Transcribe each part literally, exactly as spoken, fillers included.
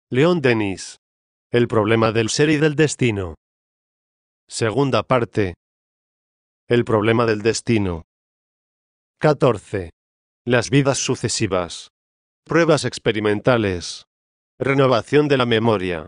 Leon Denis. El problema del ser y del destino. Segunda parte. El problema del destino. catorce. Las vidas sucesivas. Pruebas experimentales. Renovación de la memoria.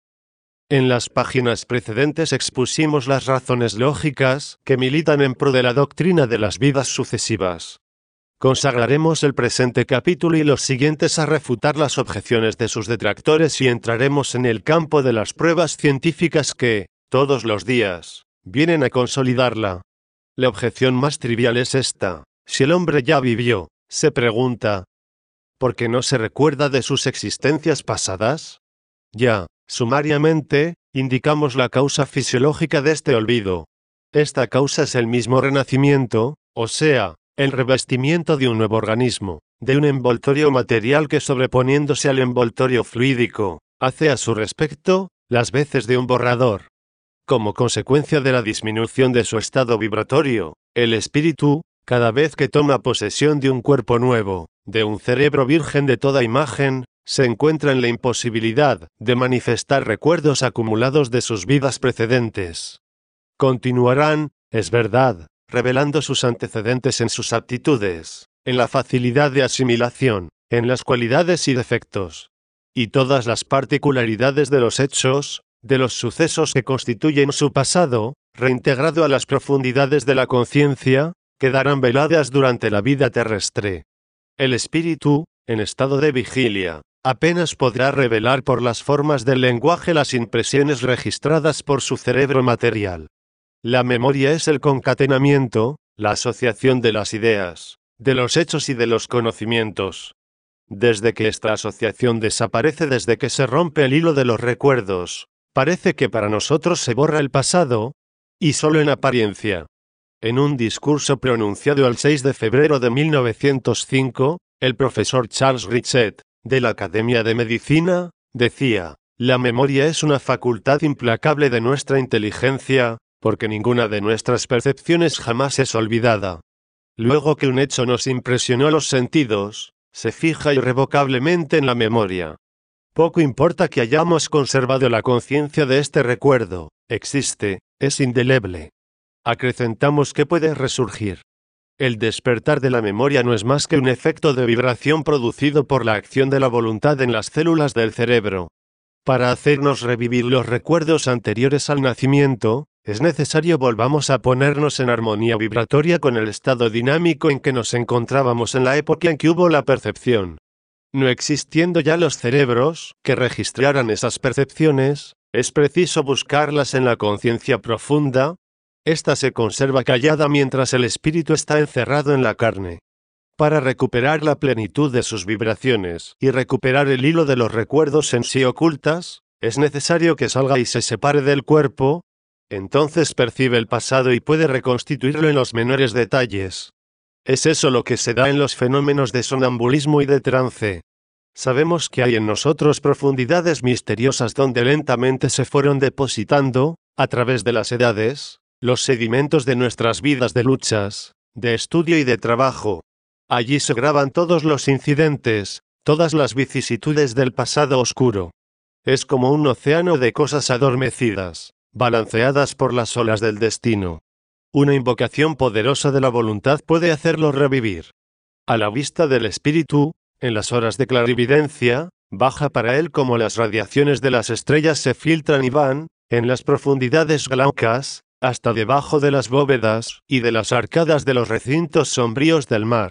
En las páginas precedentes expusimos las razones lógicas que militan en pro de la doctrina de las vidas sucesivas. Consagraremos el presente capítulo y los siguientes a refutar las objeciones de sus detractores y entraremos en el campo de las pruebas científicas que, todos los días, vienen a consolidarla. La objeción más trivial es esta: si el hombre ya vivió, se pregunta, ¿por qué no se recuerda de sus existencias pasadas? Ya, sumariamente, indicamos la causa fisiológica de este olvido. Esta causa es el mismo renacimiento, o sea, el revestimiento de un nuevo organismo, de un envoltorio material que, sobreponiéndose al envoltorio fluídico, hace a su respecto las veces de un borrador. Como consecuencia de la disminución de su estado vibratorio, el espíritu, cada vez que toma posesión de un cuerpo nuevo, de un cerebro virgen de toda imagen, se encuentra en la imposibilidad de manifestar recuerdos acumulados de sus vidas precedentes. Continuarán, es verdad, revelando sus antecedentes en sus aptitudes, en la facilidad de asimilación, en las cualidades y defectos, y todas las particularidades de los hechos, de los sucesos que constituyen su pasado, reintegrado a las profundidades de la conciencia, quedarán veladas durante la vida terrestre. El espíritu, en estado de vigilia, apenas podrá revelar por las formas del lenguaje las impresiones registradas por su cerebro material. La memoria es el concatenamiento, la asociación de las ideas, de los hechos y de los conocimientos. Desde que esta asociación desaparece, desde que se rompe el hilo de los recuerdos, parece que para nosotros se borra el pasado, y solo en apariencia. En un discurso pronunciado el seis de febrero de mil novecientos cinco, el profesor Charles Richet, de la Academia de Medicina, decía: la memoria es una facultad implacable de nuestra inteligencia, porque ninguna de nuestras percepciones jamás es olvidada. Luego que un hecho nos impresionó los sentidos, se fija irrevocablemente en la memoria. Poco importa que hayamos conservado la conciencia de este recuerdo, existe, es indeleble. Acrecentamos que puede resurgir. El despertar de la memoria no es más que un efecto de vibración producido por la acción de la voluntad en las células del cerebro. Para hacernos revivir los recuerdos anteriores al nacimiento, es necesario volvamos a ponernos en armonía vibratoria con el estado dinámico en que nos encontrábamos en la época en que hubo la percepción. No existiendo ya los cerebros que registraran esas percepciones, es preciso buscarlas en la conciencia profunda. Esta se conserva callada mientras el espíritu está encerrado en la carne. Para recuperar la plenitud de sus vibraciones y recuperar el hilo de los recuerdos en sí ocultas, es necesario que salga y se separe del cuerpo. Entonces percibe el pasado y puede reconstituirlo en los menores detalles. Es eso lo que se da en los fenómenos de sonambulismo y de trance. Sabemos que hay en nosotros profundidades misteriosas donde lentamente se fueron depositando, a través de las edades, los sedimentos de nuestras vidas de luchas, de estudio y de trabajo. Allí se graban todos los incidentes, todas las vicisitudes del pasado oscuro. Es como un océano de cosas adormecidas, balanceadas por las olas del destino. Una invocación poderosa de la voluntad puede hacerlo revivir. A la vista del espíritu, en las horas de clarividencia, baja para él como las radiaciones de las estrellas se filtran y van, en las profundidades glaucas, hasta debajo de las bóvedas y de las arcadas de los recintos sombríos del mar.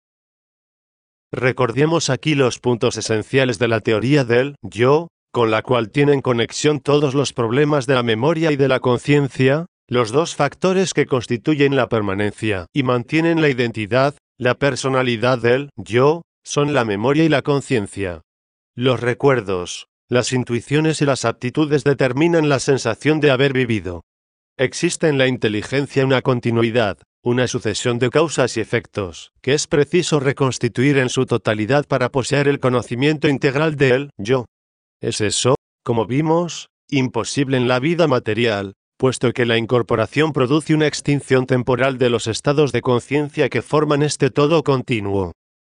Recordemos aquí los puntos esenciales de la teoría del yo, con la cual tienen conexión todos los problemas de la memoria y de la conciencia, los dos factores que constituyen la permanencia y mantienen la identidad, la personalidad del yo, son la memoria y la conciencia. Los recuerdos, las intuiciones y las aptitudes determinan la sensación de haber vivido. Existe en la inteligencia una continuidad, una sucesión de causas y efectos, que es preciso reconstituir en su totalidad para poseer el conocimiento integral del yo. Es eso, como vimos, imposible en la vida material, puesto que la incorporación produce una extinción temporal de los estados de conciencia que forman este todo continuo.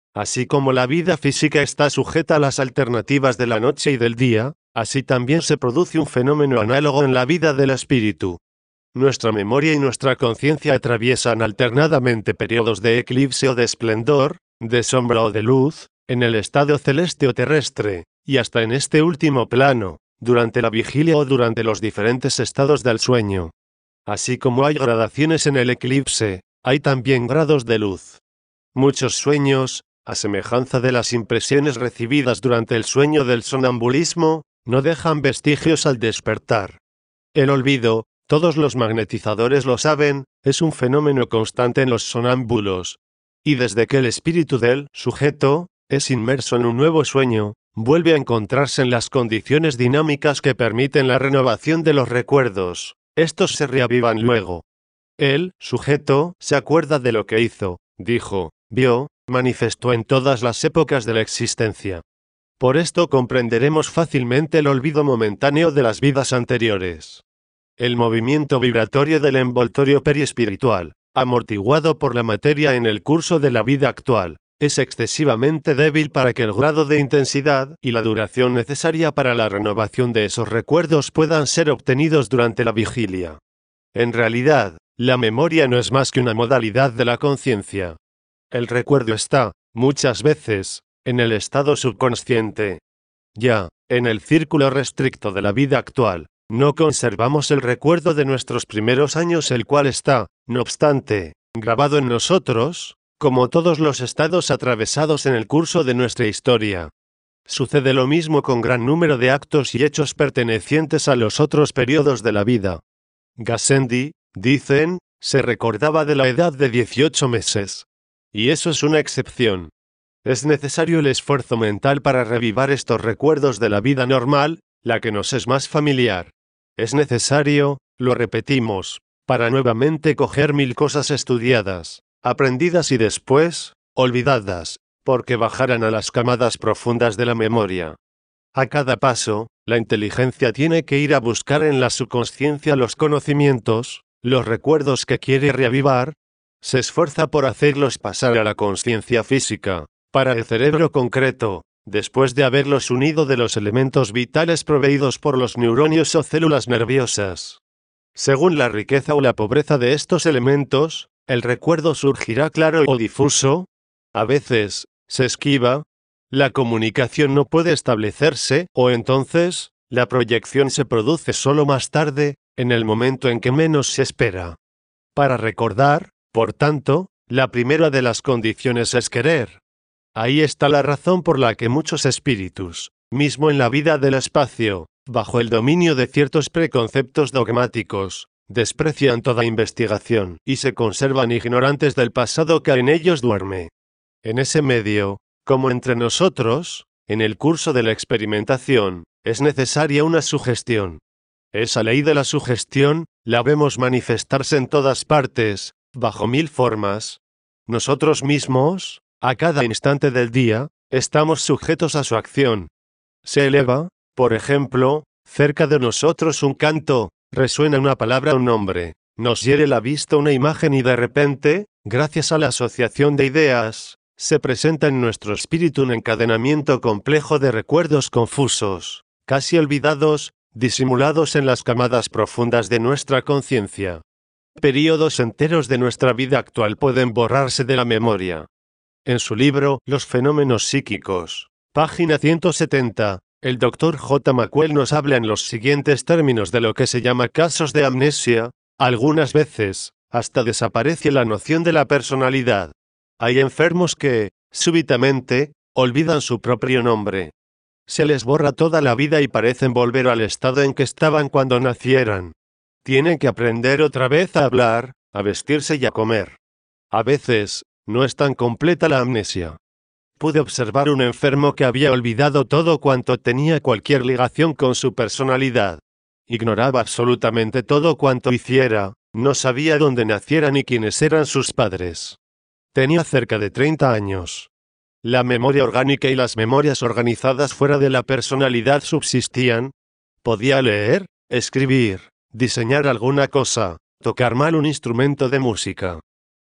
Así como la vida física está sujeta a las alternativas de la noche y del día, así también se produce un fenómeno análogo en la vida del espíritu. Nuestra memoria y nuestra conciencia atraviesan alternadamente periodos de eclipse o de esplendor, de sombra o de luz, en el estado celeste o terrestre, y hasta en este último plano, durante la vigilia o durante los diferentes estados del sueño. Así como hay gradaciones en el eclipse, hay también grados de luz. Muchos sueños, a semejanza de las impresiones recibidas durante el sueño del sonambulismo, no dejan vestigios al despertar. El olvido, todos los magnetizadores lo saben, es un fenómeno constante en los sonámbulos. Y desde que el espíritu del sujeto es inmerso en un nuevo sueño, vuelve a encontrarse en las condiciones dinámicas que permiten la renovación de los recuerdos. Estos se reavivan luego. El sujeto se acuerda de lo que hizo, dijo, vio, manifestó en todas las épocas de la existencia. Por esto comprenderemos fácilmente el olvido momentáneo de las vidas anteriores. El movimiento vibratorio del envoltorio periespiritual, amortiguado por la materia en el curso de la vida actual, es excesivamente débil para que el grado de intensidad y la duración necesaria para la renovación de esos recuerdos puedan ser obtenidos durante la vigilia. En realidad, la memoria no es más que una modalidad de la conciencia. El recuerdo está, muchas veces, en el estado subconsciente. Ya, en el círculo restricto de la vida actual, no conservamos el recuerdo de nuestros primeros años, el cual está, no obstante, grabado en nosotros, como todos los estados atravesados en el curso de nuestra historia. Sucede lo mismo con gran número de actos y hechos pertenecientes a los otros periodos de la vida. Gassendi, dicen, se recordaba de la edad de dieciocho meses. Y eso es una excepción. Es necesario el esfuerzo mental para revivar estos recuerdos de la vida normal, la que nos es más familiar. Es necesario, lo repetimos, para nuevamente coger mil cosas estudiadas, aprendidas y después, olvidadas, porque bajaran a las camadas profundas de la memoria. A cada paso, la inteligencia tiene que ir a buscar en la subconsciencia los conocimientos, los recuerdos que quiere reavivar, se esfuerza por hacerlos pasar a la conciencia física, para el cerebro concreto, después de haberlos unido de los elementos vitales proveídos por los neuronios o células nerviosas. Según la riqueza o la pobreza de estos elementos, el recuerdo surgirá claro o difuso. A veces, se esquiva, la comunicación no puede establecerse, o entonces, la proyección se produce solo más tarde, en el momento en que menos se espera. Para recordar, por tanto, la primera de las condiciones es querer. Ahí está la razón por la que muchos espíritus, mismo en la vida del espacio, bajo el dominio de ciertos preconceptos dogmáticos, desprecian toda investigación y se conservan ignorantes del pasado que en ellos duerme. En ese medio, como entre nosotros, en el curso de la experimentación, es necesaria una sugestión. Esa ley de la sugestión, la vemos manifestarse en todas partes, bajo mil formas. Nosotros mismos, a cada instante del día, estamos sujetos a su acción. Se eleva, por ejemplo, cerca de nosotros un canto, resuena una palabra o un nombre, nos hiere la vista una imagen y de repente, gracias a la asociación de ideas, se presenta en nuestro espíritu un encadenamiento complejo de recuerdos confusos, casi olvidados, disimulados en las camadas profundas de nuestra conciencia. Períodos enteros de nuestra vida actual pueden borrarse de la memoria. En su libro, Los fenómenos psíquicos, página ciento setenta, el doctor J. McQuell nos habla en los siguientes términos de lo que se llama casos de amnesia. Algunas veces, hasta desaparece la noción de la personalidad. Hay enfermos que, súbitamente, olvidan su propio nombre. Se les borra toda la vida y parecen volver al estado en que estaban cuando nacieran. Tienen que aprender otra vez a hablar, a vestirse y a comer. A veces, no es tan completa la amnesia. Pude observar un enfermo que había olvidado todo cuanto tenía cualquier ligación con su personalidad. Ignoraba absolutamente todo cuanto hiciera, no sabía dónde naciera ni quiénes eran sus padres. Tenía cerca de treinta años. La memoria orgánica y las memorias organizadas fuera de la personalidad subsistían. Podía leer, escribir, diseñar alguna cosa, tocar mal un instrumento de música.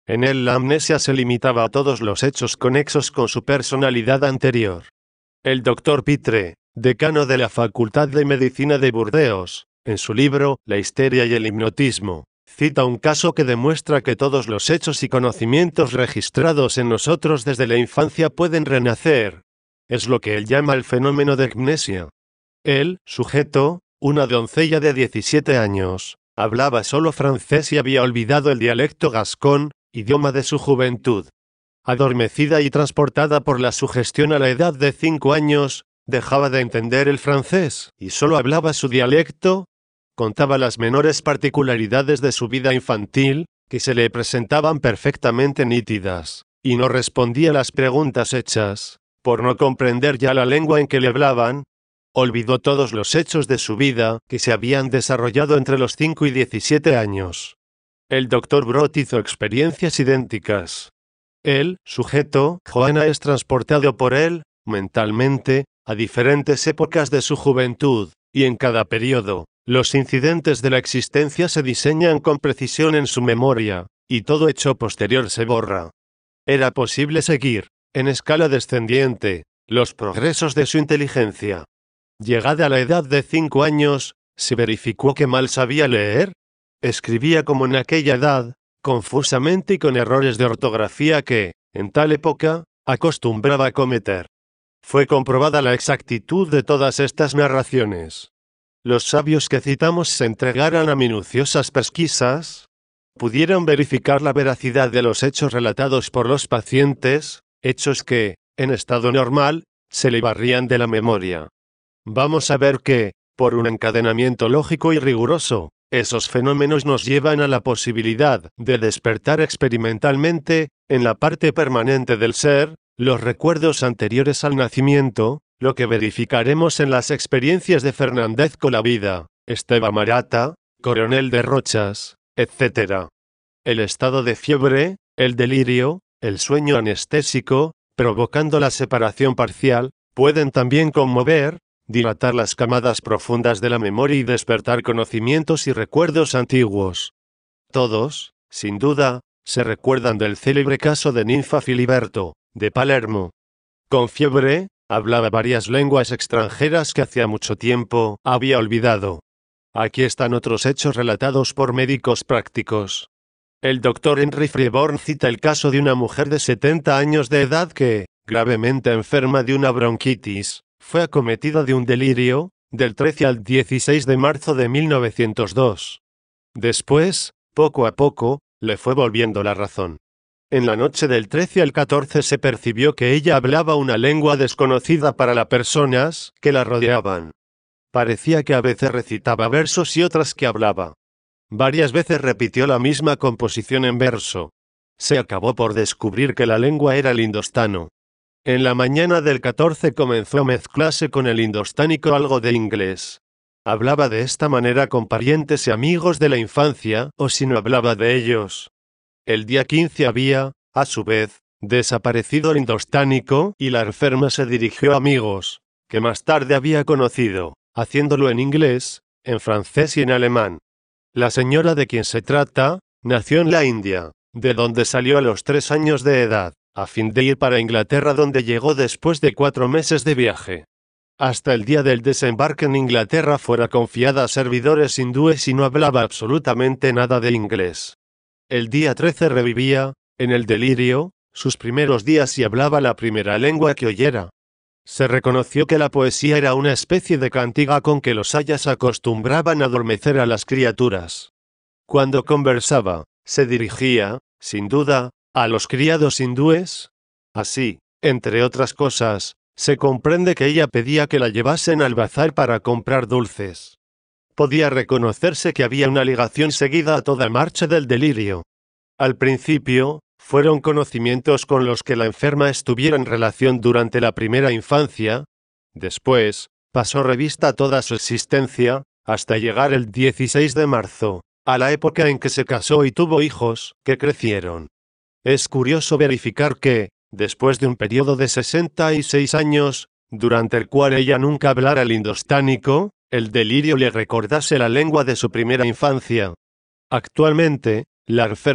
En él la amnesia se limitaba a todos los hechos conexos con su personalidad anterior. El doctor Pitre, decano de la Facultad de Medicina de Burdeos, en su libro La histeria y el hipnotismo, cita un caso que demuestra que todos los hechos y conocimientos registrados en nosotros desde la infancia pueden renacer. Es lo que él llama el fenómeno de amnesia. El sujeto, una doncella de diecisiete años, hablaba solo francés y había olvidado el dialecto gascón, idioma de su juventud. Adormecida y transportada por la sugestión a la edad de cinco años, dejaba de entender el francés y solo hablaba su dialecto. Contaba las menores particularidades de su vida infantil, que se le presentaban perfectamente nítidas, y no respondía a las preguntas hechas, por no comprender ya la lengua en que le hablaban. Olvidó todos los hechos de su vida que se habían desarrollado entre los cinco y diecisiete años. El doctor Brot hizo experiencias idénticas. El sujeto, Johanna, es transportado por él, mentalmente, a diferentes épocas de su juventud, y en cada periodo, los incidentes de la existencia se diseñan con precisión en su memoria, y todo hecho posterior se borra. Era posible seguir, en escala descendiente, los progresos de su inteligencia. Llegada a la edad de cinco años, se verificó que mal sabía leer. Escribía como en aquella edad, confusamente y con errores de ortografía que, en tal época, acostumbraba a cometer. Fue comprobada la exactitud de todas estas narraciones. Los sabios que citamos se entregaran a minuciosas pesquisas, pudieron verificar la veracidad de los hechos relatados por los pacientes, hechos que, en estado normal, se le barrían de la memoria. Vamos a ver que, por un encadenamiento lógico y riguroso, esos fenómenos nos llevan a la posibilidad de despertar experimentalmente, en la parte permanente del ser, los recuerdos anteriores al nacimiento, lo que verificaremos en las experiencias de Fernández con la vida, Esteban Marata, Coronel de Rochas, etcétera. El estado de fiebre, el delirio, el sueño anestésico, provocando la separación parcial, pueden también conmover, dilatar las camadas profundas de la memoria y despertar conocimientos y recuerdos antiguos. Todos, sin duda, se recuerdan del célebre caso de Ninfa Filiberto, de Palermo. Con fiebre, hablaba varias lenguas extranjeras que hacía mucho tiempo había olvidado. Aquí están otros hechos relatados por médicos prácticos. El doctor Henry Freeborn cita el caso de una mujer de setenta años de edad que, gravemente enferma de una bronquitis, fue acometida de un delirio, del trece al dieciséis de marzo de mil novecientos dos. Después, poco a poco, le fue volviendo la razón. En la noche del trece al catorce se percibió que ella hablaba una lengua desconocida para las personas que la rodeaban. Parecía que a veces recitaba versos y otras que hablaba. Varias veces repitió la misma composición en verso. Se acabó por descubrir que la lengua era el indostano. En la mañana del catorce comenzó a mezclarse con el indostánico algo de inglés. Hablaba de esta manera con parientes y amigos de la infancia, o si no hablaba de ellos. El día quince había, a su vez, desaparecido el indostánico y la enferma se dirigió a amigos, que más tarde había conocido, haciéndolo en inglés, en francés y en alemán. La señora de quien se trata, nació en la India, de donde salió a los tres años de edad, a fin de ir para Inglaterra, donde llegó después de cuatro meses de viaje. Hasta el día del desembarque en Inglaterra fuera confiada a servidores hindúes y no hablaba absolutamente nada de inglés. El día trece revivía, en el delirio, sus primeros días y hablaba la primera lengua que oyera. Se reconoció que la poesía era una especie de cantiga con que los ayas acostumbraban a adormecer a las criaturas. Cuando conversaba, se dirigía, sin duda, a los criados hindúes. Así, entre otras cosas, se comprende que ella pedía que la llevasen al bazar para comprar dulces. Podía reconocerse que había una ligación seguida a toda marcha del delirio. Al principio, fueron conocimientos con los que la enferma estuviera en relación durante la primera infancia. Después, pasó revista a toda su existencia, hasta llegar el dieciséis de marzo, a la época en que se casó y tuvo hijos, que crecieron. Es curioso verificar que, después de un periodo de sesenta y seis años, durante el cual ella nunca hablara el indostánico, el delirio le recordase la lengua de su primera infancia. Actualmente, la enferma,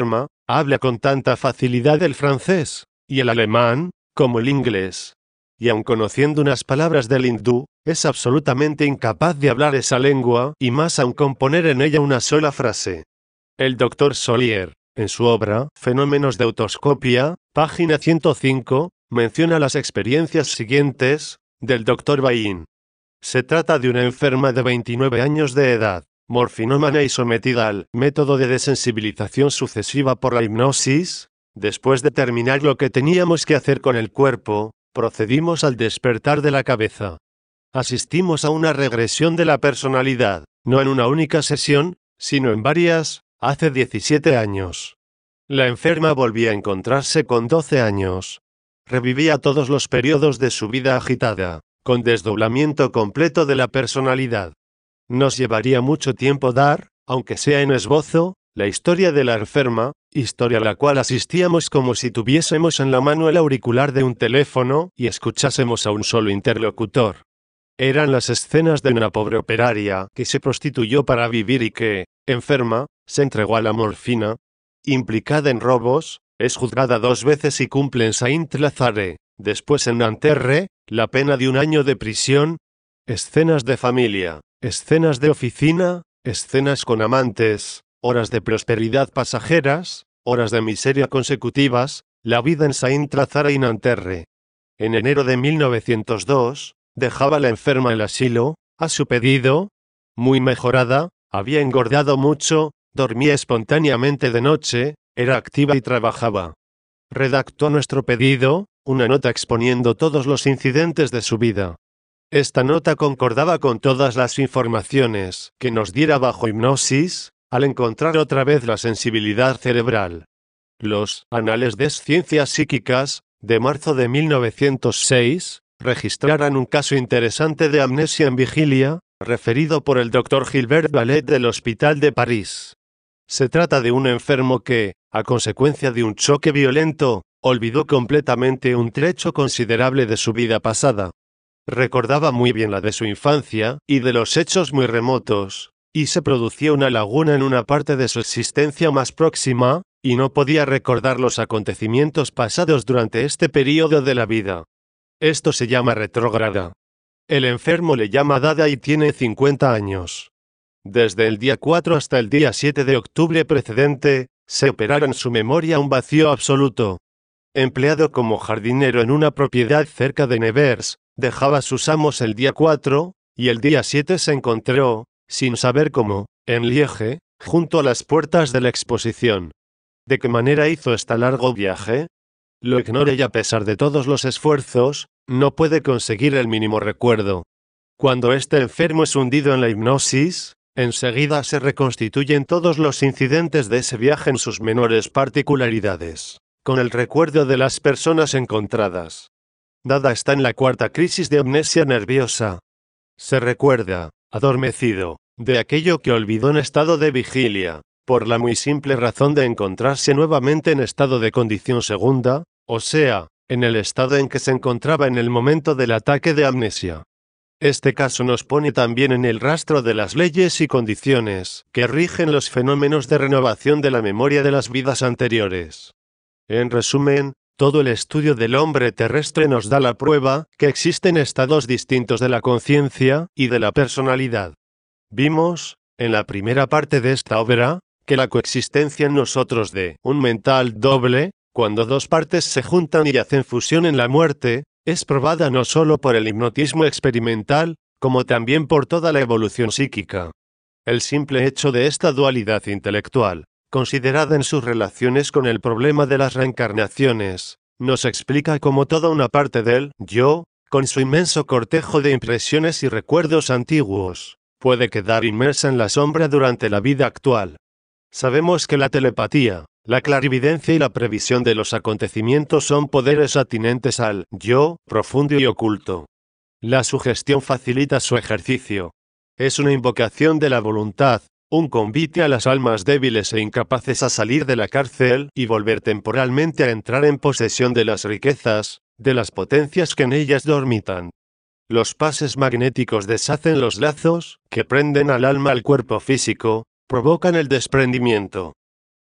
Habla con tanta facilidad el francés y el alemán como el inglés. Y aun conociendo unas palabras del hindú, es absolutamente incapaz de hablar esa lengua y más aún componer en ella una sola frase. El doctor Solier, en su obra Fenómenos de autoscopia, página ciento cinco, menciona las experiencias siguientes del doctor Bain. Se trata de una enferma de veintinueve años de edad, morfinómana y sometida al método de desensibilización sucesiva por la hipnosis. Después de terminar lo que teníamos que hacer con el cuerpo, procedimos al despertar de la cabeza. Asistimos a una regresión de la personalidad, no en una única sesión, sino en varias, hace diecisiete años. La enferma volvía a encontrarse con doce años. Revivía todos los periodos de su vida agitada, con desdoblamiento completo de la personalidad. Nos llevaría mucho tiempo dar, aunque sea en esbozo, la historia de la enferma, historia a la cual asistíamos como si tuviésemos en la mano el auricular de un teléfono y escuchásemos a un solo interlocutor. Eran las escenas de una pobre operaria que se prostituyó para vivir y que, enferma, se entregó a la morfina. Implicada en robos, es juzgada dos veces y cumple en Saint-Lazare, después en Nanterre, la pena de un año de prisión. Escenas de familia, escenas de oficina, escenas con amantes, horas de prosperidad pasajeras, horas de miseria consecutivas, la vida en Saint-Lazare y Nanterre. En enero de mil novecientos dos, dejaba la enferma el asilo, a su pedido. Muy mejorada, había engordado mucho, dormía espontáneamente de noche, era activa y trabajaba. Redactó a nuestro pedido una nota exponiendo todos los incidentes de su vida. Esta nota concordaba con todas las informaciones que nos diera bajo hipnosis, al encontrar otra vez la sensibilidad cerebral. Los Anales de Ciencias Psíquicas, de marzo de mil novecientos seis, registraran un caso interesante de amnesia en vigilia, referido por el doctor Gilbert Ballet del Hospital de París. Se trata de un enfermo que, a consecuencia de un choque violento, olvidó completamente un trecho considerable de su vida pasada. Recordaba muy bien la de su infancia, y de los hechos muy remotos, y se producía una laguna en una parte de su existencia más próxima, y no podía recordar los acontecimientos pasados durante este período de la vida. Esto se llama retrógrada. El enfermo le llama Dada y tiene cincuenta años. Desde el día cuatro hasta el día siete de octubre precedente, se operara en su memoria un vacío absoluto. Empleado como jardinero en una propiedad cerca de Nevers, dejaba a sus amos el día cuatro, y el día siete se encontró, sin saber cómo, en Liege, junto a las puertas de la exposición. ¿De qué manera hizo este largo viaje? Lo ignora y a pesar de todos los esfuerzos, no puede conseguir el mínimo recuerdo. Cuando este enfermo es hundido en la hipnosis, enseguida se reconstituyen todos los incidentes de ese viaje en sus menores particularidades, con el recuerdo de las personas encontradas. Dada está en la cuarta crisis de amnesia nerviosa. Se recuerda, adormecido, de aquello que olvidó en estado de vigilia, por la muy simple razón de encontrarse nuevamente en estado de condición segunda, o sea, en el estado en que se encontraba en el momento del ataque de amnesia. Este caso nos pone también en el rastro de las leyes y condiciones que rigen los fenómenos de renovación de la memoria de las vidas anteriores. En resumen, todo el estudio del hombre terrestre nos da la prueba que existen estados distintos de la conciencia y de la personalidad. Vimos, en la primera parte de esta obra, que la coexistencia en nosotros de un mental doble, cuando dos partes se juntan y hacen fusión en la muerte, es probada no solo por el hipnotismo experimental, como también por toda la evolución psíquica. El simple hecho de esta dualidad intelectual, considerada en sus relaciones con el problema de las reencarnaciones, nos explica cómo toda una parte del yo, con su inmenso cortejo de impresiones y recuerdos antiguos, puede quedar inmersa en la sombra durante la vida actual. Sabemos que la telepatía, la clarividencia y la previsión de los acontecimientos son poderes atinentes al yo, profundo y oculto. La sugestión facilita su ejercicio. Es una invocación de la voluntad, un convite a las almas débiles e incapaces a salir de la cárcel y volver temporalmente a entrar en posesión de las riquezas, de las potencias que en ellas dormitan. Los pases magnéticos deshacen los lazos que prenden al alma al cuerpo físico, provocan el desprendimiento.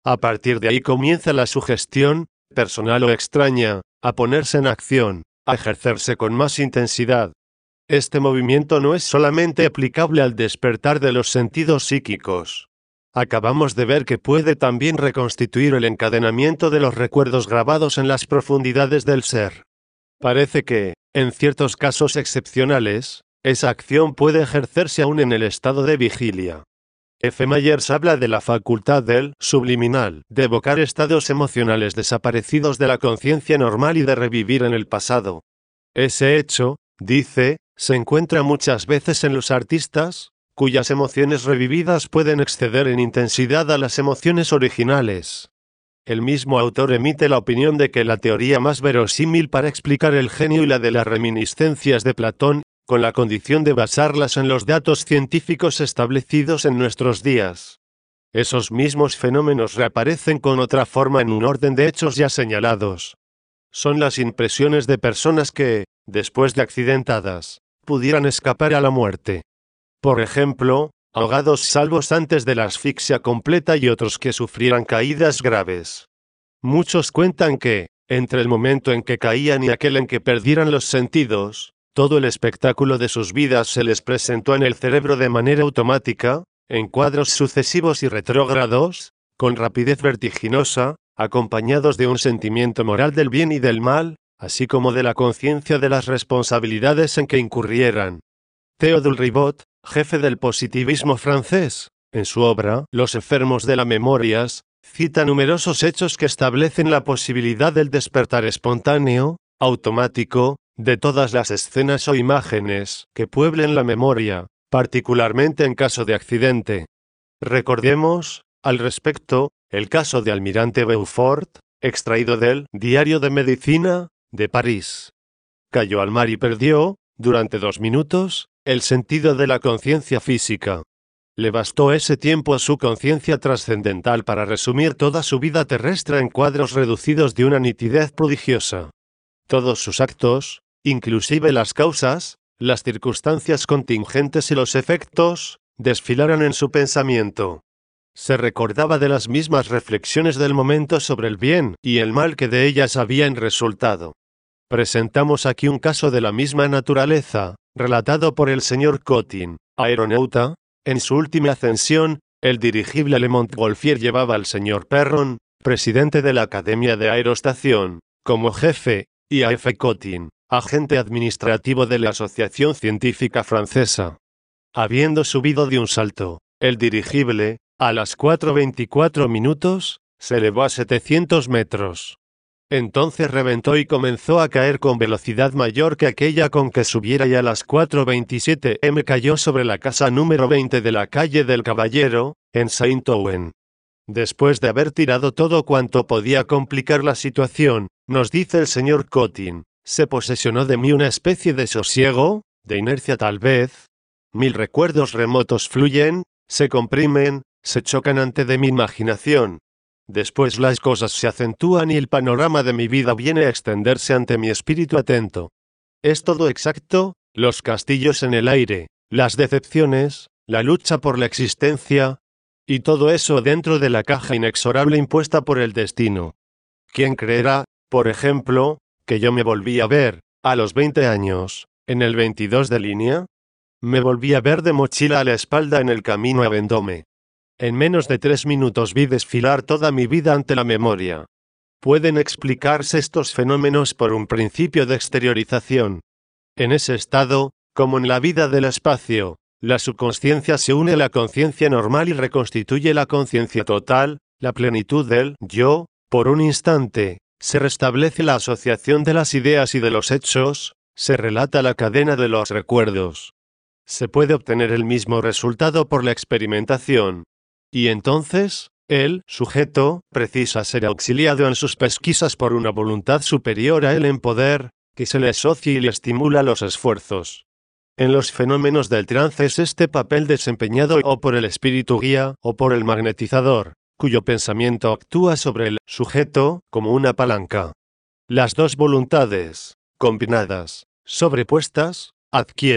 A partir de ahí comienza la sugestión, personal o extraña, a ponerse en acción, a ejercerse con más intensidad. Este movimiento no es solamente aplicable al despertar de los sentidos psíquicos. Acabamos de ver que puede también reconstituir el encadenamiento de los recuerdos grabados en las profundidades del ser. Parece que, en ciertos casos excepcionales, esa acción puede ejercerse aún en el estado de vigilia. F. Myers habla de la facultad del subliminal de evocar estados emocionales desaparecidos de la conciencia normal y de revivir en el pasado. Ese hecho, dice, se encuentra muchas veces en los artistas, cuyas emociones revividas pueden exceder en intensidad a las emociones originales. El mismo autor emite la opinión de que la teoría más verosímil para explicar el genio y la de las reminiscencias de Platón, con la condición de basarlas en los datos científicos establecidos en nuestros días. Esos mismos fenómenos reaparecen con otra forma en un orden de hechos ya señalados. Son las impresiones de personas que, después de accidentadas, pudieran escapar a la muerte. Por ejemplo, ahogados salvos antes de la asfixia completa y otros que sufrieran caídas graves. Muchos cuentan que, entre el momento en que caían y aquel en que perdieran los sentidos, todo el espectáculo de sus vidas se les presentó en el cerebro de manera automática, en cuadros sucesivos y retrógrados, con rapidez vertiginosa, acompañados de un sentimiento moral del bien y del mal, así como de la conciencia de las responsabilidades en que incurrieran. Théodule Ribot, jefe del positivismo francés, en su obra Los enfermos de la memorias, cita numerosos hechos que establecen la posibilidad del despertar espontáneo, automático, de todas las escenas o imágenes que pueblen la memoria, particularmente en caso de accidente. Recordemos, al respecto, el caso de Almirante Beaufort, extraído del Diario de Medicina, de París. Cayó al mar y perdió, durante dos minutos, el sentido de la conciencia física. Le bastó ese tiempo a su conciencia trascendental para resumir toda su vida terrestre en cuadros reducidos de una nitidez prodigiosa. Todos sus actos, inclusive las causas, las circunstancias contingentes y los efectos, desfilaron en su pensamiento. Se recordaba de las mismas reflexiones del momento sobre el bien y el mal que de ellas habían resultado. Presentamos aquí un caso de la misma naturaleza, relatado por el señor Cotin, aeronauta. En su última ascensión, el dirigible Le Montgolfier llevaba al señor Perron, presidente de la Academia de Aerostación, como jefe, y a F. Cotin, agente administrativo de la Asociación Científica Francesa. Habiendo subido de un salto, el dirigible, a las cuatro veinticuatro minutos, se elevó a setecientos metros. Entonces reventó y comenzó a caer con velocidad mayor que aquella con que subiera y a las cuatro veintisiete eme cayó sobre la casa número veinte de la calle del Caballero, en Saint-Ouen. Después de haber tirado todo cuanto podía complicar la situación, nos dice el señor Cotin, se posesionó de mí una especie de sosiego, de inercia tal vez. Mil recuerdos remotos fluyen, se comprimen, se chocan ante de mi imaginación. Después las cosas se acentúan y el panorama de mi vida viene a extenderse ante mi espíritu atento. Es todo exacto, los castillos en el aire, las decepciones, la lucha por la existencia, y todo eso dentro de la caja inexorable impuesta por el destino. ¿Quién creerá, por ejemplo, que yo me volví a ver, a los veinte años, en el veintidós de línea? Me volví a ver de mochila a la espalda en el camino a Vendôme. En menos de tres minutos vi desfilar toda mi vida ante la memoria. Pueden explicarse estos fenómenos por un principio de exteriorización. En ese estado, como en la vida del espacio, la subconsciencia se une a la conciencia normal y reconstituye la conciencia total, la plenitud del yo. Por un instante, se restablece la asociación de las ideas y de los hechos, se relata la cadena de los recuerdos. Se puede obtener el mismo resultado por la experimentación. Y entonces, el sujeto precisa ser auxiliado en sus pesquisas por una voluntad superior a él en poder, que se le asocia y le estimula los esfuerzos. En los fenómenos del trance es este papel desempeñado o por el espíritu guía o por el magnetizador, cuyo pensamiento actúa sobre el sujeto como una palanca. Las dos voluntades, combinadas, sobrepuestas, adquieren,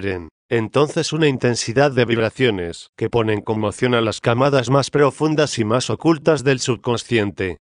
entonces una intensidad de vibraciones que pone en conmoción a las camadas más profundas y más ocultas del subconsciente.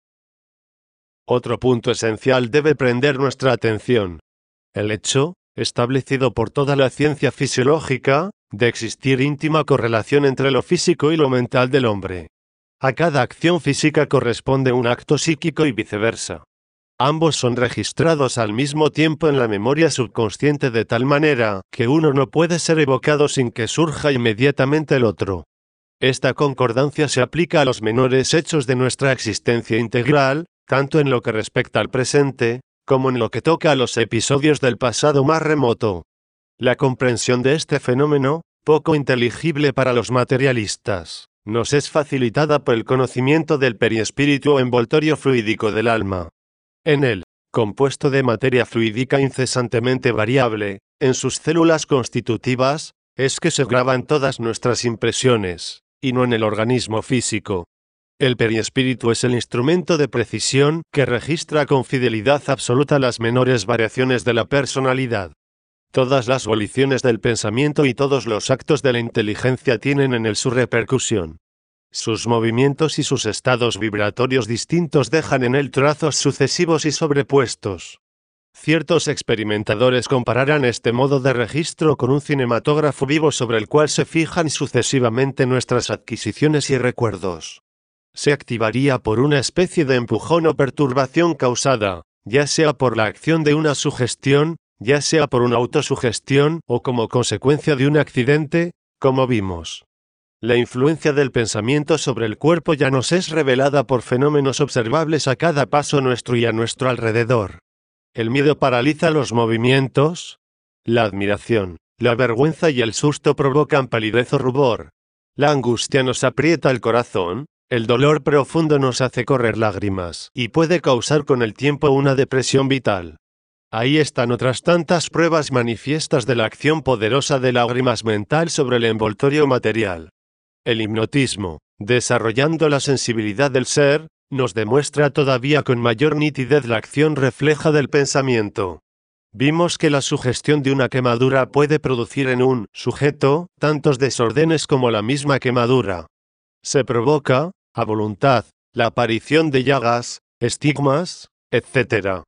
Otro punto esencial debe prender nuestra atención. El hecho, establecido por toda la ciencia fisiológica, de existir íntima correlación entre lo físico y lo mental del hombre. A cada acción física corresponde un acto psíquico y viceversa. Ambos son registrados al mismo tiempo en la memoria subconsciente de tal manera que uno no puede ser evocado sin que surja inmediatamente el otro. Esta concordancia se aplica a los menores hechos de nuestra existencia integral, tanto en lo que respecta al presente, como en lo que toca a los episodios del pasado más remoto. La comprensión de este fenómeno, poco inteligible para los materialistas, nos es facilitada por el conocimiento del periespíritu o envoltorio fluídico del alma. En él, compuesto de materia fluídica incesantemente variable, en sus células constitutivas, es que se graban todas nuestras impresiones, y no en el organismo físico. El periespíritu es el instrumento de precisión que registra con fidelidad absoluta las menores variaciones de la personalidad. Todas las voliciones del pensamiento y todos los actos de la inteligencia tienen en él su repercusión. Sus movimientos y sus estados vibratorios distintos dejan en él trazos sucesivos y sobrepuestos. Ciertos experimentadores compararán este modo de registro con un cinematógrafo vivo sobre el cual se fijan sucesivamente nuestras adquisiciones y recuerdos. Se activaría por una especie de empujón o perturbación causada, ya sea por la acción de una sugestión, ya sea por una autosugestión o como consecuencia de un accidente, como vimos. La influencia del pensamiento sobre el cuerpo ya nos es revelada por fenómenos observables a cada paso nuestro y a nuestro alrededor. El miedo paraliza los movimientos. La admiración, la vergüenza y el susto provocan palidez o rubor. La angustia nos aprieta el corazón. El dolor profundo nos hace correr lágrimas y puede causar con el tiempo una depresión vital. Ahí están otras tantas pruebas manifiestas de la acción poderosa de lágrimas mental sobre el envoltorio material. El hipnotismo, desarrollando la sensibilidad del ser, nos demuestra todavía con mayor nitidez la acción refleja del pensamiento. Vimos que la sugestión de una quemadura puede producir en un sujeto tantos desórdenes como la misma quemadura. Se provoca, a voluntad, la aparición de llagas, estigmas, etcétera.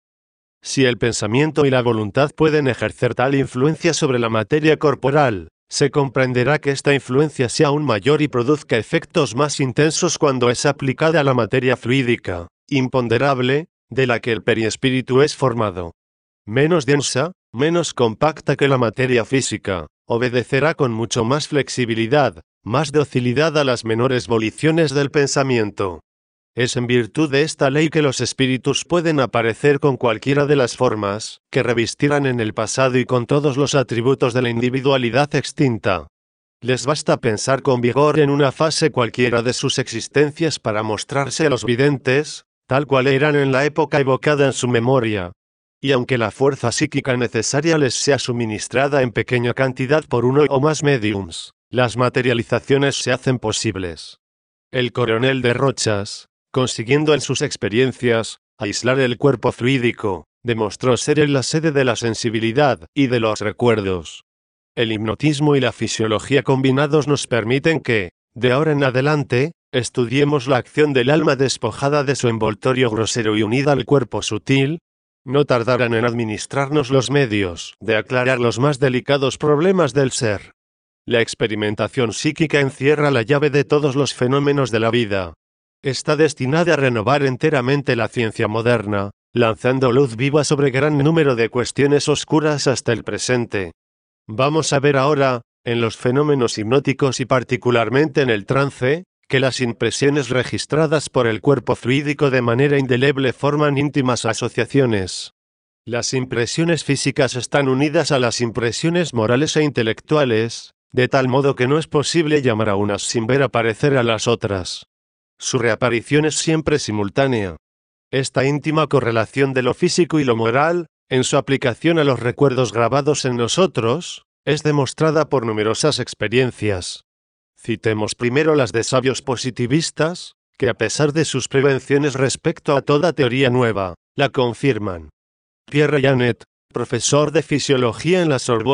Si el pensamiento y la voluntad pueden ejercer tal influencia sobre la materia corporal, se comprenderá que esta influencia sea aún mayor y produzca efectos más intensos cuando es aplicada a la materia fluídica, imponderable, de la que el periespíritu es formado. Menos densa, menos compacta que la materia física, obedecerá con mucho más flexibilidad, más docilidad a las menores voliciones del pensamiento. Es en virtud de esta ley que los espíritus pueden aparecer con cualquiera de las formas que revistieran en el pasado y con todos los atributos de la individualidad extinta. Les basta pensar con vigor en una fase cualquiera de sus existencias para mostrarse a los videntes, tal cual eran en la época evocada en su memoria. Y aunque la fuerza psíquica necesaria les sea suministrada en pequeña cantidad por uno o más médiums, las materializaciones se hacen posibles. El coronel de Rochas, consiguiendo en sus experiencias aislar el cuerpo fluídico, demostró ser él la sede de la sensibilidad y de los recuerdos. El hipnotismo y la fisiología combinados nos permiten que, de ahora en adelante, estudiemos la acción del alma despojada de su envoltorio grosero y unida al cuerpo sutil. No tardarán en administrarnos los medios de aclarar los más delicados problemas del ser. La experimentación psíquica encierra la llave de todos los fenómenos de la vida. Está destinada a renovar enteramente la ciencia moderna, lanzando luz viva sobre gran número de cuestiones oscuras hasta el presente. Vamos a ver ahora, en los fenómenos hipnóticos y particularmente en el trance, que las impresiones registradas por el cuerpo fluídico de manera indeleble forman íntimas asociaciones. Las impresiones físicas están unidas a las impresiones morales e intelectuales, de tal modo que no es posible llamar a unas sin ver aparecer a las otras. Su reaparición es siempre simultánea. Esta íntima correlación de lo físico y lo moral, en su aplicación a los recuerdos grabados en nosotros, es demostrada por numerosas experiencias. Citemos primero las de sabios positivistas, que a pesar de sus prevenciones respecto a toda teoría nueva, la confirman. Pierre Janet, profesor de fisiología en la Sorbona,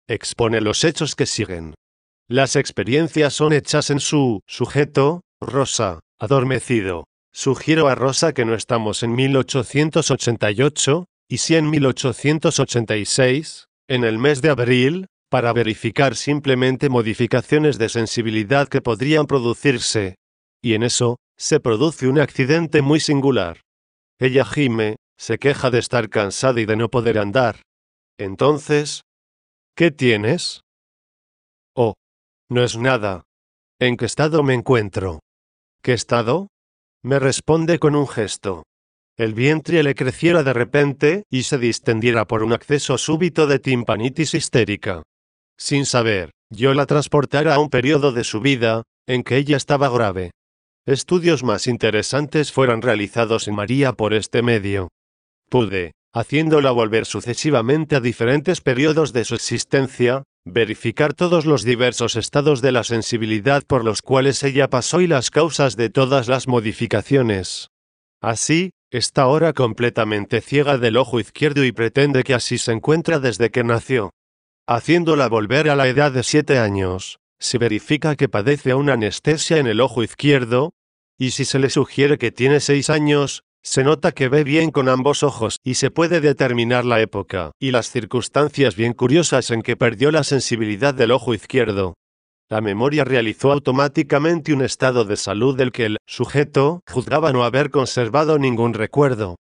expone los hechos que siguen. Las experiencias son hechas en su sujeto, Rosa, adormecido. Sugiero a Rosa que no estamos en mil ochocientos ochenta y ocho, y sí en mil ochocientos ochenta y seis, en el mes de abril, para verificar simplemente modificaciones de sensibilidad que podrían producirse. Y en eso, se produce un accidente muy singular. Ella gime, se queja de estar cansada y de no poder andar. Entonces, ¿qué tienes? Oh, no es nada. ¿En qué estado me encuentro? ¿Qué estado? Me responde con un gesto. El vientre le creciera de repente y se distendiera por un acceso súbito de timpanitis histérica. Sin saber, yo la transportara a un periodo de su vida en que ella estaba grave. Estudios más interesantes fueron realizados en María por este medio. Pude, haciéndola volver sucesivamente a diferentes periodos de su existencia, verificar todos los diversos estados de la sensibilidad por los cuales ella pasó y las causas de todas las modificaciones. Así, está ahora completamente ciega del ojo izquierdo y pretende que así se encuentra desde que nació. Haciéndola volver a la edad de siete años, se verifica que padece una anestesia en el ojo izquierdo, y si se le sugiere que tiene seis años, se nota que ve bien con ambos ojos y se puede determinar la época y las circunstancias bien curiosas en que perdió la sensibilidad del ojo izquierdo. La memoria realizó automáticamente un estado de salud del que el sujeto juzgaba no haber conservado ningún recuerdo.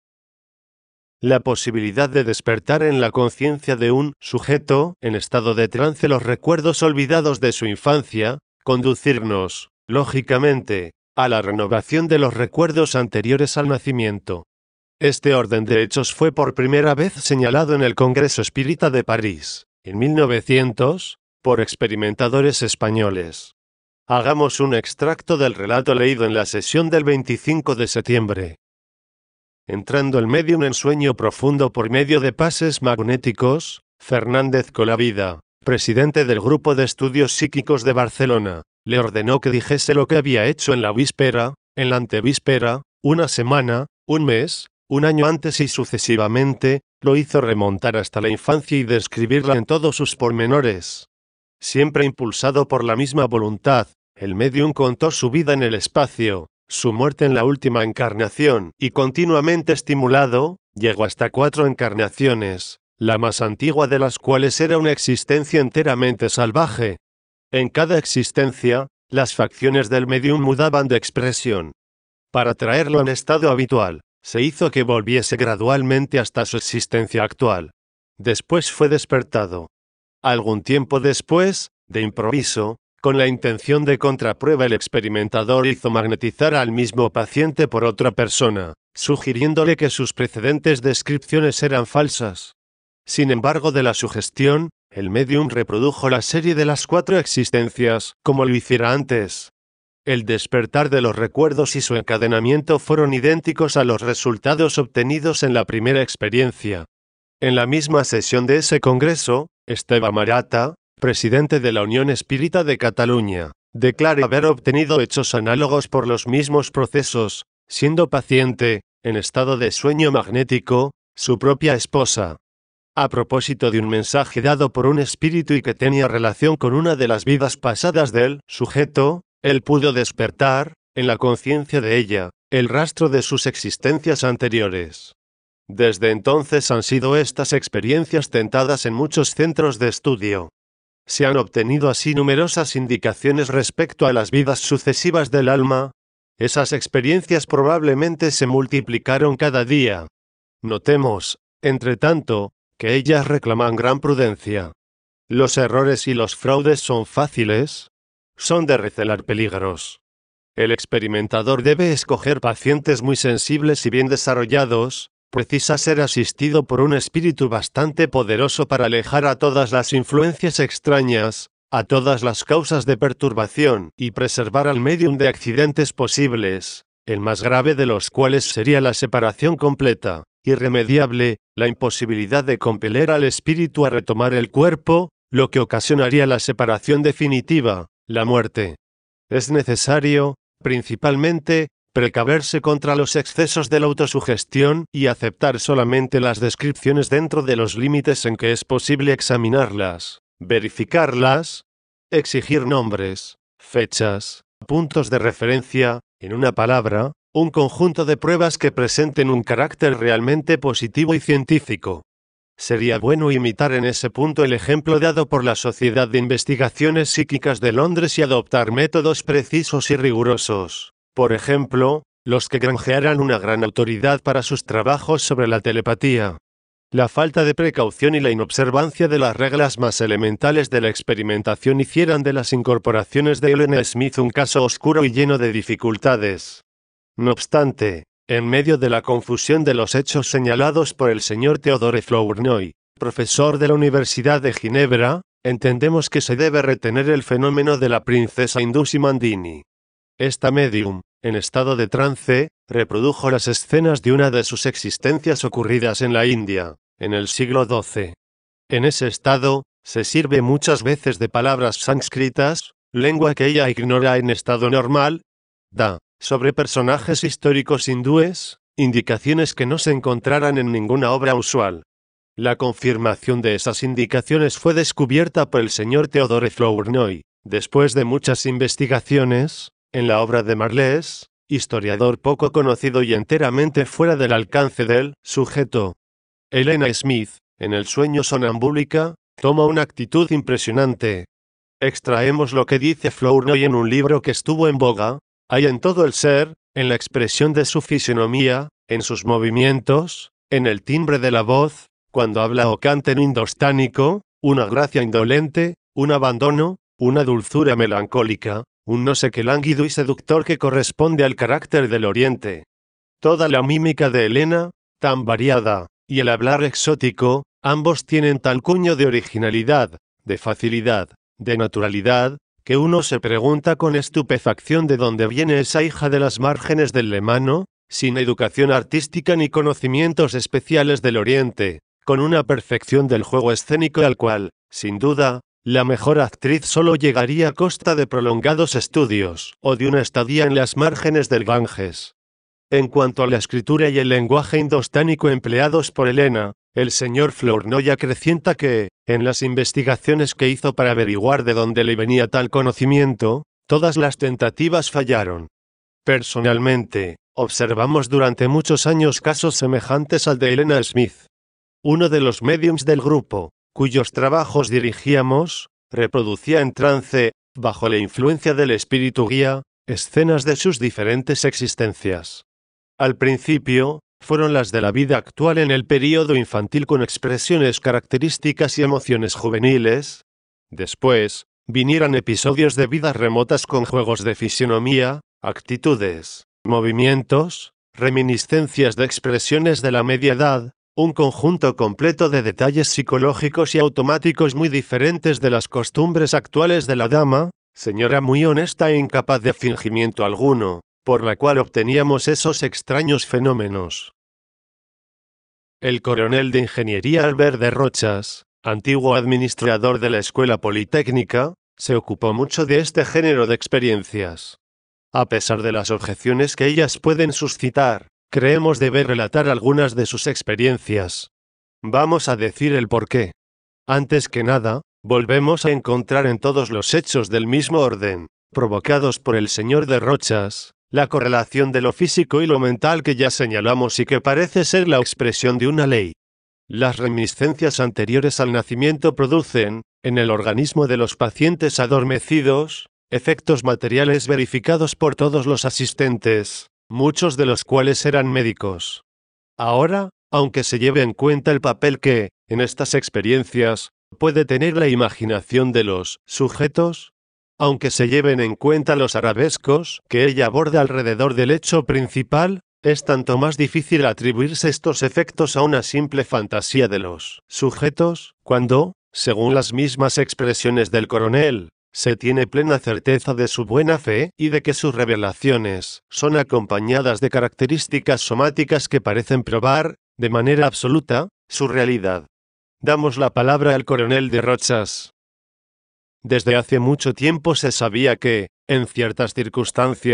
La posibilidad de despertar en la conciencia de un sujeto en estado de trance los recuerdos olvidados de su infancia, conducirnos, lógicamente, a la renovación de los recuerdos anteriores al nacimiento. Este orden de hechos fue por primera vez señalado en el Congreso Espírita de París, en mil novecientos, por experimentadores españoles. Hagamos un extracto del relato leído en la sesión del veinticinco de septiembre. Entrando el médium en sueño profundo por medio de pases magnéticos, Fernández Colavida, presidente del Grupo de Estudios Psíquicos de Barcelona, le ordenó que dijese lo que había hecho en la víspera, en la antevíspera, una semana, un mes, un año antes y sucesivamente, lo hizo remontar hasta la infancia y describirla en todos sus pormenores. Siempre impulsado por la misma voluntad, el médium contó su vida en el espacio, su muerte en la última encarnación, y continuamente estimulado, llegó hasta cuatro encarnaciones, la más antigua de las cuales era una existencia enteramente salvaje. En cada existencia, las facciones del médium mudaban de expresión. Para traerlo en estado habitual, se hizo que volviese gradualmente hasta su existencia actual. Después fue despertado. Algún tiempo después, de improviso, con la intención de contraprueba, el experimentador hizo magnetizar al mismo paciente por otra persona, sugiriéndole que sus precedentes descripciones eran falsas. Sin embargo, de la sugestión, el médium reprodujo la serie de las cuatro existencias, como lo hiciera antes. El despertar de los recuerdos y su encadenamiento fueron idénticos a los resultados obtenidos en la primera experiencia. En la misma sesión de ese congreso, Esteve Marata, presidente de la Unión Espírita de Cataluña, declara haber obtenido hechos análogos por los mismos procesos, siendo paciente, en estado de sueño magnético, su propia esposa. A propósito de un mensaje dado por un espíritu y que tenía relación con una de las vidas pasadas del sujeto, él pudo despertar, en la conciencia de ella, el rastro de sus existencias anteriores. Desde entonces han sido estas experiencias tentadas en muchos centros de estudio. Se han obtenido así numerosas indicaciones respecto a las vidas sucesivas del alma. Esas experiencias probablemente se multiplicaron cada día. Notemos, entre tanto, que ellas reclaman gran prudencia. Los errores y los fraudes son fáciles, son de recelar peligros. El experimentador debe escoger pacientes muy sensibles y bien desarrollados. Precisa ser asistido por un espíritu bastante poderoso para alejar a todas las influencias extrañas, a todas las causas de perturbación, y preservar al médium de accidentes posibles, el más grave de los cuales sería la separación completa, irremediable, la imposibilidad de compeler al espíritu a retomar el cuerpo, lo que ocasionaría la separación definitiva, la muerte. Es necesario, principalmente, precaverse contra los excesos de la autosugestión y aceptar solamente las descripciones dentro de los límites en que es posible examinarlas, verificarlas, exigir nombres, fechas, puntos de referencia, en una palabra, un conjunto de pruebas que presenten un carácter realmente positivo y científico. Sería bueno imitar en ese punto el ejemplo dado por la Sociedad de Investigaciones Psíquicas de Londres y adoptar métodos precisos y rigurosos. Por ejemplo, los que granjearan una gran autoridad para sus trabajos sobre la telepatía. La falta de precaución y la inobservancia de las reglas más elementales de la experimentación hicieran de las incorporaciones de Elena Smith un caso oscuro y lleno de dificultades. No obstante, en medio de la confusión de los hechos señalados por el señor Theodore Flournoy, profesor de la Universidad de Ginebra, entendemos que se debe retener el fenómeno de la princesa hindú Simandini. Esta medium, en estado de trance, reprodujo las escenas de una de sus existencias ocurridas en la India, en el siglo doce. En ese estado, se sirve muchas veces de palabras sánscritas, lengua que ella ignora en estado normal, da, sobre personajes históricos hindúes, indicaciones que no se encontraran en ninguna obra usual. La confirmación de esas indicaciones fue descubierta por el señor Theodore Flournoy, después de muchas investigaciones, en la obra de Marles, historiador poco conocido y enteramente fuera del alcance del sujeto. Elena Smith, en el sueño sonambúlica, toma una actitud impresionante. Extraemos lo que dice Flournoy en un libro que estuvo en boga: hay en todo el ser, en la expresión de su fisionomía, en sus movimientos, en el timbre de la voz, cuando habla o canta en indostánico, una gracia indolente, un abandono, una dulzura melancólica, un no sé qué lánguido y seductor que corresponde al carácter del Oriente. Toda la mímica de Elena, tan variada, y el hablar exótico, ambos tienen tal cuño de originalidad, de facilidad, de naturalidad, que uno se pregunta con estupefacción de dónde viene esa hija de las márgenes del Lemano, sin educación artística ni conocimientos especiales del Oriente, con una perfección del juego escénico al cual, sin duda, la mejor actriz solo llegaría a costa de prolongados estudios, o de una estadía en las márgenes del Ganges. En cuanto a la escritura y el lenguaje indostánico empleados por Elena, el señor Flournoy acrecienta que, en las investigaciones que hizo para averiguar de dónde le venía tal conocimiento, todas las tentativas fallaron. Personalmente, observamos durante muchos años casos semejantes al de Elena Smith. Uno de los médiums del grupo, cuyos trabajos dirigíamos, reproducía en trance, bajo la influencia del espíritu guía, escenas de sus diferentes existencias. Al principio, fueron las de la vida actual en el período infantil con expresiones características y emociones juveniles. Después, vinieron episodios de vidas remotas con juegos de fisionomía, actitudes, movimientos, reminiscencias de expresiones de la media edad, un conjunto completo de detalles psicológicos y automáticos muy diferentes de las costumbres actuales de la dama, señora muy honesta e incapaz de fingimiento alguno, por la cual obteníamos esos extraños fenómenos. El coronel de ingeniería Albert de Rochas, antiguo administrador de la Escuela Politécnica, se ocupó mucho de este género de experiencias. A pesar de las objeciones que ellas pueden suscitar, creemos deber relatar algunas de sus experiencias. Vamos a decir el porqué. Antes que nada, volvemos a encontrar en todos los hechos del mismo orden, provocados por el señor de Rochas, la correlación de lo físico y lo mental que ya señalamos y que parece ser la expresión de una ley. Las reminiscencias anteriores al nacimiento producen, en el organismo de los pacientes adormecidos, efectos materiales verificados por todos los asistentes, muchos de los cuales eran médicos. Ahora, aunque se lleve en cuenta el papel que, en estas experiencias, puede tener la imaginación de los sujetos, aunque se lleven en cuenta los arabescos que ella aborda alrededor del hecho principal, es tanto más difícil atribuirse estos efectos a una simple fantasía de los sujetos, cuando, según las mismas expresiones del coronel, se tiene plena certeza de su buena fe y de que sus revelaciones son acompañadas de características somáticas que parecen probar, de manera absoluta, su realidad. Damos la palabra al coronel de Rochas. Desde hace mucho tiempo se sabía que, en ciertas circunstancias,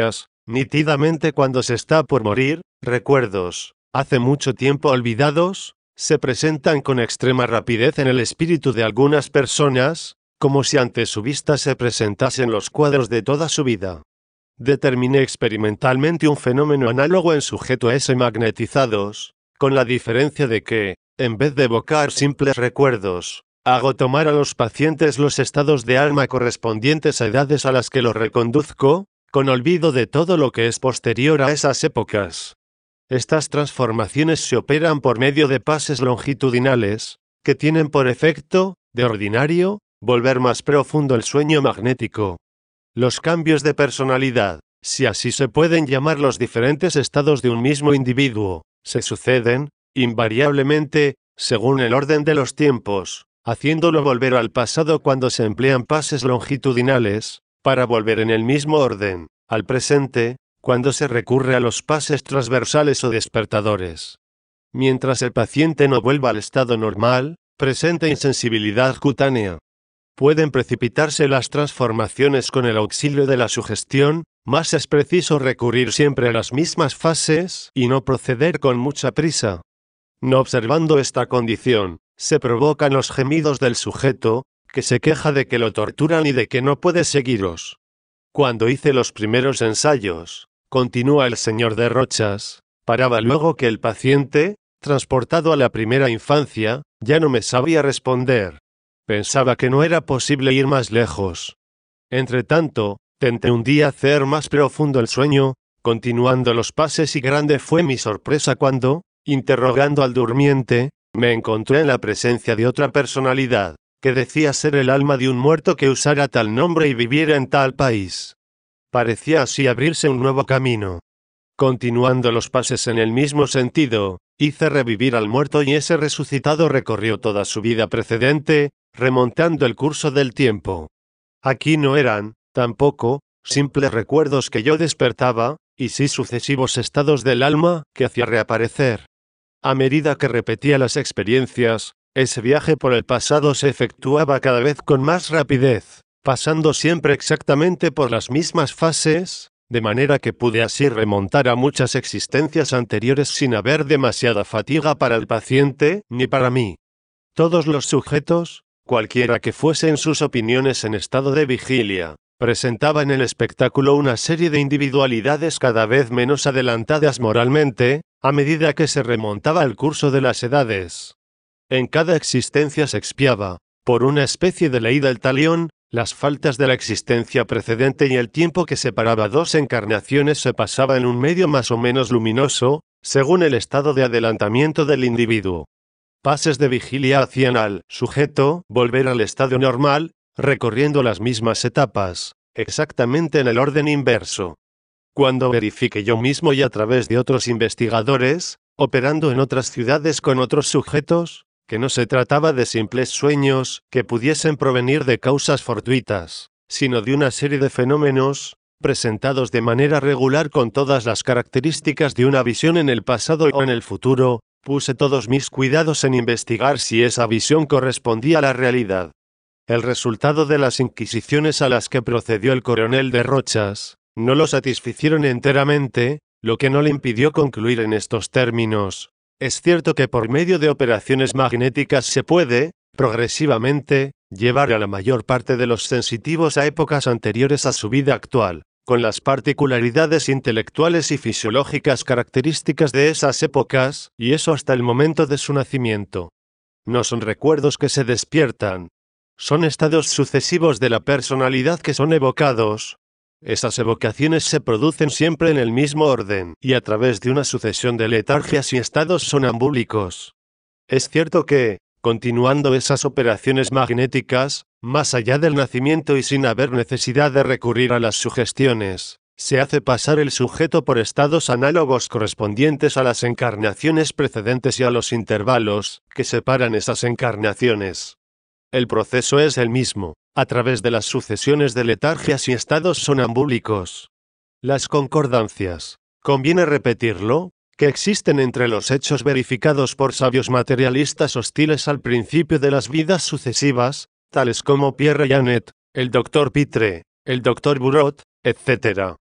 Nítidamente cuando se está por morir, recuerdos, hace mucho tiempo olvidados, se presentan con extrema rapidez en el espíritu de algunas personas, como si ante su vista se presentasen los cuadros de toda su vida. Determiné experimentalmente un fenómeno análogo en sujeto S magnetizados, con la diferencia de que, en vez de evocar simples recuerdos, hago tomar a los pacientes los estados de alma correspondientes a edades a las que los reconduzco, con olvido de todo lo que es posterior a esas épocas. Estas transformaciones se operan por medio de pases longitudinales, que tienen por efecto, de ordinario, volver más profundo el sueño magnético. Los cambios de personalidad, si así se pueden llamar los diferentes estados de un mismo individuo, se suceden, invariablemente, según el orden de los tiempos, haciéndolo volver al pasado cuando se emplean pases longitudinales, para volver en el mismo orden, al presente, cuando se recurre a los pases transversales o despertadores. Mientras el paciente no vuelva al estado normal, presenta insensibilidad cutánea. Pueden precipitarse las transformaciones con el auxilio de la sugestión, mas es preciso recurrir siempre a las mismas fases y no proceder con mucha prisa. No observando esta condición, se provocan los gemidos del sujeto, que se queja de que lo torturan y de que no puede seguiros. Cuando hice los primeros ensayos, continúa el señor de Rochas, paraba luego que el paciente, transportado a la primera infancia, ya no me sabía responder. Pensaba que no era posible ir más lejos. Entretanto, tenté un día hacer más profundo el sueño, continuando los pases y grande fue mi sorpresa cuando, interrogando al durmiente, me encontré en la presencia de otra personalidad, que decía ser el alma de un muerto que usara tal nombre y viviera en tal país. Parecía así abrirse un nuevo camino. Continuando los pases en el mismo sentido, hice revivir al muerto y ese resucitado recorrió toda su vida precedente, remontando el curso del tiempo. Aquí no eran, tampoco, simples recuerdos que yo despertaba, y sí sucesivos estados del alma que hacía reaparecer. A medida que repetía las experiencias, ese viaje por el pasado se efectuaba cada vez con más rapidez, pasando siempre exactamente por las mismas fases, de manera que pude así remontar a muchas existencias anteriores sin haber demasiada fatiga para el paciente, ni para mí. Todos los sujetos, cualquiera que fuesen sus opiniones en estado de vigilia, presentaban en el espectáculo una serie de individualidades cada vez menos adelantadas moralmente, a medida que se remontaba el curso de las edades. En cada existencia se expiaba, por una especie de ley del talión, las faltas de la existencia precedente y el tiempo que separaba dos encarnaciones se pasaba en un medio más o menos luminoso, según el estado de adelantamiento del individuo. Pases de vigilia hacían al sujeto volver al estado normal, recorriendo las mismas etapas, exactamente en el orden inverso. Cuando verifiqué yo mismo y a través de otros investigadores, operando en otras ciudades con otros sujetos, que no se trataba de simples sueños que pudiesen provenir de causas fortuitas, sino de una serie de fenómenos, presentados de manera regular con todas las características de una visión en el pasado o en el futuro, puse todos mis cuidados en investigar si esa visión correspondía a la realidad. El resultado de las inquisiciones a las que procedió el coronel de Rochas, no lo satisficieron enteramente, lo que no le impidió concluir en estos términos. Es cierto que por medio de operaciones magnéticas se puede, progresivamente, llevar a la mayor parte de los sensitivos a épocas anteriores a su vida actual, con las particularidades intelectuales y fisiológicas características de esas épocas, y eso hasta el momento de su nacimiento. No son recuerdos que se despiertan. Son estados sucesivos de la personalidad que son evocados. Esas evocaciones se producen siempre en el mismo orden, y a través de una sucesión de letargias y estados sonambúlicos. Es cierto que, continuando esas operaciones magnéticas, más allá del nacimiento y sin haber necesidad de recurrir a las sugestiones, se hace pasar el sujeto por estados análogos correspondientes a las encarnaciones precedentes y a los intervalos que separan esas encarnaciones. El proceso es el mismo, a través de las sucesiones de letargias y estados sonambúlicos. Las concordancias, conviene repetirlo, que existen entre los hechos verificados por sabios materialistas hostiles al principio de las vidas sucesivas, tales como Pierre Janet, el doctor Pitre, el doctor Burot, etcétera.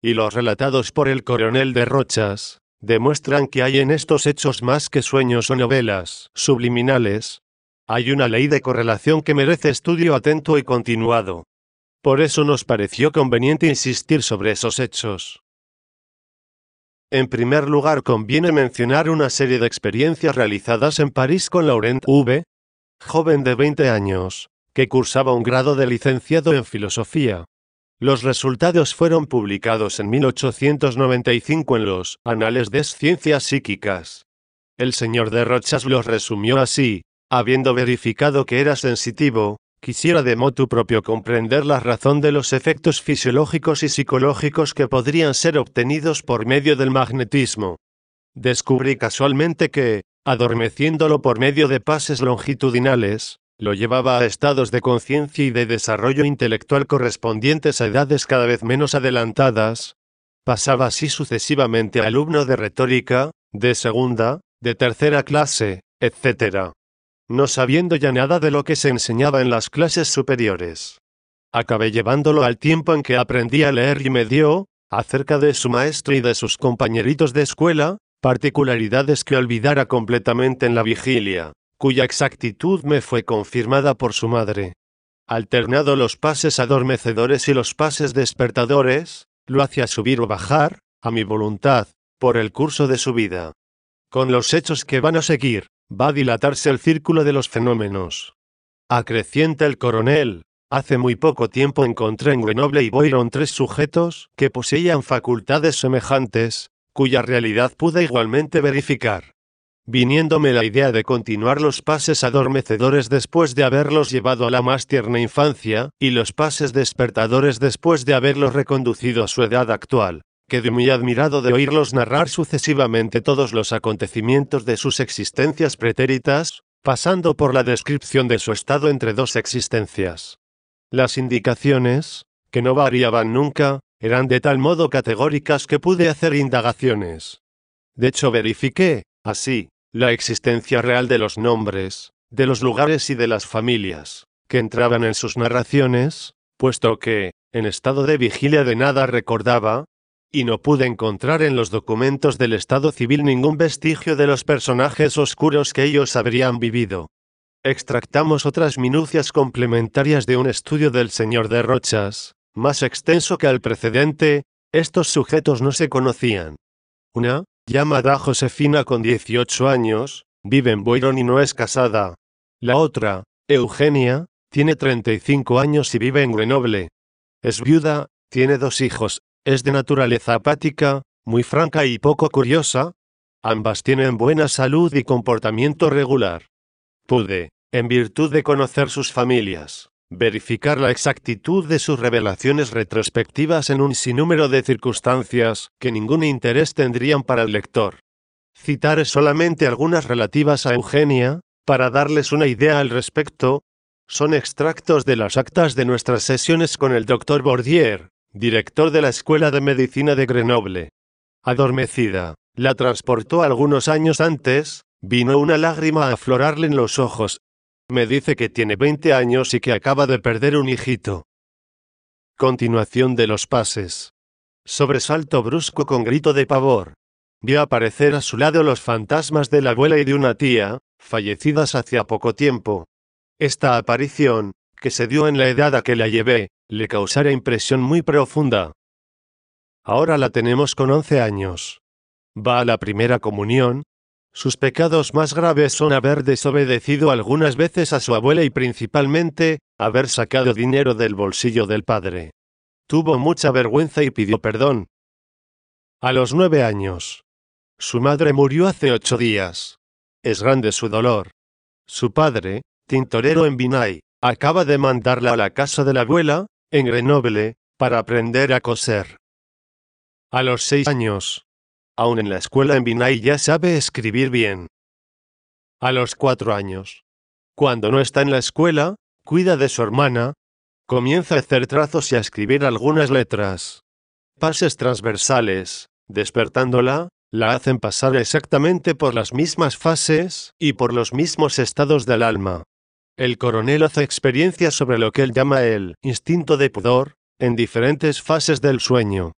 y los relatados por el coronel de Rochas, demuestran que hay en estos hechos más que sueños o novelas subliminales. Hay una ley de correlación que merece estudio atento y continuado. Por eso nos pareció conveniente insistir sobre esos hechos. En primer lugar, conviene mencionar una serie de experiencias realizadas en París con Laurent V., joven de veinte años, que cursaba un grado de licenciado en filosofía. Los resultados fueron publicados en mil ochocientos noventa y cinco en los Anales des Ciencias Psíquicas. El señor de Rochas los resumió así: habiendo verificado que era sensitivo, quisiera de motu propio comprender la razón de los efectos fisiológicos y psicológicos que podrían ser obtenidos por medio del magnetismo. Descubrí casualmente que, adormeciéndolo por medio de pases longitudinales, lo llevaba a estados de conciencia y de desarrollo intelectual correspondientes a edades cada vez menos adelantadas. Pasaba así sucesivamente a alumno de retórica, de segunda, de tercera clase, etcétera. No sabiendo ya nada de lo que se enseñaba en las clases superiores. Acabé llevándolo al tiempo en que aprendí a leer y me dio, acerca de su maestro y de sus compañeritos de escuela, particularidades que olvidara completamente en la vigilia, cuya exactitud me fue confirmada por su madre. Alternado los pases adormecedores y los pases despertadores, lo hacía subir o bajar, a mi voluntad, por el curso de su vida. Con los hechos que van a seguir, va a dilatarse el círculo de los fenómenos. Acrecienta el coronel: hace muy poco tiempo encontré en Grenoble y Boiron tres sujetos que poseían facultades semejantes, cuya realidad pude igualmente verificar. Viniéndome la idea de continuar los pases adormecedores después de haberlos llevado a la más tierna infancia, y los pases despertadores después de haberlos reconducido a su edad actual, quedé muy admirado de oírlos narrar sucesivamente todos los acontecimientos de sus existencias pretéritas, pasando por la descripción de su estado entre dos existencias. Las indicaciones, que no variaban nunca, eran de tal modo categóricas que pude hacer indagaciones. De hecho, verifiqué, así, la existencia real de los nombres, de los lugares y de las familias, que entraban en sus narraciones, puesto que, en estado de vigilia de nada recordaba, y no pude encontrar en los documentos del estado civil ningún vestigio de los personajes oscuros que ellos habrían vivido. Extractamos otras minucias complementarias de un estudio del señor de Rochas, más extenso que el precedente. Estos sujetos no se conocían. Una, llamada Josefina, con dieciocho años, vive en Boiron y no es casada. La otra, Eugenia, tiene treinta y cinco años y vive en Grenoble. Es viuda, tiene dos hijos, es de naturaleza apática, muy franca y poco curiosa. Ambas tienen buena salud y comportamiento regular. Pude, en virtud de conocer sus familias, verificar la exactitud de sus revelaciones retrospectivas en un sinnúmero de circunstancias que ningún interés tendrían para el lector. Citaré solamente algunas relativas a Eugenia, para darles una idea al respecto. Son extractos de las actas de nuestras sesiones con el doctor Bordier, director de la Escuela de Medicina de Grenoble. Adormecida, la transportó algunos años antes, vino una lágrima a aflorarle en los ojos. Me dice que tiene veinte años y que acaba de perder un hijito. Continuación de los pases. Sobresalto brusco con grito de pavor. Vio aparecer a su lado los fantasmas de la abuela y de una tía, fallecidas hacía poco tiempo. Esta aparición, que se dio en la edad a que la llevé, le causara impresión muy profunda. Ahora la tenemos con once años. Va a la primera comunión. Sus pecados más graves son haber desobedecido algunas veces a su abuela y principalmente, haber sacado dinero del bolsillo del padre. Tuvo mucha vergüenza y pidió perdón. A los nueve años. Su madre murió hace ocho días. Es grande su dolor. Su padre, tintorero en Vinay, acaba de mandarla a la casa de la abuela, en Grenoble, para aprender a coser. A los seis años. Aún en la escuela en Vinay ya sabe escribir bien. A los cuatro años. Cuando no está en la escuela, cuida de su hermana. Comienza a hacer trazos y a escribir algunas letras. Pases transversales, despertándola, la hacen pasar exactamente por las mismas fases y por los mismos estados del alma. El coronel hace experiencias sobre lo que él llama el instinto de pudor, en diferentes fases del sueño.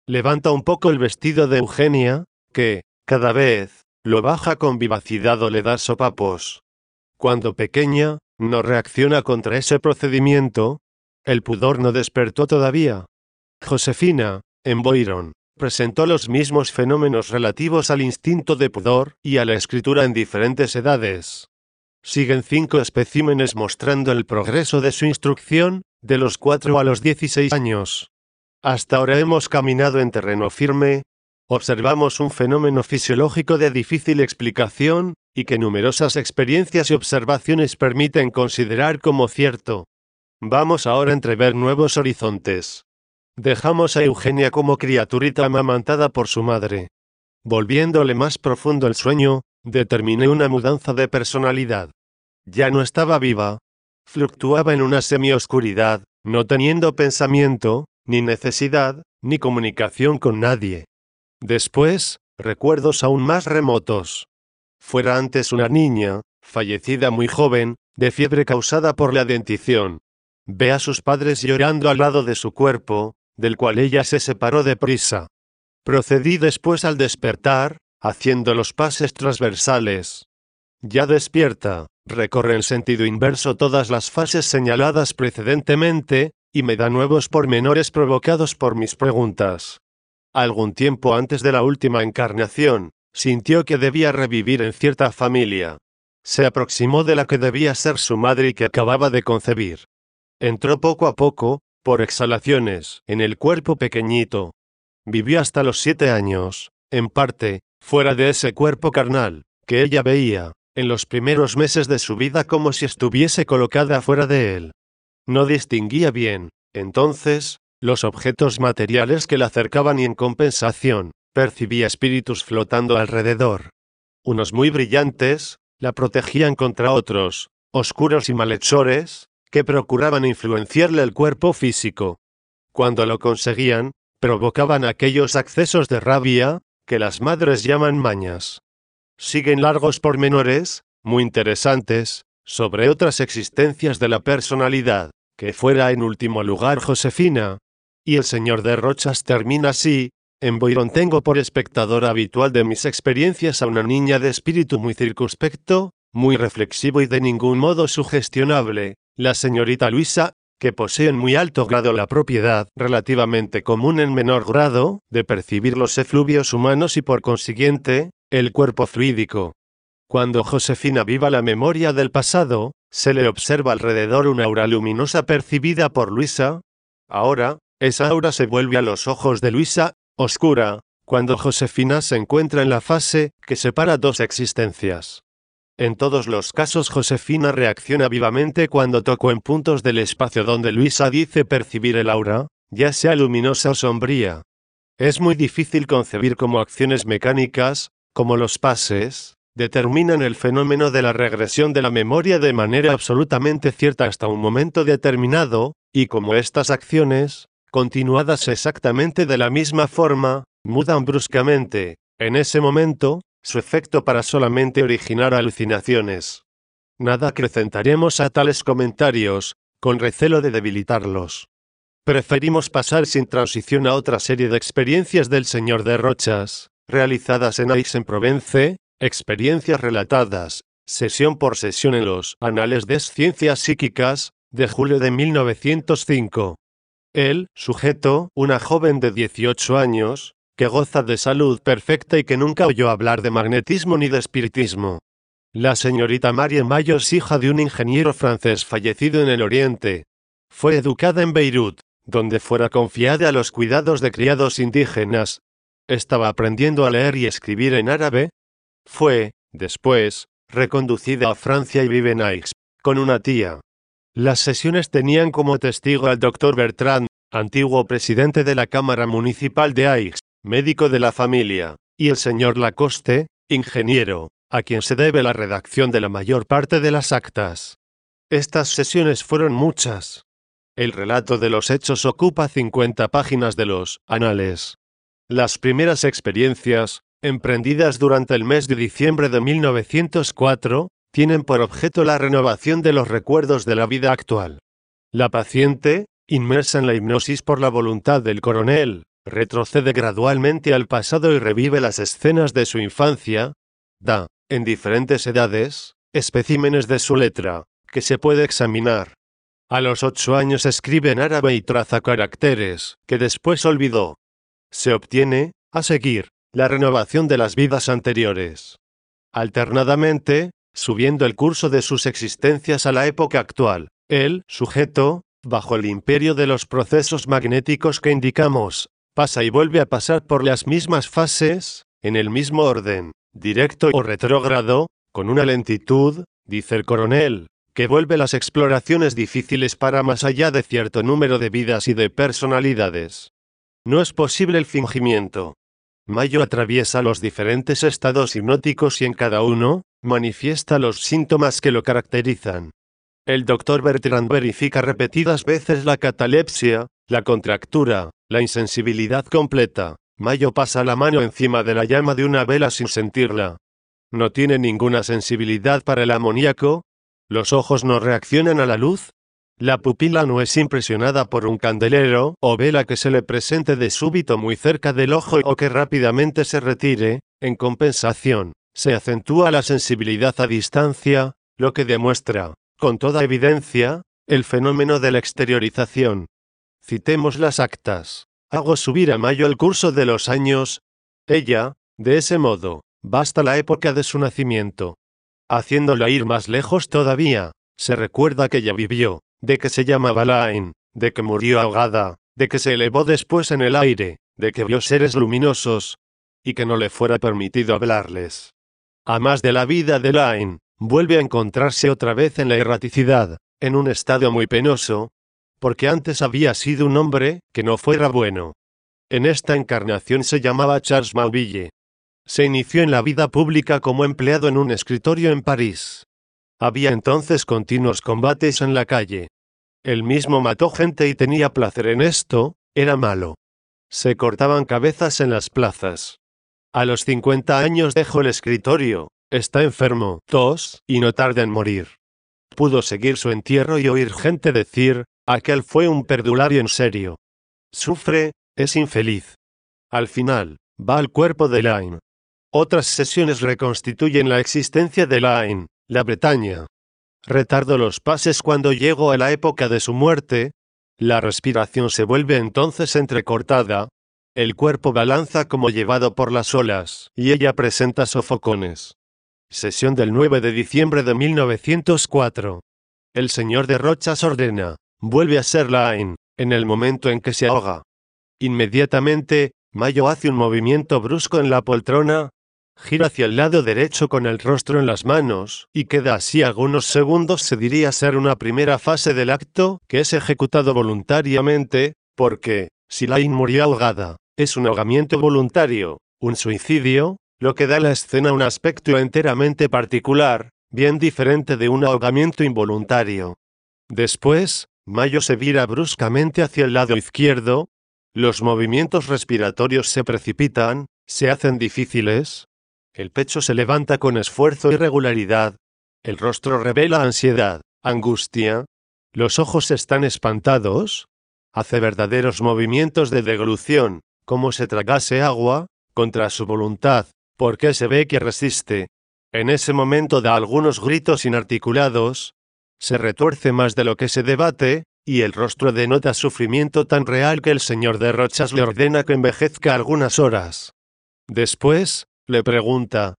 Levanta un poco el vestido de Eugenia, que, cada vez, lo baja con vivacidad o le da sopapos. Cuando pequeña, no reacciona contra ese procedimiento. El pudor no despertó todavía. Josefina, en Boiron, presentó los mismos fenómenos relativos al instinto de pudor y a la escritura en diferentes edades. Siguen cinco especímenes mostrando el progreso de su instrucción, de los cuatro a los dieciséis años. Hasta ahora hemos caminado en terreno firme. Observamos un fenómeno fisiológico de difícil explicación, y que numerosas experiencias y observaciones permiten considerar como cierto. Vamos ahora a entrever nuevos horizontes. Dejamos a Eugenia como criaturita amamantada por su madre. Volviéndole más profundo el sueño, determiné una mudanza de personalidad. Ya no estaba viva. Fluctuaba en una semioscuridad, no teniendo pensamiento, ni necesidad, ni comunicación con nadie. Después, recuerdos aún más remotos. Fuera antes una niña, fallecida muy joven, de fiebre causada por la dentición. Ve a sus padres llorando al lado de su cuerpo, del cual ella se separó deprisa. Procedí después al despertar, haciendo los pases transversales. Ya despierta, recorre en sentido inverso todas las fases señaladas precedentemente, y me da nuevos pormenores provocados por mis preguntas. Algún tiempo antes de la última encarnación, sintió que debía revivir en cierta familia. Se aproximó de la que debía ser su madre y que acababa de concebir. Entró poco a poco, por exhalaciones, en el cuerpo pequeñito. Vivió hasta los siete años, en parte, fuera de ese cuerpo carnal, que ella veía, en los primeros meses de su vida como si estuviese colocada fuera de él. No distinguía bien, entonces, los objetos materiales que la acercaban y en compensación, percibía espíritus flotando alrededor. Unos muy brillantes, la protegían contra otros, oscuros y malhechores, que procuraban influenciarle el cuerpo físico. Cuando lo conseguían, provocaban aquellos accesos de rabia, que las madres llaman mañas. Siguen largos pormenores, muy interesantes, sobre otras existencias de la personalidad, que fuera en último lugar Josefina. Y el señor de Rochas termina así: en Boiron tengo por espectador habitual de mis experiencias a una niña de espíritu muy circunspecto, muy reflexivo y de ningún modo sugestionable, la señorita Luisa, que posee en muy alto grado la propiedad, relativamente común en menor grado, de percibir los efluvios humanos y por consiguiente, el cuerpo fluídico. Cuando Josefina viva la memoria del pasado, se le observa alrededor una aura luminosa percibida por Luisa. Ahora, esa aura se vuelve a los ojos de Luisa, oscura, cuando Josefina se encuentra en la fase que separa dos existencias. En todos los casos Josefina reacciona vivamente cuando toco en puntos del espacio donde Luisa dice percibir el aura, ya sea luminosa o sombría. Es muy difícil concebir cómo acciones mecánicas, como los pases, determinan el fenómeno de la regresión de la memoria de manera absolutamente cierta hasta un momento determinado, y como estas acciones, continuadas exactamente de la misma forma, mudan bruscamente, en ese momento, su efecto para solamente originar alucinaciones. Nada acrecentaremos a tales comentarios, con recelo de debilitarlos. Preferimos pasar sin transición a otra serie de experiencias del señor de Rochas, realizadas en Aix-en-Provence, experiencias relatadas, sesión por sesión en los Anales de Ciencias Psíquicas, de julio de mil novecientos cinco. El sujeto, una joven de dieciocho años, que goza de salud perfecta y que nunca oyó hablar de magnetismo ni de espiritismo. La señorita Marie Mayo es hija de un ingeniero francés fallecido en el Oriente. Fue educada en Beirut, donde fuera confiada a los cuidados de criados indígenas. Estaba aprendiendo a leer y escribir en árabe. Fue, después, reconducida a Francia y vive en Aix, con una tía. Las sesiones tenían como testigo al doctor Bertrand, antiguo presidente de la Cámara Municipal de Aix, médico de la familia, y el señor Lacoste, ingeniero, a quien se debe la redacción de la mayor parte de las actas. Estas sesiones fueron muchas. El relato de los hechos ocupa cincuenta páginas de los Anales. Las primeras experiencias, emprendidas durante el mes de diciembre de mil novecientos cuatro, tienen por objeto la renovación de los recuerdos de la vida actual. La paciente, inmersa en la hipnosis por la voluntad del coronel, retrocede gradualmente al pasado y revive las escenas de su infancia. Da, en diferentes edades, especímenes de su letra, que se puede examinar. A los ocho años escribe en árabe y traza caracteres, que después olvidó. Se obtiene, a seguir, la renovación de las vidas anteriores. Alternadamente, subiendo el curso de sus existencias a la época actual, el sujeto, bajo el imperio de los procesos magnéticos que indicamos, pasa y vuelve a pasar por las mismas fases, en el mismo orden, directo o retrógrado, con una lentitud, dice el coronel, que vuelve las exploraciones difíciles para más allá de cierto número de vidas y de personalidades. No es posible el fingimiento. Mayo atraviesa los diferentes estados hipnóticos y en cada uno, manifiesta los síntomas que lo caracterizan. El doctor Bertrand verifica repetidas veces la catalepsia, la contractura, la insensibilidad completa. Mayo pasa la mano encima de la llama de una vela sin sentirla. No tiene ninguna sensibilidad para el amoníaco. Los ojos no reaccionan a la luz. La pupila no es impresionada por un candelero o vela que se le presente de súbito muy cerca del ojo o que rápidamente se retire. En compensación, se acentúa la sensibilidad a distancia, lo que demuestra, con toda evidencia, el fenómeno de la exteriorización. Citemos las actas. Hago subir a Mayo el curso de los años. Ella, de ese modo, va hasta la época de su nacimiento. Haciéndola ir más lejos todavía, se recuerda que ella vivió, de que se llamaba Lain, de que murió ahogada, de que se elevó después en el aire, de que vio seres luminosos, y que no le fuera permitido hablarles. A más de la vida de Lain, vuelve a encontrarse otra vez en la erraticidad, en un estado muy penoso, porque antes había sido un hombre que no fuera bueno. En esta encarnación se llamaba Charles Maubille. Se inició en la vida pública como empleado en un escritorio en París. Había entonces continuos combates en la calle. Él mismo mató gente y tenía placer en esto, era malo. Se cortaban cabezas en las plazas. A los cincuenta años dejó el escritorio, está enfermo, tos, y no tarda en morir. Pudo seguir su entierro y oír gente decir, aquel fue un perdulario en serio. Sufre, es infeliz. Al final, va al cuerpo de Lain. Otras sesiones reconstituyen la existencia de Lain, la Bretaña. Retardo los pases cuando llego a la época de su muerte. La respiración se vuelve entonces entrecortada. El cuerpo balanza como llevado por las olas, y ella presenta sofocones. Sesión del nueve de diciembre de mil novecientos cuatro. El señor de Rochas ordena, vuelve a ser Lain, en el momento en que se ahoga. Inmediatamente, Mayo hace un movimiento brusco en la poltrona, gira hacia el lado derecho con el rostro en las manos, y queda así algunos segundos. Se diría ser una primera fase del acto, que es ejecutado voluntariamente, porque, si Lain murió ahogada, es un ahogamiento voluntario, un suicidio, lo que da a la escena un aspecto enteramente particular, bien diferente de un ahogamiento involuntario. Después, Mayo se vira bruscamente hacia el lado izquierdo, los movimientos respiratorios se precipitan, se hacen difíciles, el pecho se levanta con esfuerzo y regularidad, el rostro revela ansiedad, angustia, los ojos están espantados, hace verdaderos movimientos de deglución, como si tragase agua, contra su voluntad, porque se ve que resiste. En ese momento da algunos gritos inarticulados, se retuerce más de lo que se debate, y el rostro denota sufrimiento tan real que el señor de Rochas le ordena que envejezca algunas horas. Después, le pregunta: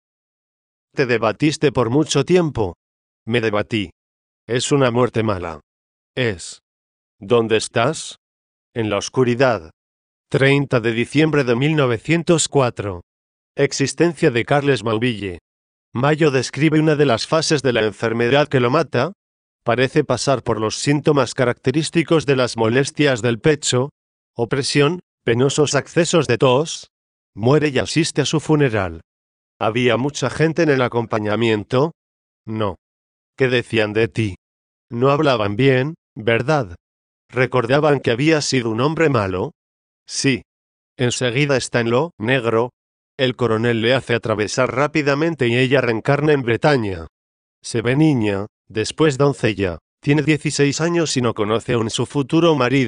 ¿te debatiste por mucho tiempo? Me debatí. Es una muerte mala. Es. ¿Dónde estás? En la oscuridad. treinta de diciembre de mil novecientos cuatro. Existencia de Carles Maubille. Mayo describe una de las fases de la enfermedad que lo mata. Parece pasar por los síntomas característicos de las molestias del pecho, opresión, penosos accesos de tos. Muere y asiste a su funeral. ¿Había mucha gente en el acompañamiento? No. ¿Qué decían de ti? No hablaban bien, ¿verdad? ¿Recordaban que habías sido un hombre malo? Sí. Enseguida está en lo negro. El coronel le hace atravesar rápidamente y ella reencarna en Bretaña. Se ve niña, después doncella, tiene dieciséis años y no conoce aún su futuro marido.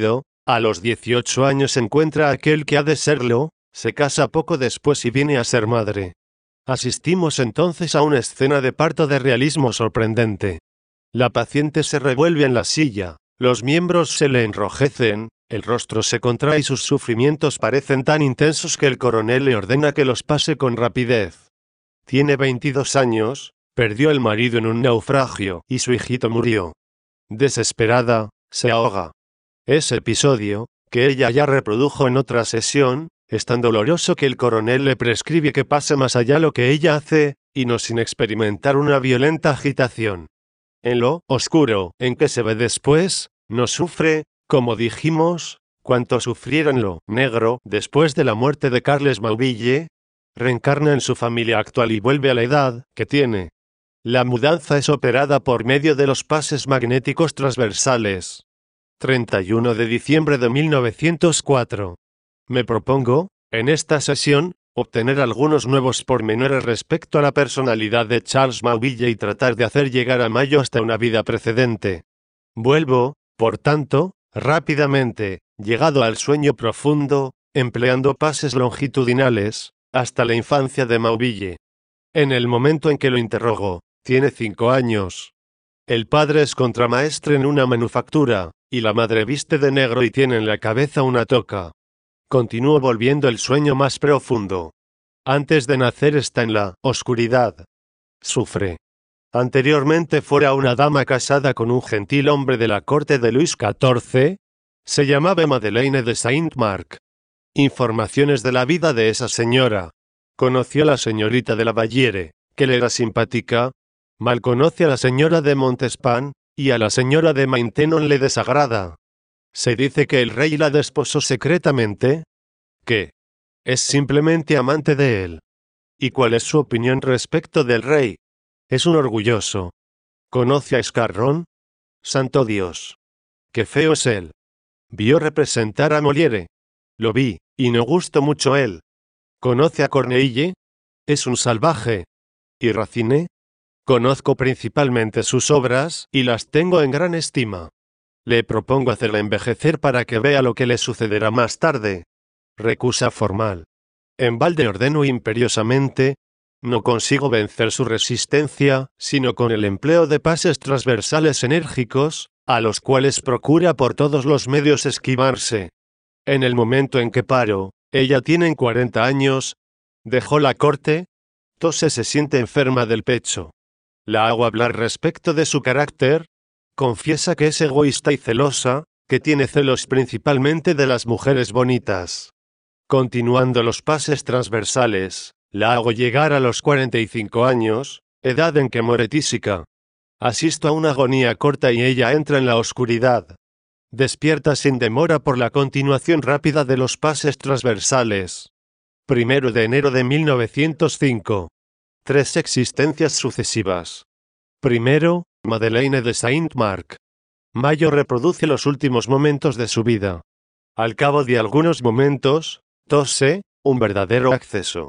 A los dieciocho años encuentra a aquel que ha de serlo, se casa poco después y viene a ser madre. Asistimos entonces a una escena de parto de realismo sorprendente. La paciente se revuelve en la silla, los miembros se le enrojecen, el rostro se contrae y sus sufrimientos parecen tan intensos que el coronel le ordena que los pase con rapidez. Tiene veintidós años, perdió el marido en un naufragio y su hijito murió. Desesperada, se ahoga. Ese episodio, que ella ya reprodujo en otra sesión, es tan doloroso que el coronel le prescribe que pase más allá lo que ella hace, y no sin experimentar una violenta agitación. En lo oscuro, en que se ve después, no sufre, como dijimos, cuanto sufriera en lo negro después de la muerte de Carles Maubille, reencarna en su familia actual y vuelve a la edad que tiene. La mudanza es operada por medio de los pases magnéticos transversales. treinta y uno de diciembre de mil novecientos cuatro. Me propongo, en esta sesión, obtener algunos nuevos pormenores respecto a la personalidad de Charles Maubille y tratar de hacer llegar a Mayo hasta una vida precedente. Vuelvo, por tanto, rápidamente, llegado al sueño profundo, empleando pases longitudinales, hasta la infancia de Maubille. En el momento en que lo interrogo, tiene cinco años. El padre es contramaestre en una manufactura, y la madre viste de negro y tiene en la cabeza una toca. Continúo volviendo el sueño más profundo. Antes de nacer está en la oscuridad. Sufre. Anteriormente fuera una dama casada con un gentil hombre de la corte de Luis catorce. Se llamaba Madeleine de Saint-Marc. Informaciones de la vida de esa señora. Conoció a la señorita de la Valliere, que le era simpática. Mal conoce a la señora de Montespan, y a la señora de Maintenon le desagrada. Se dice que el rey la desposó secretamente, que es simplemente amante de él. ¿Y cuál es su opinión respecto del rey? Es un orgulloso. ¿Conoce a Escarrón? Santo Dios. Qué feo es él. Vio representar a Molière. Lo vi, y no gustó mucho él. ¿Conoce a Corneille? Es un salvaje. ¿Y Racine? Conozco principalmente sus obras, y las tengo en gran estima. Le propongo hacerla envejecer para que vea lo que le sucederá más tarde. Recusa formal. En balde ordeno imperiosamente. No consigo vencer su resistencia, sino con el empleo de pases transversales enérgicos, a los cuales procura por todos los medios esquivarse. En el momento en que paro, ella tiene cuarenta años, dejó la corte, tose, se siente enferma del pecho. La hago hablar respecto de su carácter. Confiesa que es egoísta y celosa, que tiene celos principalmente de las mujeres bonitas. Continuando los pases transversales, la hago llegar a los cuarenta y cinco años, edad en que muere tísica. Asisto a una agonía corta y ella entra en la oscuridad. Despierta sin demora por la continuación rápida de los pases transversales. Primero de enero de mil novecientos cinco. Tres existencias sucesivas. Primero, Madeleine de Saint-Marc. Mayo reproduce los últimos momentos de su vida. Al cabo de algunos momentos, tose, un verdadero acceso.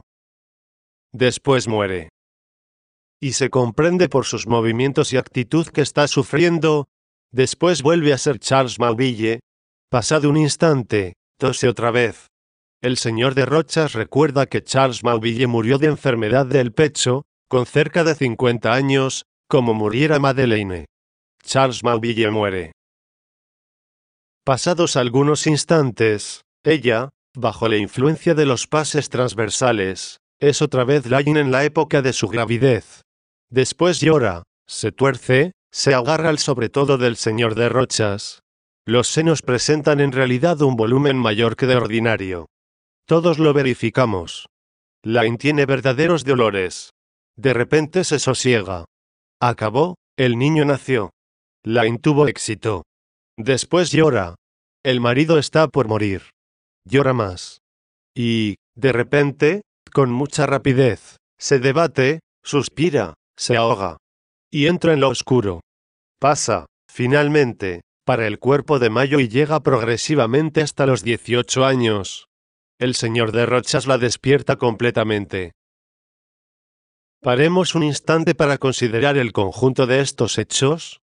Después muere. Y se comprende por sus movimientos y actitud que está sufriendo. Después vuelve a ser Charles Maubille. Pasado un instante, tose otra vez. El señor de Rochas recuerda que Charles Maubille murió de enfermedad del pecho, con cerca de cincuenta años, como muriera Madeleine. Charles Maubille muere. Pasados algunos instantes, ella, bajo la influencia de los pases transversales, es otra vez Laine en la época de su gravidez. Después llora, se tuerce, se agarra al sobretodo del señor de Rochas. Los senos presentan en realidad un volumen mayor que de ordinario. Todos lo verificamos. Laine tiene verdaderos dolores. De repente se sosiega. Acabó, el niño nació. Laine tuvo éxito. Después llora. El marido está por morir. Llora más. Y, de repente, con mucha rapidez, se debate, suspira, se ahoga. Y entra en lo oscuro. Pasa, finalmente, para el cuerpo de Mayo y llega progresivamente hasta los dieciocho años. El señor de Rochas la despierta completamente. Paremos un instante para considerar el conjunto de estos hechos.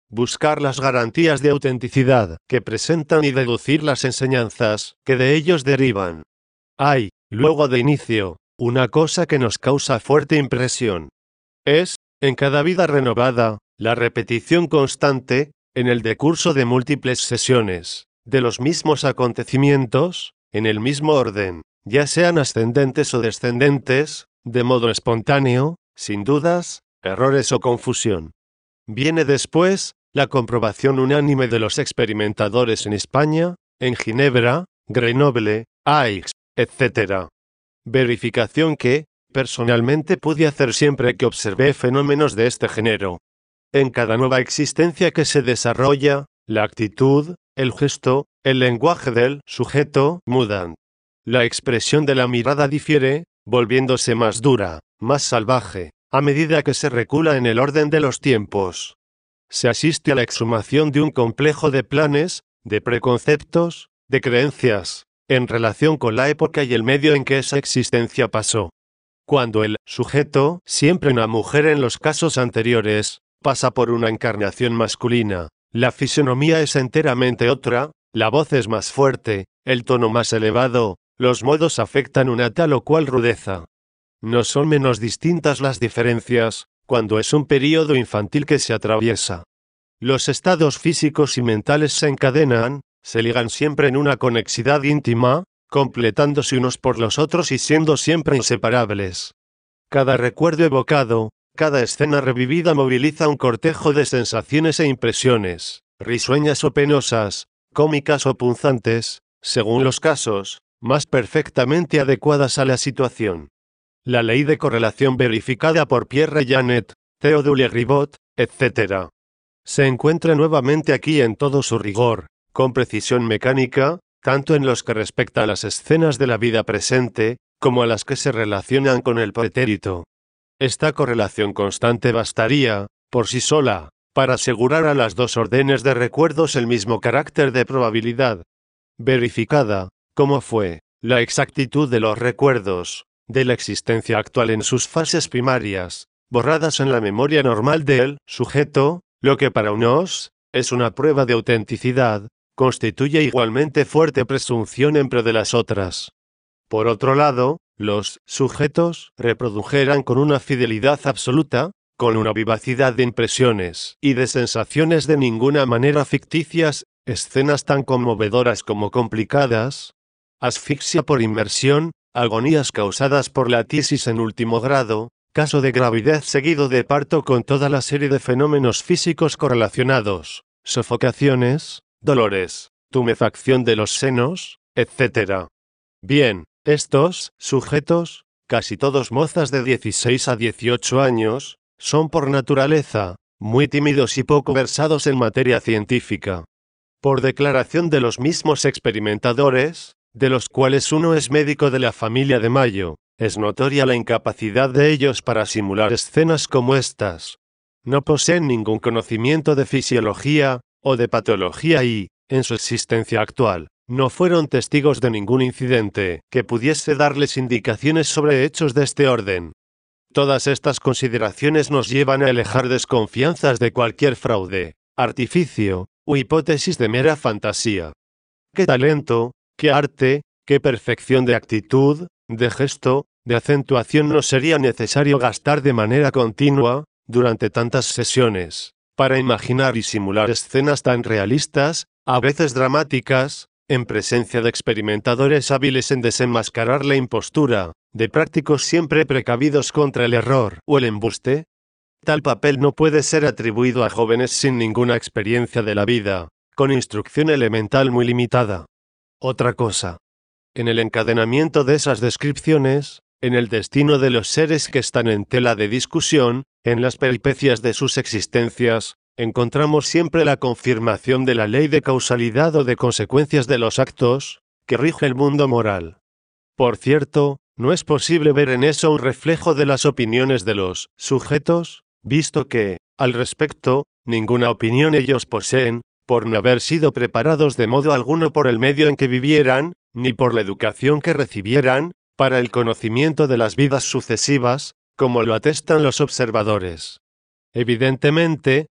buscar las garantías de autenticidad que presentan y deducir las enseñanzas que de ellos derivan. Hay, luego de inicio, una cosa que nos causa fuerte impresión. Es, en cada vida renovada, la repetición constante, en el decurso de múltiples sesiones, de los mismos acontecimientos, en el mismo orden, ya sean ascendentes o descendentes, de modo espontáneo, sin dudas, errores o confusión. Viene después, la comprobación unánime de los experimentadores en España, en Ginebra, Grenoble, Aix, etcétera. Verificación que, personalmente pude hacer siempre que observé fenómenos de este género. En cada nueva existencia que se desarrolla, la actitud, el gesto, el lenguaje del sujeto mudan. La expresión de la mirada difiere, volviéndose más dura, más salvaje, a medida que se recula en el orden de los tiempos. Se asiste a la exhumación de un complejo de planes, de preconceptos, de creencias, en relación con la época y el medio en que esa existencia pasó. Cuando el sujeto, siempre una mujer en los casos anteriores, pasa por una encarnación masculina, la fisonomía es enteramente otra, la voz es más fuerte, el tono más elevado, los modos afectan una tal o cual rudeza. No son menos distintas las diferencias, cuando es un período infantil que se atraviesa. Los estados físicos y mentales se encadenan, se ligan siempre en una conexidad íntima, completándose unos por los otros y siendo siempre inseparables. Cada recuerdo evocado, cada escena revivida moviliza un cortejo de sensaciones e impresiones, risueñas o penosas, cómicas o punzantes, según los casos, más perfectamente adecuadas a la situación. La ley de correlación verificada por Pierre Janet, Théodule Ribot, etcétera. Se encuentra nuevamente aquí en todo su rigor, con precisión mecánica, tanto en los que respecta a las escenas de la vida presente, como a las que se relacionan con el pretérito. Esta correlación constante bastaría, por sí sola, para asegurar a las dos órdenes de recuerdos el mismo carácter de probabilidad. Verificada, como fue, la exactitud de los recuerdos, de la existencia actual en sus fases primarias, borradas en la memoria normal del sujeto, lo que para unos es una prueba de autenticidad, constituye igualmente fuerte presunción en pro de las otras. Por otro lado, los sujetos reprodujeran con una fidelidad absoluta, con una vivacidad de impresiones y de sensaciones de ninguna manera ficticias, escenas tan conmovedoras como complicadas, asfixia por inmersión, agonías causadas por la tisis en último grado, caso de gravidez seguido de parto con toda la serie de fenómenos físicos correlacionados, sofocaciones, dolores, tumefacción de los senos, etcétera. Bien, estos sujetos, casi todos mozas de dieciséis a dieciocho años, son por naturaleza muy tímidos y poco versados en materia científica. Por declaración de los mismos experimentadores, de los cuales uno es médico de la familia de Mayo, es notoria la incapacidad de ellos para simular escenas como estas. No poseen ningún conocimiento de fisiología o de patología y, en su existencia actual, no fueron testigos de ningún incidente que pudiese darles indicaciones sobre hechos de este orden. Todas estas consideraciones nos llevan a alejar desconfianzas de cualquier fraude, artificio u hipótesis de mera fantasía. ¡Qué talento, qué arte, qué perfección de actitud, de gesto, de acentuación nos sería necesario gastar de manera continua, durante tantas sesiones, para imaginar y simular escenas tan realistas, a veces dramáticas, en presencia de experimentadores hábiles en desenmascarar la impostura, de prácticos siempre precavidos contra el error o el embuste? Tal papel no puede ser atribuido a jóvenes sin ninguna experiencia de la vida, con instrucción elemental muy limitada. Otra cosa. En el encadenamiento de esas descripciones, en el destino de los seres que están en tela de discusión, en las peripecias de sus existencias, encontramos siempre la confirmación de la ley de causalidad o de consecuencias de los actos, que rige el mundo moral. Por cierto, no es posible ver en eso un reflejo de las opiniones de los sujetos, visto que, al respecto, ninguna opinión ellos poseen, por no haber sido preparados de modo alguno por el medio en que vivieran, ni por la educación que recibieran, para el conocimiento de las vidas sucesivas, como lo atestan los observadores. Evidentemente,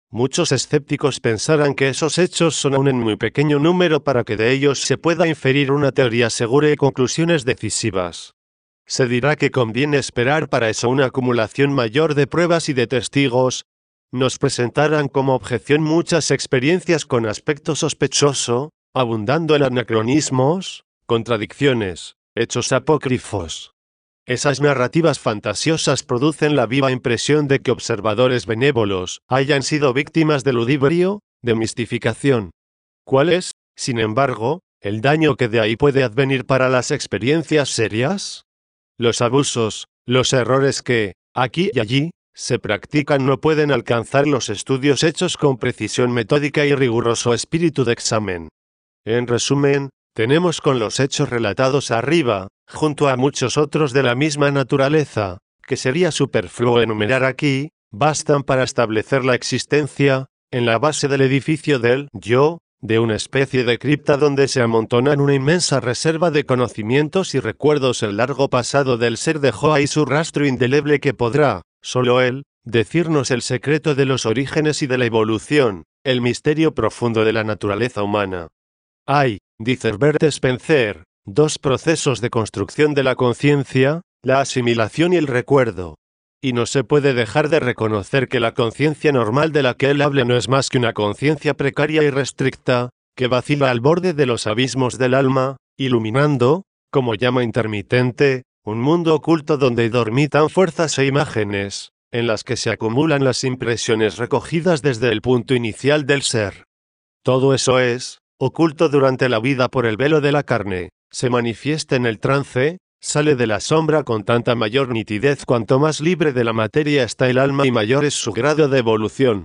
muchos escépticos pensarán que esos hechos son aún en muy pequeño número para que de ellos se pueda inferir una teoría segura y conclusiones decisivas. Se dirá que conviene esperar para eso una acumulación mayor de pruebas y de testigos. Nos presentarán como objeción muchas experiencias con aspecto sospechoso, abundando en anacronismos, contradicciones, hechos apócrifos. Esas narrativas fantasiosas producen la viva impresión de que observadores benévolos hayan sido víctimas de ludibrio, de mistificación. ¿Cuál es, sin embargo, el daño que de ahí puede advenir para las experiencias serias? Los abusos, los errores que, aquí y allí, se practican no pueden alcanzar los estudios hechos con precisión metódica y riguroso espíritu de examen. En resumen, tenemos con los hechos relatados arriba, junto a muchos otros de la misma naturaleza, que sería superfluo enumerar aquí, bastan para establecer la existencia, en la base del edificio del yo, de una especie de cripta donde se amontonan una inmensa reserva de conocimientos y recuerdos. El largo pasado del ser dejó ahí su rastro indeleble que podrá, solo él, decirnos el secreto de los orígenes y de la evolución, el misterio profundo de la naturaleza humana. Hay, dice Herbert Spencer, dos procesos de construcción de la conciencia, la asimilación y el recuerdo. Y no se puede dejar de reconocer que la conciencia normal de la que él habla no es más que una conciencia precaria y restricta, que vacila al borde de los abismos del alma, iluminando, como llama intermitente, un mundo oculto donde dormitan fuerzas e imágenes, en las que se acumulan las impresiones recogidas desde el punto inicial del ser. Todo eso es, oculto durante la vida por el velo de la carne, se manifiesta en el trance, sale de la sombra con tanta mayor nitidez cuanto más libre de la materia está el alma y mayor es su grado de evolución.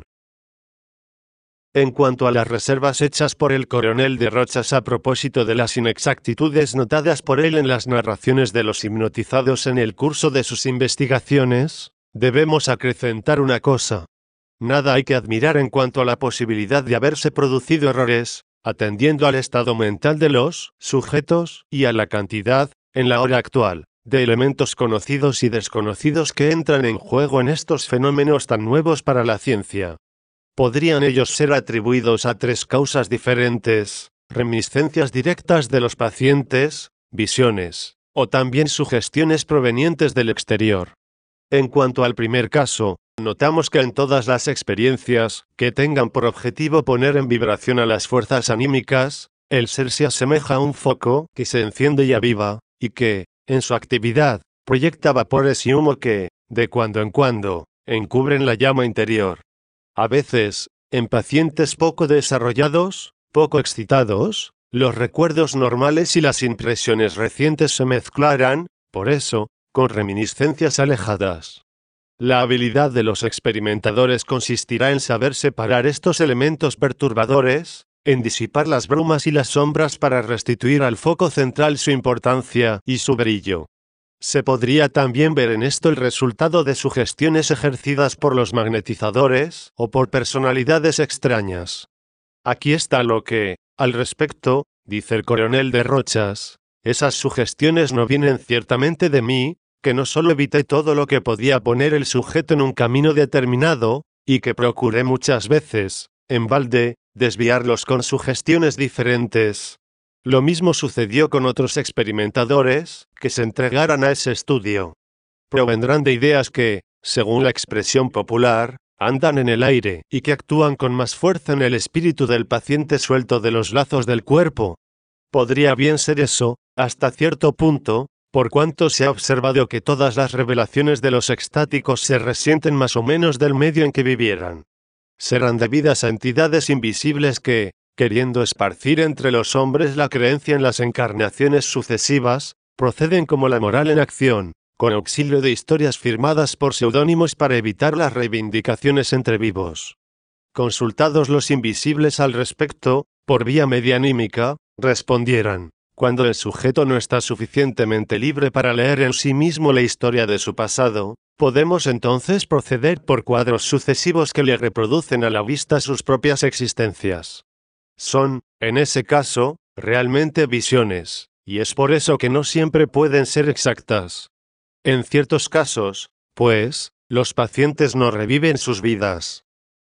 En cuanto a las reservas hechas por el coronel de Rochas a propósito de las inexactitudes notadas por él en las narraciones de los hipnotizados en el curso de sus investigaciones, debemos acrecentar una cosa. Nada hay que admirar en cuanto a la posibilidad de haberse producido errores, atendiendo al estado mental de los sujetos y a la cantidad, en la hora actual, de elementos conocidos y desconocidos que entran en juego en estos fenómenos tan nuevos para la ciencia. Podrían ellos ser atribuidos a tres causas diferentes: reminiscencias directas de los pacientes, visiones, o también sugestiones provenientes del exterior. En cuanto al primer caso, notamos que en todas las experiencias que tengan por objetivo poner en vibración a las fuerzas anímicas, el ser se asemeja a un foco que se enciende y aviva, y que, en su actividad, proyecta vapores y humo que, de cuando en cuando, encubren la llama interior. A veces, en pacientes poco desarrollados, poco excitados, los recuerdos normales y las impresiones recientes se mezclarán, por eso, con reminiscencias alejadas. La habilidad de los experimentadores consistirá en saber separar estos elementos perturbadores, en disipar las brumas y las sombras para restituir al foco central su importancia y su brillo. Se podría también ver en esto el resultado de sugestiones ejercidas por los magnetizadores o por personalidades extrañas. Aquí está lo que, al respecto, dice el coronel de Rochas: esas sugestiones no vienen ciertamente de mí, que no solo evité todo lo que podía poner el sujeto en un camino determinado, y que procuré muchas veces, en balde, desviarlos con sugestiones diferentes. Lo mismo sucedió con otros experimentadores, que se entregaran a ese estudio. Provendrán de ideas que, según la expresión popular, andan en el aire y que actúan con más fuerza en el espíritu del paciente suelto de los lazos del cuerpo. Podría bien ser eso, hasta cierto punto, por cuanto se ha observado que todas las revelaciones de los extáticos se resienten más o menos del medio en que vivieran. Serán debidas a entidades invisibles que, queriendo esparcir entre los hombres la creencia en las encarnaciones sucesivas, proceden como la moral en acción, con auxilio de historias firmadas por seudónimos para evitar las reivindicaciones entre vivos. Consultados los invisibles al respecto, por vía medianímica, respondieran: cuando el sujeto no está suficientemente libre para leer en sí mismo la historia de su pasado, podemos entonces proceder por cuadros sucesivos que le reproducen a la vista sus propias existencias. Son, en ese caso, realmente visiones, y es por eso que no siempre pueden ser exactas. En ciertos casos, pues, los pacientes no reviven sus vidas.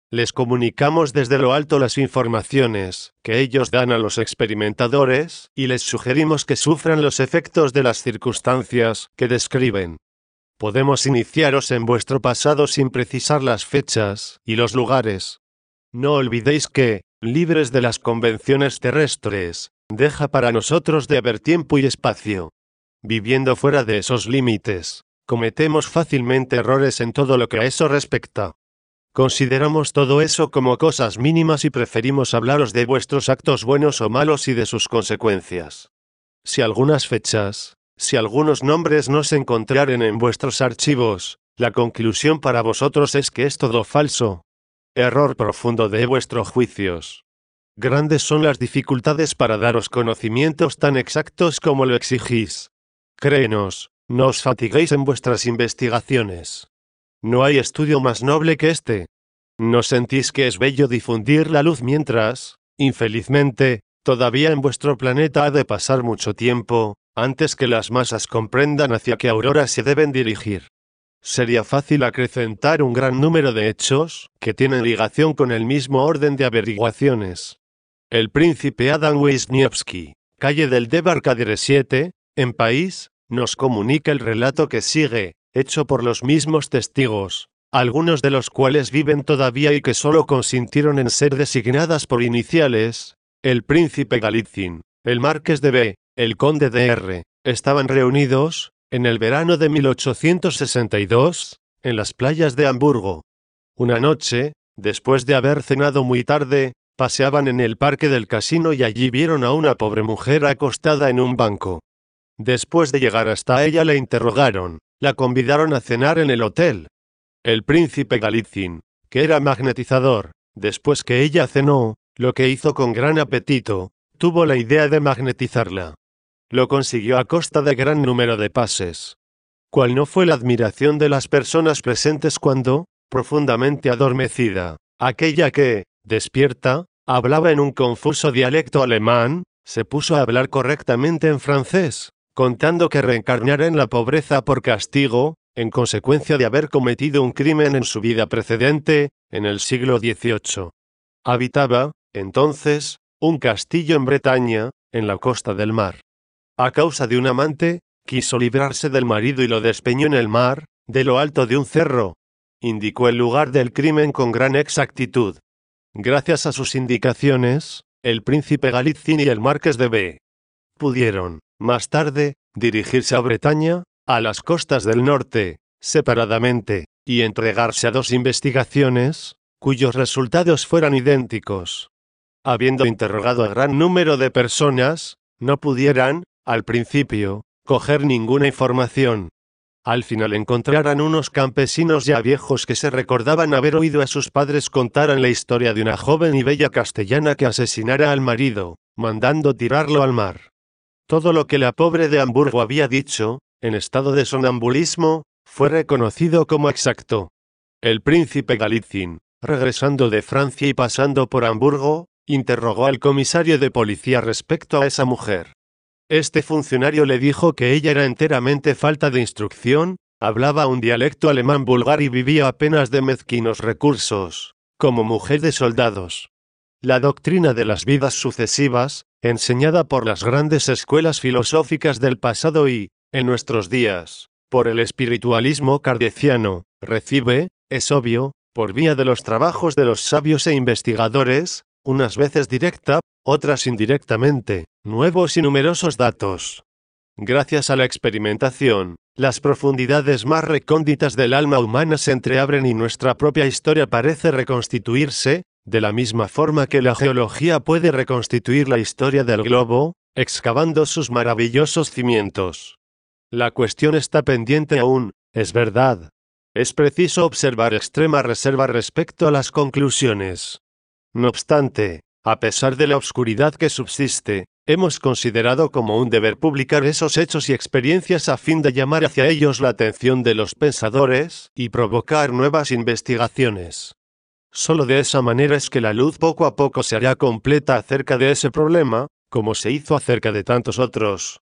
Les comunicamos desde lo alto las informaciones que ellos dan a los experimentadores y les sugerimos que sufran los efectos de las circunstancias que describen. Podemos iniciaros en vuestro pasado sin precisar las fechas y los lugares. No olvidéis que, libres de las convenciones terrestres, deja para nosotros de haber tiempo y espacio. Viviendo fuera de esos límites, cometemos fácilmente errores en todo lo que a eso respecta. Consideramos todo eso como cosas mínimas y preferimos hablaros de vuestros actos buenos o malos y de sus consecuencias. Si algunas fechas, si algunos nombres no se encontraren en vuestros archivos, la conclusión para vosotros es que es todo falso. Error profundo de vuestros juicios. Grandes son las dificultades para daros conocimientos tan exactos como lo exigís. Créenos, no os fatiguéis en vuestras investigaciones. No hay estudio más noble que este. ¿No sentís que es bello difundir la luz mientras, infelizmente, todavía en vuestro planeta ha de pasar mucho tiempo, antes que las masas comprendan hacia qué aurora se deben dirigir? Sería fácil acrecentar un gran número de hechos que tienen ligación con el mismo orden de averiguaciones. El príncipe Adam Wisniewski, calle del Debarcadere siete, en París, nos comunica el relato que sigue, hecho por los mismos testigos, algunos de los cuales viven todavía y que solo consintieron en ser designadas por iniciales. El príncipe Galitzin, el marqués de B, el conde de R, estaban reunidos, en el verano de mil ochocientos sesenta y dos, en las playas de Hamburgo. Una noche, después de haber cenado muy tarde, paseaban en el parque del casino y allí vieron a una pobre mujer acostada en un banco. Después de llegar hasta ella la interrogaron, la convidaron a cenar en el hotel. El príncipe Galitzin, que era magnetizador, después que ella cenó, lo que hizo con gran apetito, tuvo la idea de magnetizarla. Lo consiguió a costa de gran número de pases. ¿Cuál no fue la admiración de las personas presentes cuando, profundamente adormecida, aquella que, despierta, hablaba en un confuso dialecto alemán, se puso a hablar correctamente en francés, contando que reencarnara en la pobreza por castigo, en consecuencia de haber cometido un crimen en su vida precedente, en el siglo dieciocho. Habitaba, entonces, un castillo en Bretaña, en la costa del mar. A causa de un amante, quiso librarse del marido y lo despeñó en el mar, de lo alto de un cerro. Indicó el lugar del crimen con gran exactitud. Gracias a sus indicaciones, el príncipe Galitzin y el marqués de B pudieron, más tarde, dirigirse a Bretaña, a las costas del norte, separadamente, y entregarse a dos investigaciones, cuyos resultados fueran idénticos. Habiendo interrogado a gran número de personas, no pudieran, al principio, coger ninguna información. Al final encontraran unos campesinos ya viejos que se recordaban haber oído a sus padres contar la historia de una joven y bella castellana que asesinara al marido, mandando tirarlo al mar. Todo lo que la pobre de Hamburgo había dicho, en estado de sonambulismo, fue reconocido como exacto. El príncipe Galitzin, regresando de Francia y pasando por Hamburgo, interrogó al comisario de policía respecto a esa mujer. Este funcionario le dijo que ella era enteramente falta de instrucción, hablaba un dialecto alemán vulgar y vivía apenas de mezquinos recursos, como mujer de soldados. La doctrina de las vidas sucesivas, enseñada por las grandes escuelas filosóficas del pasado y, en nuestros días, por el espiritualismo kardeciano, recibe, es obvio, por vía de los trabajos de los sabios e investigadores, unas veces directa, otras indirectamente, nuevos y numerosos datos. Gracias a la experimentación, las profundidades más recónditas del alma humana se entreabren y nuestra propia historia parece reconstituirse, de la misma forma que la geología puede reconstituir la historia del globo, excavando sus maravillosos cimientos. La cuestión está pendiente aún, es verdad. Es preciso observar extrema reserva respecto a las conclusiones. No obstante, a pesar de la oscuridad que subsiste, hemos considerado como un deber publicar esos hechos y experiencias a fin de llamar hacia ellos la atención de los pensadores y provocar nuevas investigaciones. Solo de esa manera es que la luz poco a poco se hará completa acerca de ese problema, como se hizo acerca de tantos otros.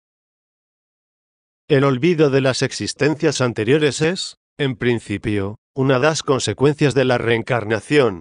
El olvido de las existencias anteriores es, en principio, una de las consecuencias de la reencarnación.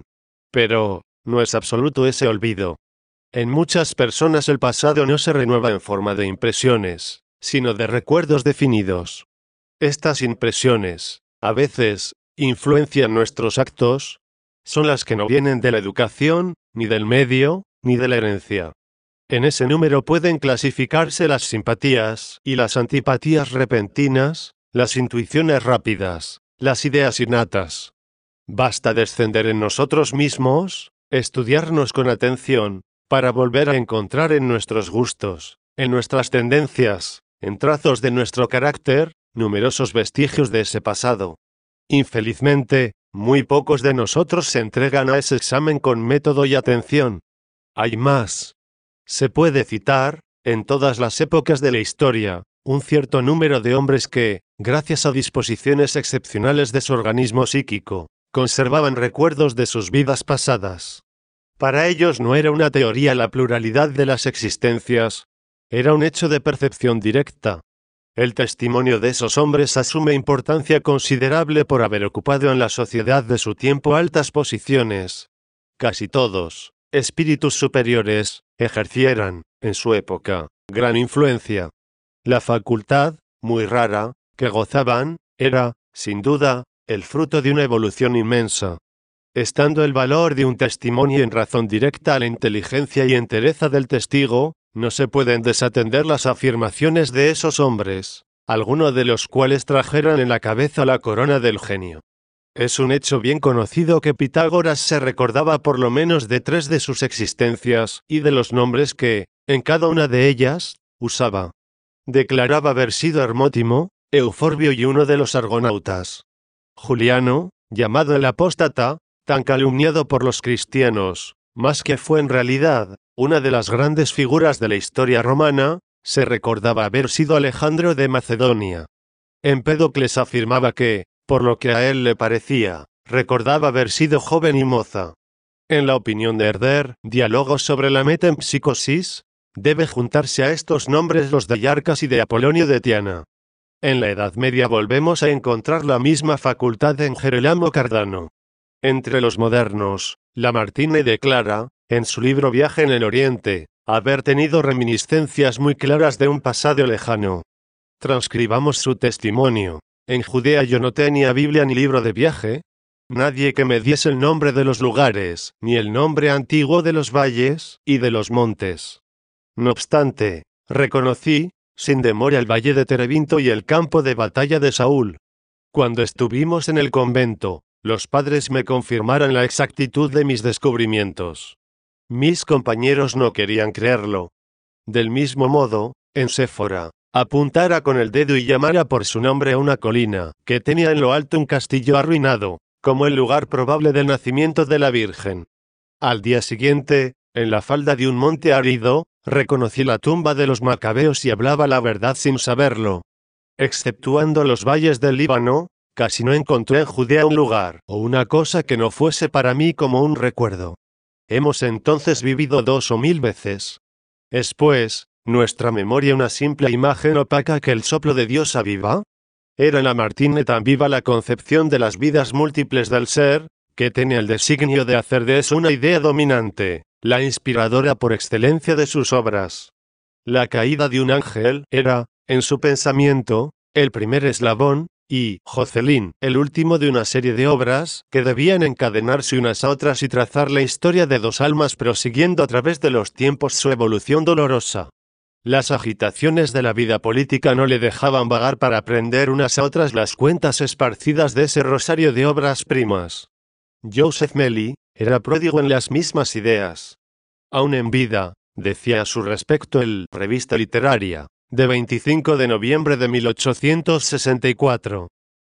Pero, no es absoluto ese olvido. En muchas personas el pasado no se renueva en forma de impresiones, sino de recuerdos definidos. Estas impresiones, a veces, influencian nuestros actos, son las que no vienen de la educación, ni del medio, ni de la herencia. En ese número pueden clasificarse las simpatías y las antipatías repentinas, las intuiciones rápidas, las ideas innatas. Basta descender en nosotros mismos, estudiarnos con atención, para volver a encontrar en nuestros gustos, en nuestras tendencias, en trazos de nuestro carácter, numerosos vestigios de ese pasado. Infelizmente, muy pocos de nosotros se entregan a ese examen con método y atención. Hay más. Se puede citar, en todas las épocas de la historia, un cierto número de hombres que, gracias a disposiciones excepcionales de su organismo psíquico, conservaban recuerdos de sus vidas pasadas. Para ellos no era una teoría la pluralidad de las existencias, era un hecho de percepción directa. El testimonio de esos hombres asume importancia considerable por haber ocupado en la sociedad de su tiempo altas posiciones. Casi todos, espíritus superiores, ejercieran, en su época, gran influencia. La facultad, muy rara, que gozaban, era, sin duda, el fruto de una evolución inmensa. Estando el valor de un testimonio en razón directa a la inteligencia y entereza del testigo, no se pueden desatender las afirmaciones de esos hombres, algunos de los cuales trajeran en la cabeza la corona del genio. Es un hecho bien conocido que Pitágoras se recordaba por lo menos de tres de sus existencias y de los nombres que, en cada una de ellas, usaba. Declaraba haber sido Hermótimo, Euforbio y uno de los argonautas. Juliano, llamado el apóstata, tan calumniado por los cristianos, más que fue en realidad una de las grandes figuras de la historia romana, se recordaba haber sido Alejandro de Macedonia. Empédocles afirmaba que, por lo que a él le parecía, recordaba haber sido joven y moza. En la opinión de Herder, Diálogos sobre la metempsicosis, debe juntarse a estos nombres los de Iarcas y de Apolonio de Tiana. En la Edad Media volvemos a encontrar la misma facultad en Gerolamo Cardano. Entre los modernos, Lamartine declara, en su libro Viaje en el Oriente, haber tenido reminiscencias muy claras de un pasado lejano. Transcribamos su testimonio. En Judea yo no tenía Biblia ni libro de viaje. Nadie que me diese el nombre de los lugares, ni el nombre antiguo de los valles y de los montes. No obstante, reconocí, sin demora, el valle de Terebinto y el campo de batalla de Saúl. Cuando estuvimos en el convento, los padres me confirmaron la exactitud de mis descubrimientos. Mis compañeros no querían creerlo. Del mismo modo, en Séfora, apuntara con el dedo y llamara por su nombre a una colina, que tenía en lo alto un castillo arruinado, como el lugar probable del nacimiento de la Virgen. Al día siguiente, en la falda de un monte árido, reconocí la tumba de los macabeos y hablaba la verdad sin saberlo. Exceptuando los valles del Líbano, casi no encontré en Judea un lugar o una cosa que no fuese para mí como un recuerdo. Hemos entonces vivido dos o mil veces. ¿Es pues nuestra memoria una simple imagen opaca que el soplo de Dios aviva? Era en Lamartine tan viva la concepción de las vidas múltiples del ser, que tenía el designio de hacer de eso una idea dominante, la inspiradora por excelencia de sus obras. La caída de un ángel era, en su pensamiento, el primer eslabón, y Jocelyn, el último de una serie de obras que debían encadenarse unas a otras y trazar la historia de dos almas prosiguiendo a través de los tiempos su evolución dolorosa. Las agitaciones de la vida política no le dejaban vagar para aprender unas a otras las cuentas esparcidas de ese rosario de obras primas. Joseph Mély era pródigo en las mismas ideas. Aún en vida, decía a su respecto el Revista Literaria, de veinticinco de noviembre de mil ochocientos sesenta y cuatro.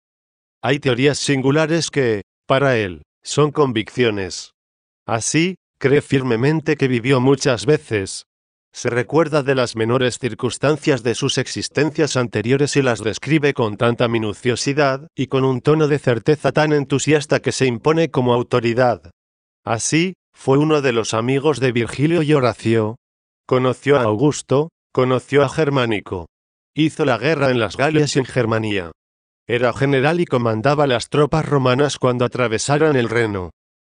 Hay teorías singulares que, para él, son convicciones. Así, cree firmemente que vivió muchas veces. Se recuerda de las menores circunstancias de sus existencias anteriores y las describe con tanta minuciosidad y con un tono de certeza tan entusiasta que se impone como autoridad. Así, fue uno de los amigos de Virgilio y Horacio. Conoció a Augusto, conoció a Germánico. Hizo la guerra en las Galias y en Germania. Era general y comandaba las tropas romanas cuando atravesaron el Reno.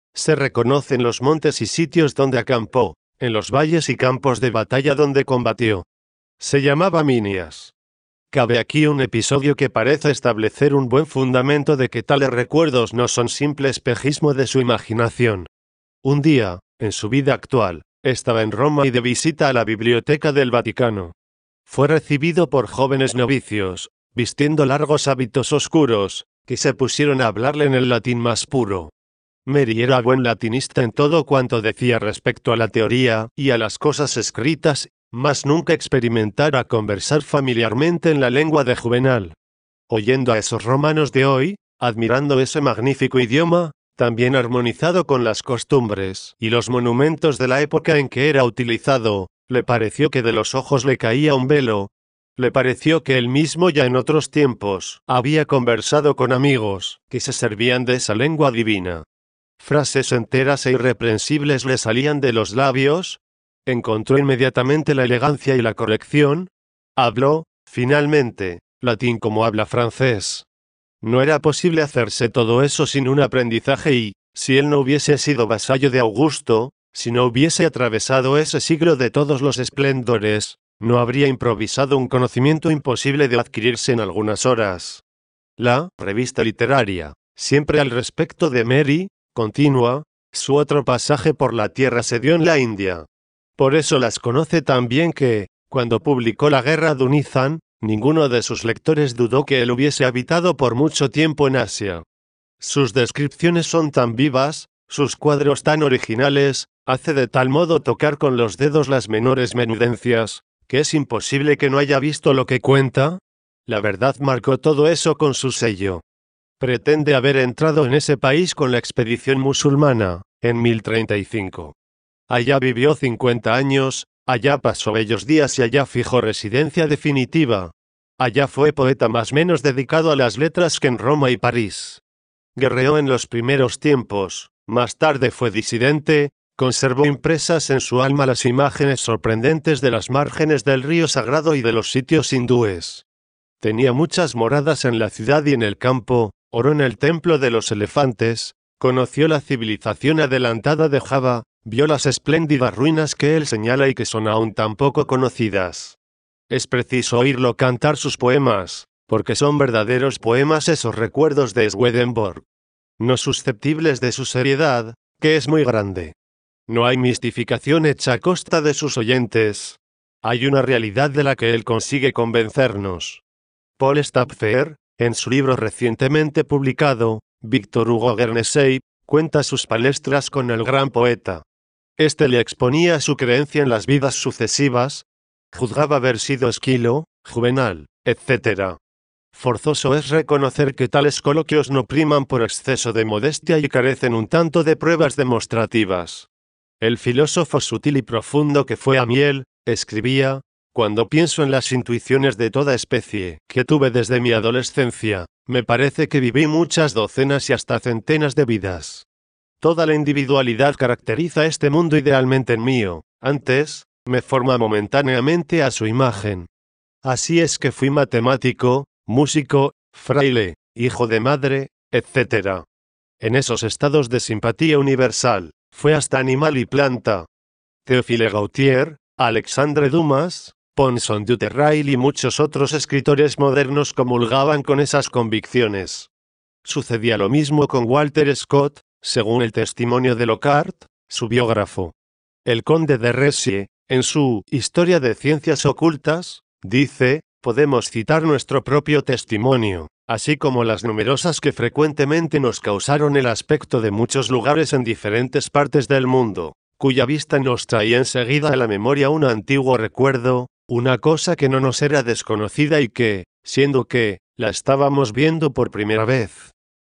Se reconocen los montes y sitios donde acampó, en los valles y campos de batalla donde combatió. Se llamaba Minias. Cabe aquí un episodio que parece establecer un buen fundamento de que tales recuerdos no son simple espejismo de su imaginación. Un día, en su vida actual, estaba en Roma y de visita a la Biblioteca del Vaticano. Fue recibido por jóvenes novicios, vistiendo largos hábitos oscuros, que se pusieron a hablarle en el latín más puro. Mary era buen latinista en todo cuanto decía respecto a la teoría y a las cosas escritas, mas nunca experimentara conversar familiarmente en la lengua de Juvenal. Oyendo a esos romanos de hoy, admirando ese magnífico idioma, también armonizado con las costumbres y los monumentos de la época en que era utilizado, le pareció que de los ojos le caía un velo. Le pareció que él mismo ya en otros tiempos había conversado con amigos que se servían de esa lengua divina. Frases enteras e irreprensibles le salían de los labios. Encontró inmediatamente la elegancia y la corrección. Habló, finalmente, latín como habla francés. No era posible hacerse todo eso sin un aprendizaje y, si él no hubiese sido vasallo de Augusto, si no hubiese atravesado ese siglo de todos los esplendores, no habría improvisado un conocimiento imposible de adquirirse en algunas horas. La revista literaria, siempre al respecto de Mary, continúa, su otro pasaje por la tierra se dio en la India. Por eso las conoce tan bien que, cuando publicó La Guerra de Unizan, ninguno de sus lectores dudó que él hubiese habitado por mucho tiempo en Asia. Sus descripciones son tan vivas, sus cuadros tan originales, hace de tal modo tocar con los dedos las menores menudencias, que es imposible que no haya visto lo que cuenta. La verdad marcó todo eso con su sello. Pretende haber entrado en ese país con la expedición musulmana, en mil treinta y cinco. Allá vivió cincuenta años, allá pasó bellos días y allá fijó residencia definitiva. Allá fue poeta más menos dedicado a las letras que en Roma y París. Guerreó en los primeros tiempos, más tarde fue disidente, conservó impresas en su alma las imágenes sorprendentes de las márgenes del río sagrado y de los sitios hindúes. Tenía muchas moradas en la ciudad y en el campo, oró en el templo de los elefantes, conoció la civilización adelantada de Java, vio las espléndidas ruinas que él señala y que son aún tan poco conocidas. Es preciso oírlo cantar sus poemas, porque son verdaderos poemas esos recuerdos de Swedenborg. No susceptibles de su seriedad, que es muy grande. No hay mistificación hecha a costa de sus oyentes. Hay una realidad de la que él consigue convencernos. Paul Stapfer, en su libro recientemente publicado, Victor Hugo Guernesey, cuenta sus palestras con el gran poeta. Este le exponía su creencia en las vidas sucesivas, juzgaba haber sido Esquilo, Juvenal, etcétera. Forzoso es reconocer que tales coloquios no priman por exceso de modestia y carecen un tanto de pruebas demostrativas. El filósofo sutil y profundo que fue Amiel, escribía, cuando pienso en las intuiciones de toda especie que tuve desde mi adolescencia, me parece que viví muchas docenas y hasta centenas de vidas. Toda la individualidad caracteriza este mundo idealmente en mío, antes, me forma momentáneamente a su imagen. Así es que fui matemático, músico, fraile, hijo de madre, etcétera. En esos estados de simpatía universal, fue hasta animal y planta. Théophile Gautier, Alexandre Dumas, Ponson du Terrail y muchos otros escritores modernos comulgaban con esas convicciones. Sucedía lo mismo con Walter Scott, según el testimonio de Lockhart, su biógrafo. El conde de Resie, en su Historia de Ciencias Ocultas, dice, podemos citar nuestro propio testimonio, así como las numerosas que frecuentemente nos causaron el aspecto de muchos lugares en diferentes partes del mundo, cuya vista nos traía enseguida a la memoria un antiguo recuerdo, una cosa que no nos era desconocida y que, siendo que, la estábamos viendo por primera vez.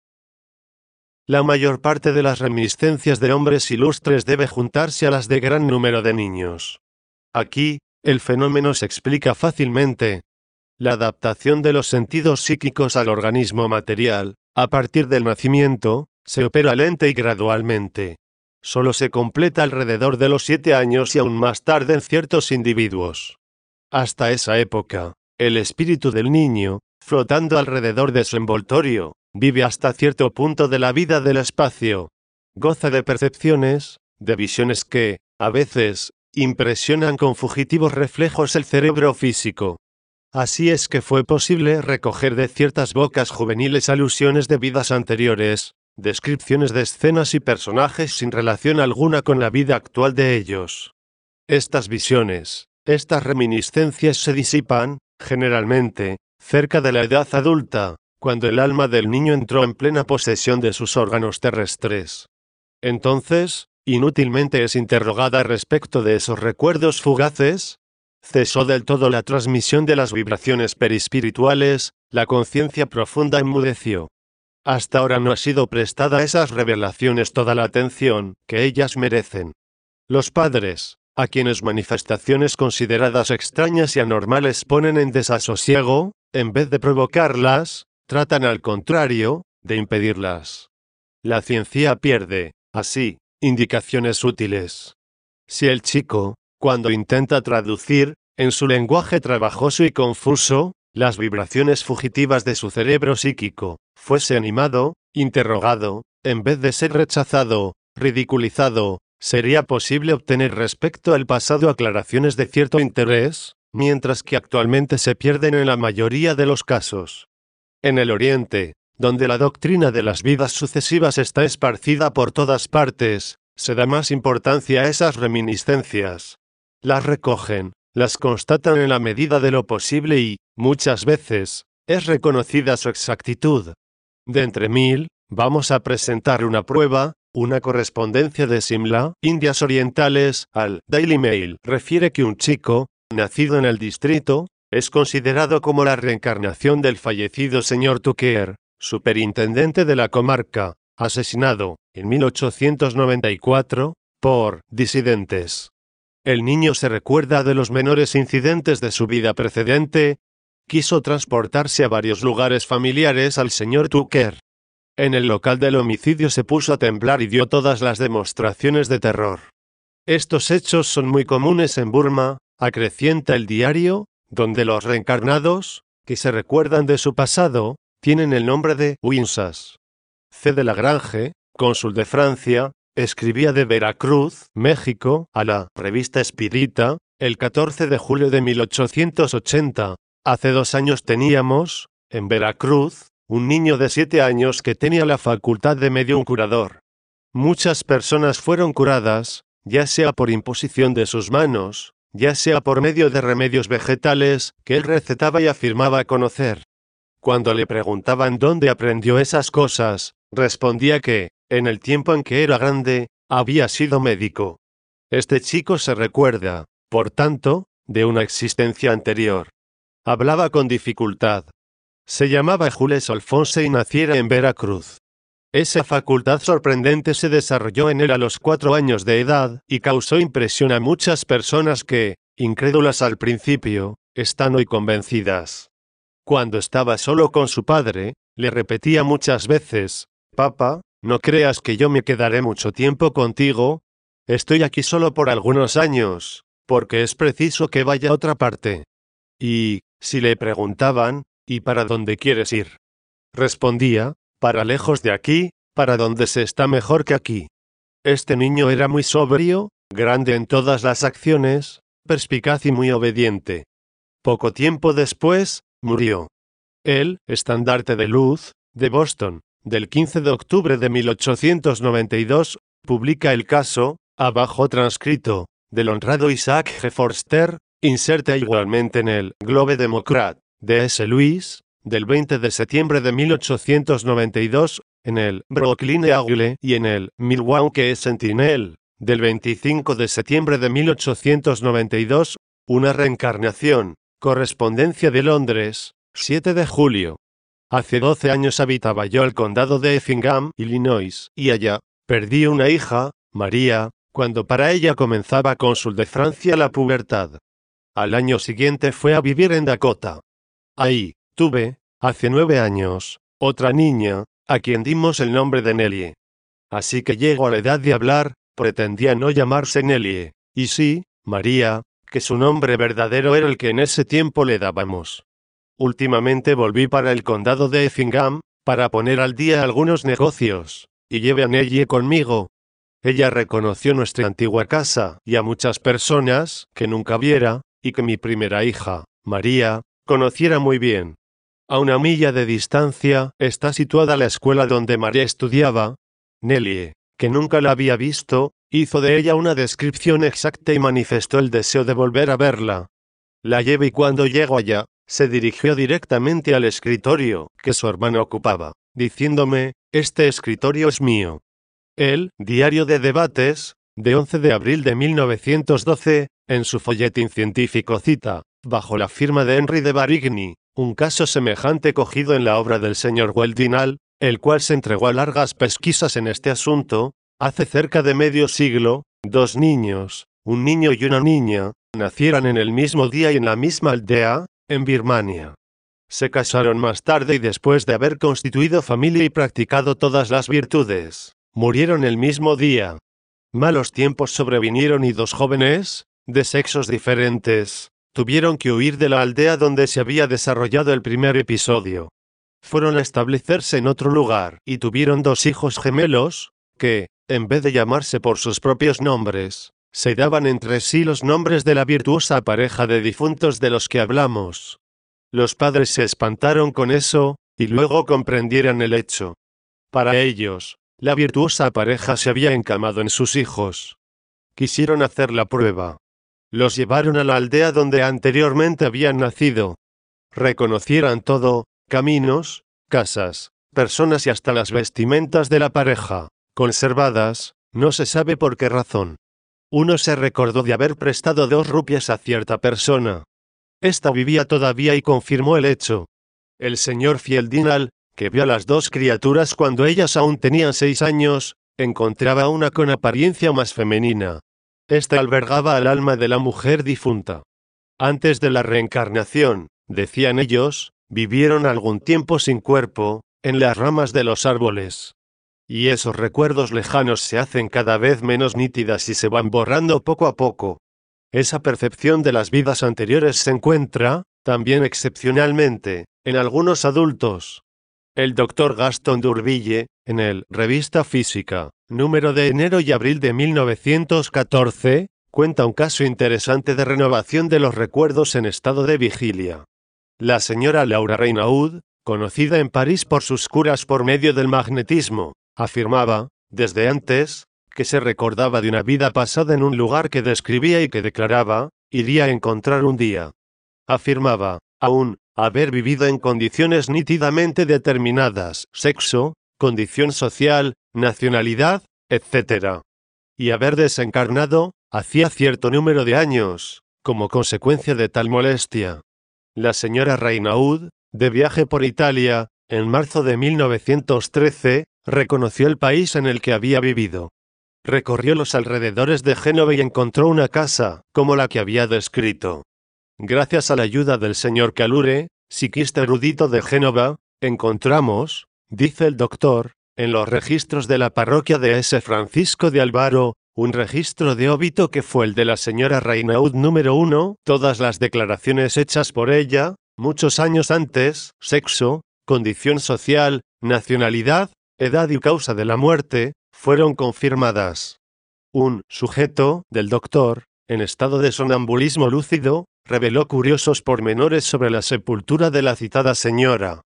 La mayor parte de las reminiscencias de hombres ilustres debe juntarse a las de gran número de niños. Aquí, el fenómeno se explica fácilmente. La adaptación de los sentidos psíquicos al organismo material, a partir del nacimiento, se opera lenta y gradualmente. Solo se completa alrededor de los siete años y aún más tarde en ciertos individuos. Hasta esa época, el espíritu del niño, flotando alrededor de su envoltorio, vive hasta cierto punto de la vida del espacio. Goza de percepciones, de visiones que, a veces, impresionan con fugitivos reflejos el cerebro físico. Así es que fue posible recoger de ciertas bocas juveniles alusiones de vidas anteriores, descripciones de escenas y personajes sin relación alguna con la vida actual de ellos. Estas visiones, estas reminiscencias se disipan, generalmente, cerca de la edad adulta, cuando el alma del niño entró en plena posesión de sus órganos terrestres. Entonces, inútilmente es interrogada respecto de esos recuerdos fugaces. Cesó del todo la transmisión de las vibraciones perispirituales, la conciencia profunda enmudeció. Hasta ahora no ha sido prestada a esas revelaciones toda la atención que ellas merecen. Los padres, a quienes manifestaciones consideradas extrañas y anormales ponen en desasosiego, en vez de provocarlas, tratan al contrario, de impedirlas. La ciencia pierde, así, indicaciones útiles. Si el chico, cuando intenta traducir, en su lenguaje trabajoso y confuso, las vibraciones fugitivas de su cerebro psíquico, fuese animado, interrogado, en vez de ser rechazado, ridiculizado, sería posible obtener respecto al pasado aclaraciones de cierto interés, mientras que actualmente se pierden en la mayoría de los casos. En el Oriente, donde la doctrina de las vidas sucesivas está esparcida por todas partes, se da más importancia a esas reminiscencias. Las recogen, las constatan en la medida de lo posible y, muchas veces, es reconocida su exactitud. De entre mil, vamos a presentar una prueba. Una correspondencia de Simla, Indias Orientales, al Daily Mail, refiere que un chico, nacido en el distrito, es considerado como la reencarnación del fallecido señor Tucker, superintendente de la comarca, asesinado, en mil ochocientos noventa y cuatro, por disidentes. El niño se recuerda de los menores incidentes de su vida precedente. Quiso transportarse a varios lugares familiares al señor Tucker. En el local del homicidio se puso a temblar y dio todas las demostraciones de terror. Estos hechos son muy comunes en Burma, acrecienta el diario, donde los reencarnados, que se recuerdan de su pasado, tienen el nombre de Winsas. C. de Lagrange, cónsul de Francia, escribía de Veracruz, México, a la revista Espírita, el catorce de julio de mil ochocientos ochenta. Hace dos años teníamos, en Veracruz, un niño de siete años que tenía la facultad de medium curador. Muchas personas fueron curadas, ya sea por imposición de sus manos, ya sea por medio de remedios vegetales que él recetaba y afirmaba conocer. Cuando le preguntaban dónde aprendió esas cosas, respondía que, en el tiempo en que era grande, había sido médico. Este chico se recuerda, por tanto, de una existencia anterior. Hablaba con dificultad. Se llamaba Jules Alphonse y naciera en Veracruz. Esa facultad sorprendente se desarrolló en él a los cuatro años de edad y causó impresión a muchas personas que, incrédulas al principio, están hoy convencidas. Cuando estaba solo con su padre, le repetía muchas veces: «Papá, no creas que yo me quedaré mucho tiempo contigo. Estoy aquí solo por algunos años, porque es preciso que vaya a otra parte». Y, si le preguntaban: «¿Y para dónde quieres ir?», respondía: «Para lejos de aquí, para donde se está mejor que aquí». Este niño era muy sobrio, grande en todas las acciones, perspicaz y muy obediente. Poco tiempo después, murió. El Estandarte de Luz, de Boston, del quince de octubre de mil ochocientos noventa y dos, publica el caso, abajo transcrito, del honrado Isaac G. Forster, inserta igualmente en el Globe Democrat, de S. Lewis, del veinte de septiembre de mil ochocientos noventa y dos, en el Brooklyn Eagle y en el Milwaukee Sentinel, del veinticinco de septiembre de mil ochocientos noventa y dos, una reencarnación, correspondencia de Londres, siete de julio. Hace doce años habitaba yo el condado de Effingham, Illinois, y allá, perdí una hija, María, cuando para ella comenzaba cónsul de Francia la pubertad. Al año siguiente fue a vivir en Dakota. Ahí, tuve, hace nueve años, otra niña, a quien dimos el nombre de Nellie. Así que llego a la edad de hablar, pretendía no llamarse Nellie, y sí, María, que su nombre verdadero era el que en ese tiempo le dábamos. Últimamente volví para el condado de Effingham, para poner al día algunos negocios, y lleve a Nellie conmigo. Ella reconoció nuestra antigua casa y a muchas personas que nunca viera, y que mi primera hija, María, conociera muy bien. A una milla de distancia está situada la escuela donde María estudiaba. Nellie, que nunca la había visto, hizo de ella una descripción exacta y manifestó el deseo de volver a verla. La llevé y cuando llegó allá, se dirigió directamente al escritorio que su hermana ocupaba, diciéndome: «Este escritorio es mío». El Diario de Debates, de once de abril de mil novecientos doce, en su folletín científico cita, bajo la firma de Henry de Varigny, un caso semejante cogido en la obra del señor Weldinal, el cual se entregó a largas pesquisas en este asunto. Hace cerca de medio siglo, dos niños, un niño y una niña, nacieron en el mismo día y en la misma aldea, en Birmania. Se casaron más tarde y después de haber constituido familia y practicado todas las virtudes, murieron el mismo día. Malos tiempos sobrevinieron y dos jóvenes, de sexos diferentes, tuvieron que huir de la aldea donde se había desarrollado el primer episodio. Fueron a establecerse en otro lugar y tuvieron dos hijos gemelos, que, en vez de llamarse por sus propios nombres, se daban entre sí los nombres de la virtuosa pareja de difuntos de los que hablamos. Los padres se espantaron con eso, y luego comprendieron el hecho. Para ellos, la virtuosa pareja se había encamado en sus hijos. Quisieron hacer la prueba. Los llevaron a la aldea donde anteriormente habían nacido. Reconocieron todo, caminos, casas, personas y hasta las vestimentas de la pareja, conservadas, no se sabe por qué razón. Uno se recordó de haber prestado dos rupias a cierta persona. Esta vivía todavía y confirmó el hecho. El señor Fieldinal, que vio a las dos criaturas cuando ellas aún tenían seis años, encontraba una con apariencia más femenina. Esta albergaba al alma de la mujer difunta. Antes de la reencarnación, decían ellos, vivieron algún tiempo sin cuerpo, en las ramas de los árboles. Y esos recuerdos lejanos se hacen cada vez menos nítidas y se van borrando poco a poco. Esa percepción de las vidas anteriores se encuentra, también excepcionalmente, en algunos adultos. El doctor Gaston d'Urville, en el Revista Física, número de enero y abril de mil novecientos catorce, cuenta un caso interesante de renovación de los recuerdos en estado de vigilia. La señora Laura Reynaud, conocida en París por sus curas por medio del magnetismo, afirmaba, desde antes, que se recordaba de una vida pasada en un lugar que describía y que declaraba, iría a encontrar un día. Afirmaba, aún, haber vivido en condiciones nítidamente determinadas, sexo, condición social, nacionalidad, etcétera. Y haber desencarnado, hacía cierto número de años, como consecuencia de tal molestia. La señora Reynaud, de viaje por Italia, en marzo de mil novecientos trece, reconoció el país en el que había vivido. Recorrió los alrededores de Génova y encontró una casa, como la que había descrito. Gracias a la ayuda del señor Calure, psiquista erudito de Génova, encontramos, dice el doctor, en los registros de la parroquia de S. Francisco de Alvaro, un registro de óbito que fue el de la señora Reynaud número uno, todas las declaraciones hechas por ella, muchos años antes, sexo, condición social, nacionalidad, edad y causa de la muerte, fueron confirmadas. Un sujeto del doctor, en estado de sonambulismo lúcido, reveló curiosos pormenores sobre la sepultura de la citada señora.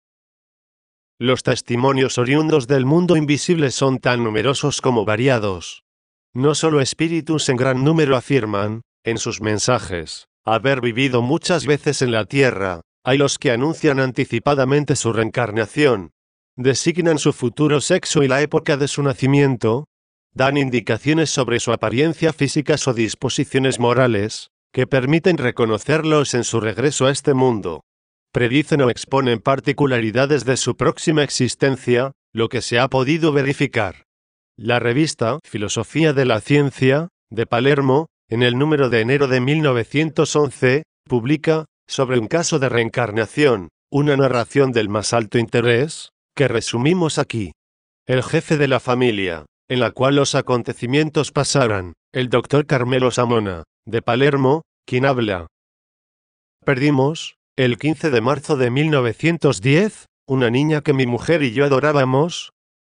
Los testimonios oriundos del mundo invisible son tan numerosos como variados. No solo espíritus en gran número afirman, en sus mensajes, haber vivido muchas veces en la tierra, hay los que anuncian anticipadamente su reencarnación, designan su futuro sexo y la época de su nacimiento, dan indicaciones sobre su apariencia física o disposiciones morales, que permiten reconocerlos en su regreso a este mundo. Predicen o exponen particularidades de su próxima existencia, lo que se ha podido verificar. La revista Filosofía de la Ciencia, de Palermo, en el número de enero de mil novecientos once, publica, sobre un caso de reencarnación, una narración del más alto interés, que resumimos aquí. El jefe de la familia, en la cual los acontecimientos pasaran, el doctor Carmelo Samona, de Palermo, quien habla. Perdimos, el quince de marzo de mil novecientos diez, una niña que mi mujer y yo adorábamos.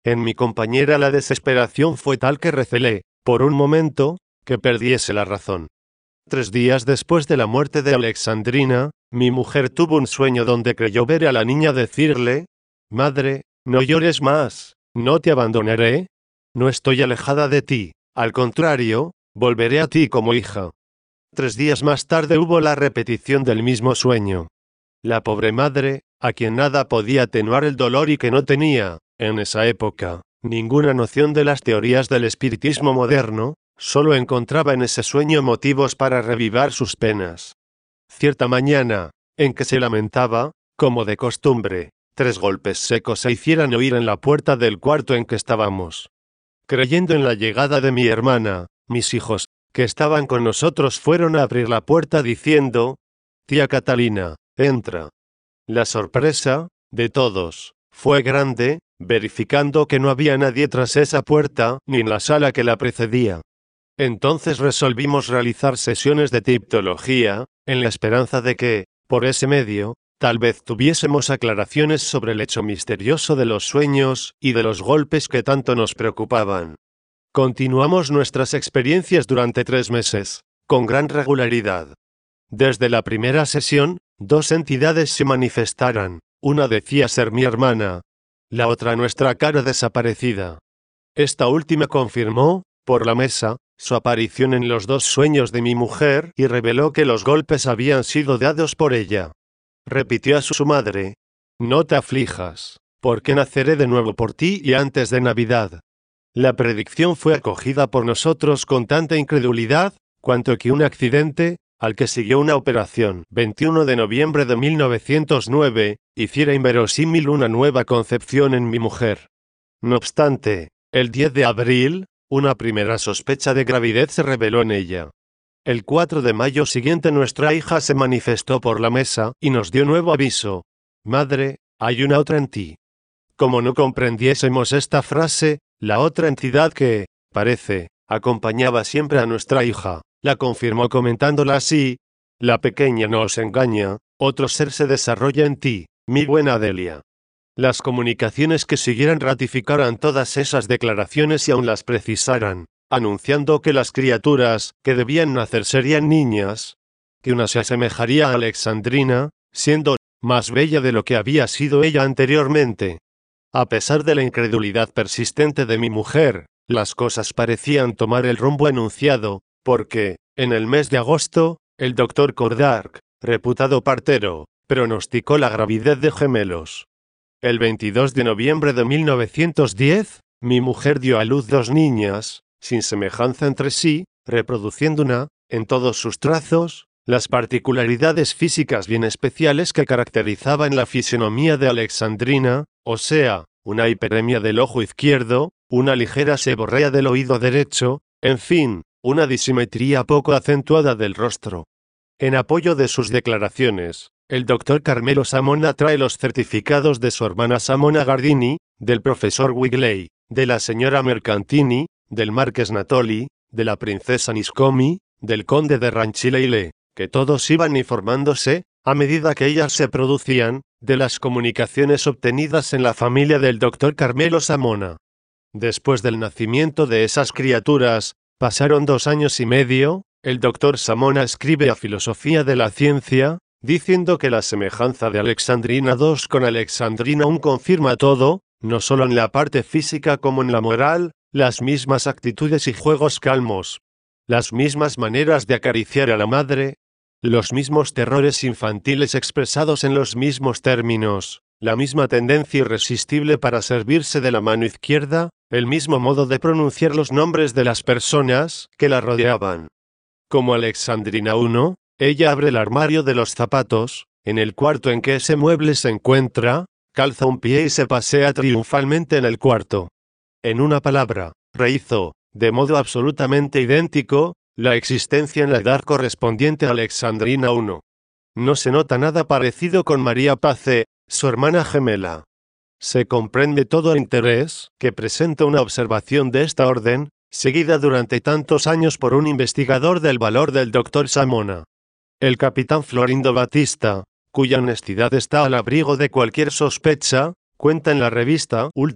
En mi compañera la desesperación fue tal que recelé, por un momento, que perdiese la razón. Tres días después de la muerte de Alexandrina, mi mujer tuvo un sueño donde creyó ver a la niña decirle: «Madre, no llores más, no te abandonaré. No estoy alejada de ti, al contrario, volveré a ti como hija». Tres días más tarde hubo la repetición del mismo sueño. La pobre madre, a quien nada podía atenuar el dolor y que no tenía, en esa época, ninguna noción de las teorías del espiritismo moderno, solo encontraba en ese sueño motivos para revivar sus penas. Cierta mañana, en que se lamentaba, como de costumbre, tres golpes secos se hicieran oír en la puerta del cuarto en que estábamos. Creyendo en la llegada de mi hermana, mis hijos, que estaban con nosotros, fueron a abrir la puerta diciendo: «Tía Catalina, entra». La sorpresa, de todos, fue grande, verificando que no había nadie tras esa puerta, ni en la sala que la precedía. Entonces resolvimos realizar sesiones de tiptología, en la esperanza de que, por ese medio, tal vez tuviésemos aclaraciones sobre el hecho misterioso de los sueños y de los golpes que tanto nos preocupaban. Continuamos nuestras experiencias durante tres meses, con gran regularidad. Desde la primera sesión, dos entidades se manifestaran, una decía ser mi hermana, la otra nuestra cara desaparecida. Esta última confirmó, por la mesa, su aparición en los dos sueños de mi mujer y reveló que los golpes habían sido dados por ella. Repitió a su madre: «No te aflijas, porque naceré de nuevo por ti y antes de Navidad». La predicción fue acogida por nosotros con tanta incredulidad, cuanto que un accidente, al que siguió una operación, veintiuno de noviembre de mil novecientos nueve, hiciera inverosímil una nueva concepción en mi mujer. No obstante, el diez de abril, una primera sospecha de gravidez se reveló en ella. El cuatro de mayo siguiente nuestra hija se manifestó por la mesa y nos dio nuevo aviso: «Madre, hay una otra en ti». Como no comprendiésemos esta frase, la otra entidad que, parece, acompañaba siempre a nuestra hija, la confirmó comentándola así: «La pequeña no os engaña, otro ser se desarrolla en ti, mi buena Delia». Las comunicaciones que siguieran ratificaran todas esas declaraciones y aún las precisaran, anunciando que las criaturas que debían nacer serían niñas, que una se asemejaría a Alexandrina, siendo más bella de lo que había sido ella anteriormente. A pesar de la incredulidad persistente de mi mujer, las cosas parecían tomar el rumbo anunciado, porque, en el mes de agosto, el doctor Cordark, reputado partero, pronosticó la gravidez de gemelos. El veintidós de noviembre de mil novecientos diez, mi mujer dio a luz dos niñas, sin semejanza entre sí, reproduciendo una, en todos sus trazos, las particularidades físicas bien especiales que caracterizaban la fisionomía de Alexandrina, o sea, una hiperemia del ojo izquierdo, una ligera seborrea del oído derecho, en fin, una disimetría poco acentuada del rostro. En apoyo de sus declaraciones, el doctor Carmelo Samona trae los certificados de su hermana Samona Gardini, del profesor Wigley, de la señora Mercantini, del marqués Natoli, de la princesa Niscomi, del conde de Ranchileile, que todos iban informándose, a medida que ellas se producían, de las comunicaciones obtenidas en la familia del doctor Carmelo Samona. Después del nacimiento de esas criaturas, pasaron dos años y medio, el doctor Samona escribe a Filosofía de la Ciencia, diciendo que la semejanza de Alexandrina dos con Alexandrina uno confirma todo, no solo en la parte física como en la moral, las mismas actitudes y juegos calmos, las mismas maneras de acariciar a la madre, los mismos terrores infantiles expresados en los mismos términos, la misma tendencia irresistible para servirse de la mano izquierda, el mismo modo de pronunciar los nombres de las personas que la rodeaban. Como Alexandrina uno, ella abre el armario de los zapatos, en el cuarto en que ese mueble se encuentra, calza un pie y se pasea triunfalmente en el cuarto. En una palabra, rehízo, de modo absolutamente idéntico, la existencia en la edad correspondiente a Alexandrina uno. No se nota nada parecido con María Pace, su hermana gemela. Se comprende todo el interés que presenta una observación de esta orden, seguida durante tantos años por un investigador del valor del doctor Samona. El capitán Florindo Batista, cuya honestidad está al abrigo de cualquier sospecha, cuenta en la revista Ultra,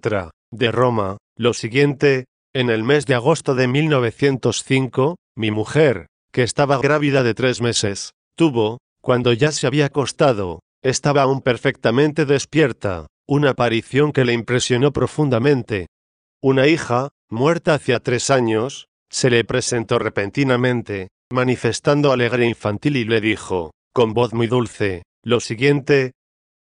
de Roma, lo siguiente, en el mes de agosto de mil novecientos cinco, mi mujer, que estaba grávida de tres meses, tuvo, cuando ya se había acostado, estaba aún perfectamente despierta, una aparición que le impresionó profundamente. Una hija, muerta hacía tres años, se le presentó repentinamente, manifestando alegría infantil y le dijo, con voz muy dulce, lo siguiente: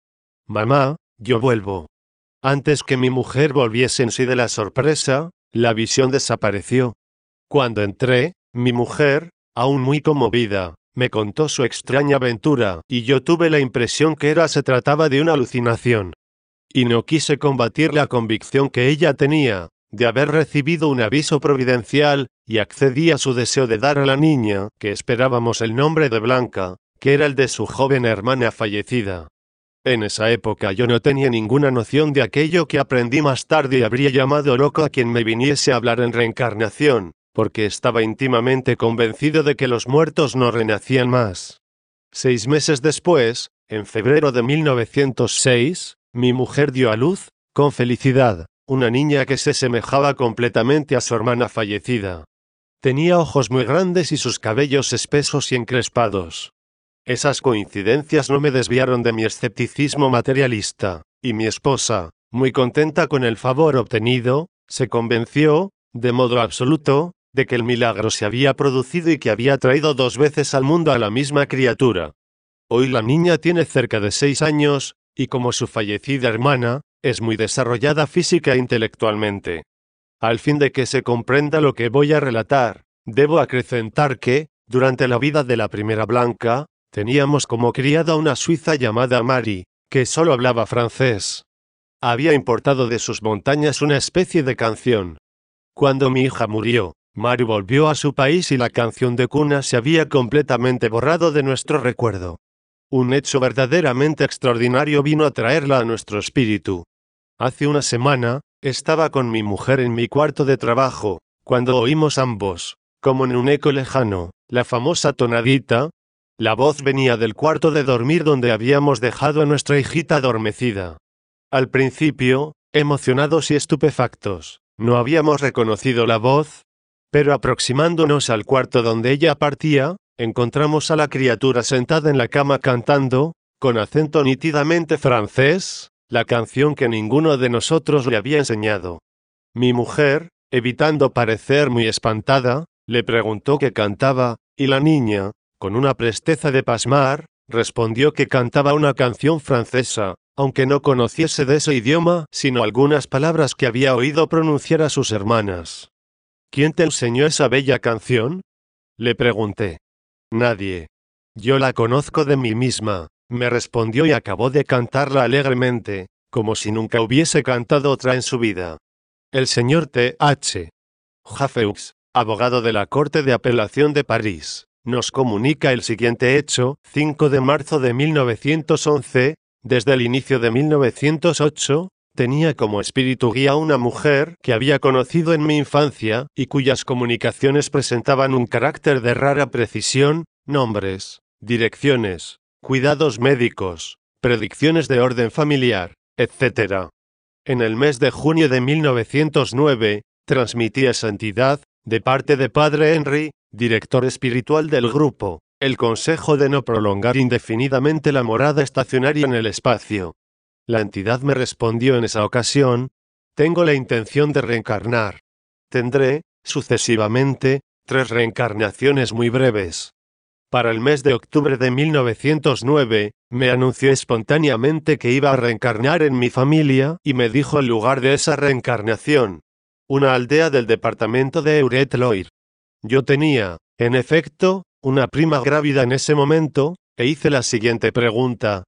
«Mamá, yo vuelvo». Antes que mi mujer volviese en sí de la sorpresa, la visión desapareció. Cuando entré, mi mujer, aún muy conmovida, me contó su extraña aventura, y yo tuve la impresión que era se trataba de una alucinación. Y no quise combatir la convicción que ella tenía, de haber recibido un aviso providencial, y accedí a su deseo de dar a la niña, que esperábamos, el nombre de Blanca, que era el de su joven hermana fallecida. En esa época yo no tenía ninguna noción de aquello que aprendí más tarde y habría llamado loco a quien me viniese a hablar en reencarnación, porque estaba íntimamente convencido de que los muertos no renacían más. Seis meses después, en febrero de mil novecientos seis, mi mujer dio a luz, con felicidad, una niña que se semejaba completamente a su hermana fallecida. Tenía ojos muy grandes y sus cabellos espesos y encrespados. Esas coincidencias no me desviaron de mi escepticismo materialista, y mi esposa, muy contenta con el favor obtenido, se convenció, de modo absoluto, de que el milagro se había producido y que había traído dos veces al mundo a la misma criatura. Hoy la niña tiene cerca de seis años, y como su fallecida hermana, es muy desarrollada física e intelectualmente. Al fin de que se comprenda lo que voy a relatar, debo acrecentar que, durante la vida de la primera Blanca, teníamos como criada una suiza llamada Mary, que solo hablaba francés. Había importado de sus montañas una especie de canción. Cuando mi hija murió, Mary volvió a su país y la canción de cuna se había completamente borrado de nuestro recuerdo. Un hecho verdaderamente extraordinario vino a traerla a nuestro espíritu. Hace una semana, estaba con mi mujer en mi cuarto de trabajo, cuando oímos ambos, como en un eco lejano, la famosa tonadita. La voz venía del cuarto de dormir donde habíamos dejado a nuestra hijita adormecida. Al principio, emocionados y estupefactos, no habíamos reconocido la voz, pero aproximándonos al cuarto donde ella partía, encontramos a la criatura sentada en la cama cantando, con acento nítidamente francés, la canción que ninguno de nosotros le había enseñado. Mi mujer, evitando parecer muy espantada, le preguntó qué cantaba, y la niña, con una presteza de pasmar, respondió que cantaba una canción francesa, aunque no conociese de ese idioma sino algunas palabras que había oído pronunciar a sus hermanas. ¿Quién te enseñó esa bella canción?, le pregunté. Nadie. Yo la conozco de mí misma, me respondió y acabó de cantarla alegremente, como si nunca hubiese cantado otra en su vida. El señor T H Jaffeux, abogado de la Corte de Apelación de París, nos comunica el siguiente hecho: cinco de marzo de mil novecientos once, desde el inicio de mil novecientos ocho, tenía como espíritu guía una mujer que había conocido en mi infancia y cuyas comunicaciones presentaban un carácter de rara precisión, nombres, direcciones, cuidados médicos, predicciones de orden familiar, etcétera. En el mes de junio de mil novecientos nueve, transmití a esa entidad, de parte de Padre Henry, director espiritual del grupo, el consejo de no prolongar indefinidamente la morada estacionaria en el espacio. La entidad me respondió en esa ocasión: tengo la intención de reencarnar. Tendré, sucesivamente, tres reencarnaciones muy breves. Para el mes de octubre de mil novecientos nueve, me anunció espontáneamente que iba a reencarnar en mi familia y me dijo el lugar de esa reencarnación: una aldea del departamento de Eure-et-Loir. Yo tenía, en efecto, una prima grávida en ese momento, e hice la siguiente pregunta: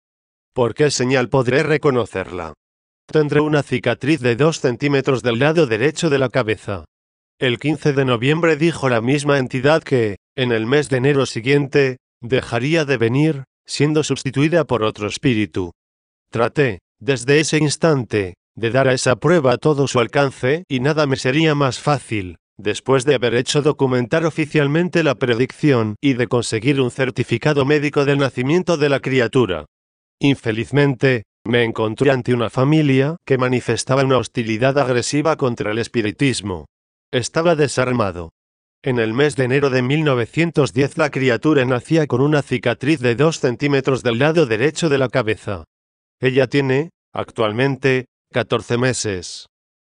¿por qué señal podré reconocerla? Tendré una cicatriz de dos centímetros del lado derecho de la cabeza. El quince de noviembre dijo la misma entidad que, en el mes de enero siguiente, dejaría de venir, siendo sustituida por otro espíritu. Traté, desde ese instante, de dar a esa prueba todo su alcance y nada me sería más fácil, después de haber hecho documentar oficialmente la predicción y de conseguir un certificado médico del nacimiento de la criatura. Infelizmente, Me encontré ante una familia que manifestaba una hostilidad agresiva contra el espiritismo. Estaba desarmado. En el mes de enero de mil novecientos diez la criatura nacía con una cicatriz de dos centímetros del lado derecho de la cabeza. Ella tiene, actualmente, catorce meses.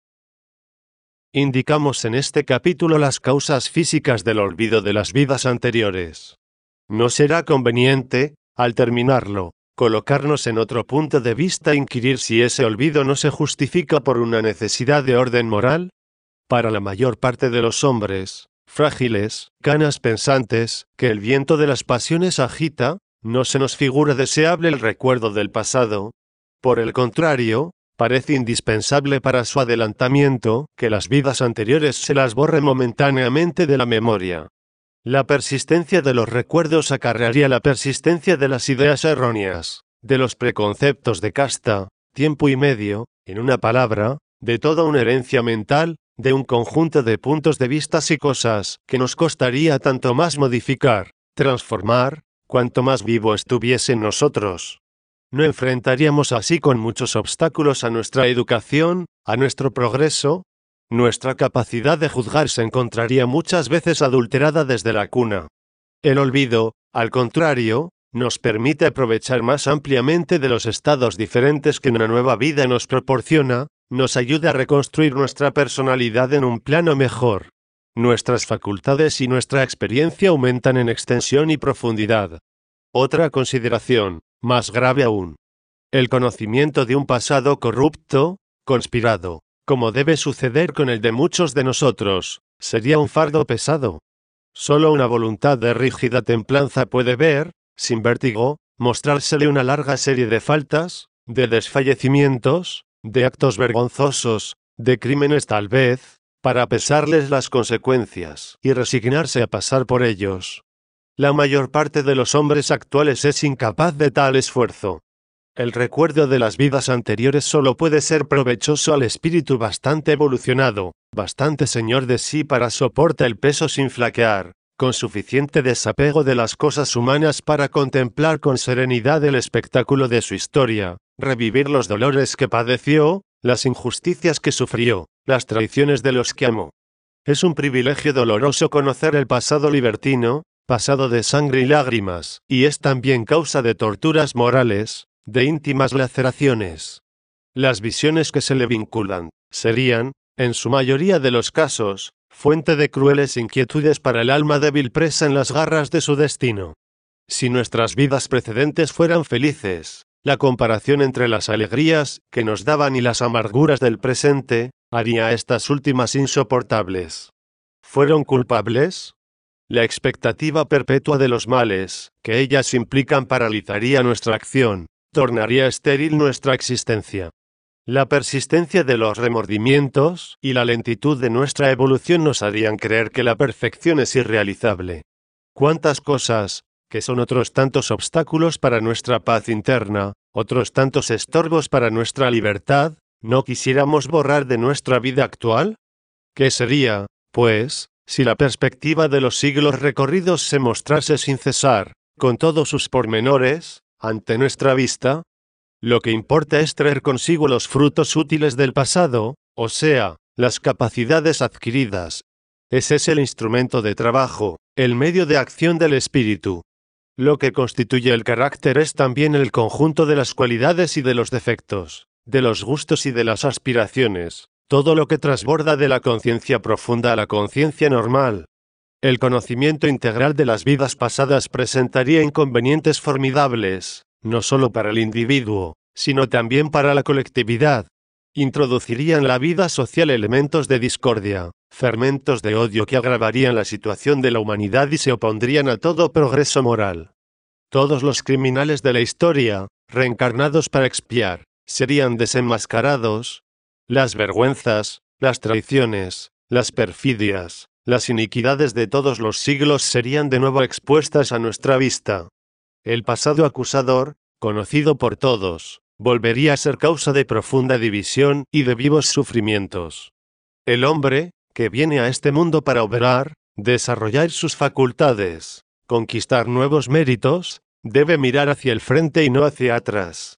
Indicamos en este capítulo las causas físicas del olvido de las vidas anteriores. No será conveniente, al terminarlo, colocarnos en otro punto de vista e inquirir si ese olvido no se justifica por una necesidad de orden moral. Para la mayor parte de los hombres, frágiles, canas pensantes, que el viento de las pasiones agita, no se nos figura deseable el recuerdo del pasado. Por el contrario, parece indispensable para su adelantamiento que las vidas anteriores se las borre momentáneamente de la memoria. La persistencia de los recuerdos acarrearía la persistencia de las ideas erróneas, de los preconceptos de casta, tiempo y medio, en una palabra, de toda una herencia mental, de un conjunto de puntos de vista y cosas que nos costaría tanto más modificar, transformar, cuanto más vivo estuviese en nosotros. No enfrentaríamos así con muchos obstáculos a nuestra educación, a nuestro progreso. Nuestra capacidad de juzgar se encontraría muchas veces adulterada desde la cuna. El olvido, al contrario, nos permite aprovechar más ampliamente de los estados diferentes que una nueva vida nos proporciona, nos ayuda a reconstruir nuestra personalidad en un plano mejor. Nuestras facultades y nuestra experiencia aumentan en extensión y profundidad. Otra consideración, más grave aún. El conocimiento de un pasado corrupto, conspirado, como debe suceder con el de muchos de nosotros, sería un fardo pesado. Solo una voluntad de rígida templanza puede ver, sin vértigo, mostrársele una larga serie de faltas, de desfallecimientos, de actos vergonzosos, de crímenes tal vez, para pesarles las consecuencias y resignarse a pasar por ellos. La mayor parte de los hombres actuales es incapaz de tal esfuerzo. El recuerdo de las vidas anteriores solo puede ser provechoso al espíritu bastante evolucionado, bastante señor de sí para soportar el peso sin flaquear, con suficiente desapego de las cosas humanas para contemplar con serenidad el espectáculo de su historia, revivir los dolores que padeció, las injusticias que sufrió, las traiciones de los que amó. Es un privilegio doloroso conocer el pasado libertino, pasado de sangre y lágrimas, y es también causa de torturas morales, de íntimas laceraciones. Las visiones que se le vinculan, serían, en su mayoría de los casos, fuente de crueles inquietudes para el alma débil presa en las garras de su destino. Si nuestras vidas precedentes fueran felices, la comparación entre las alegrías que nos daban y las amarguras del presente, haría a estas últimas insoportables. ¿Fueron culpables? La expectativa perpetua de los males que ellas implican paralizaría nuestra acción, tornaría estéril nuestra existencia. La persistencia de los remordimientos y la lentitud de nuestra evolución nos harían creer que la perfección es irrealizable. ¿Cuántas cosas, que son otros tantos obstáculos para nuestra paz interna, otros tantos estorbos para nuestra libertad, no quisiéramos borrar de nuestra vida actual? ¿Qué sería, pues, si la perspectiva de los siglos recorridos se mostrase sin cesar, con todos sus pormenores, ante nuestra vista? Lo que importa es traer consigo los frutos útiles del pasado, o sea, las capacidades adquiridas. Ese es el instrumento de trabajo, el medio de acción del espíritu. Lo que constituye el carácter es también el conjunto de las cualidades y de los defectos, de los gustos y de las aspiraciones, todo lo que trasborda de la conciencia profunda a la conciencia normal. El conocimiento integral de las vidas pasadas presentaría inconvenientes formidables, no solo para el individuo, sino también para la colectividad. Introduciría en la vida social elementos de discordia, fermentos de odio que agravarían la situación de la humanidad y se opondrían a todo progreso moral. Todos los criminales de la historia, reencarnados para expiar, serían desenmascarados. Las vergüenzas, las traiciones, las perfidias, las iniquidades de todos los siglos serían de nuevo expuestas a nuestra vista. El pasado acusador, conocido por todos, volvería a ser causa de profunda división y de vivos sufrimientos. El hombre, que viene a este mundo para obrar, desarrollar sus facultades, conquistar nuevos méritos, debe mirar hacia el frente y no hacia atrás.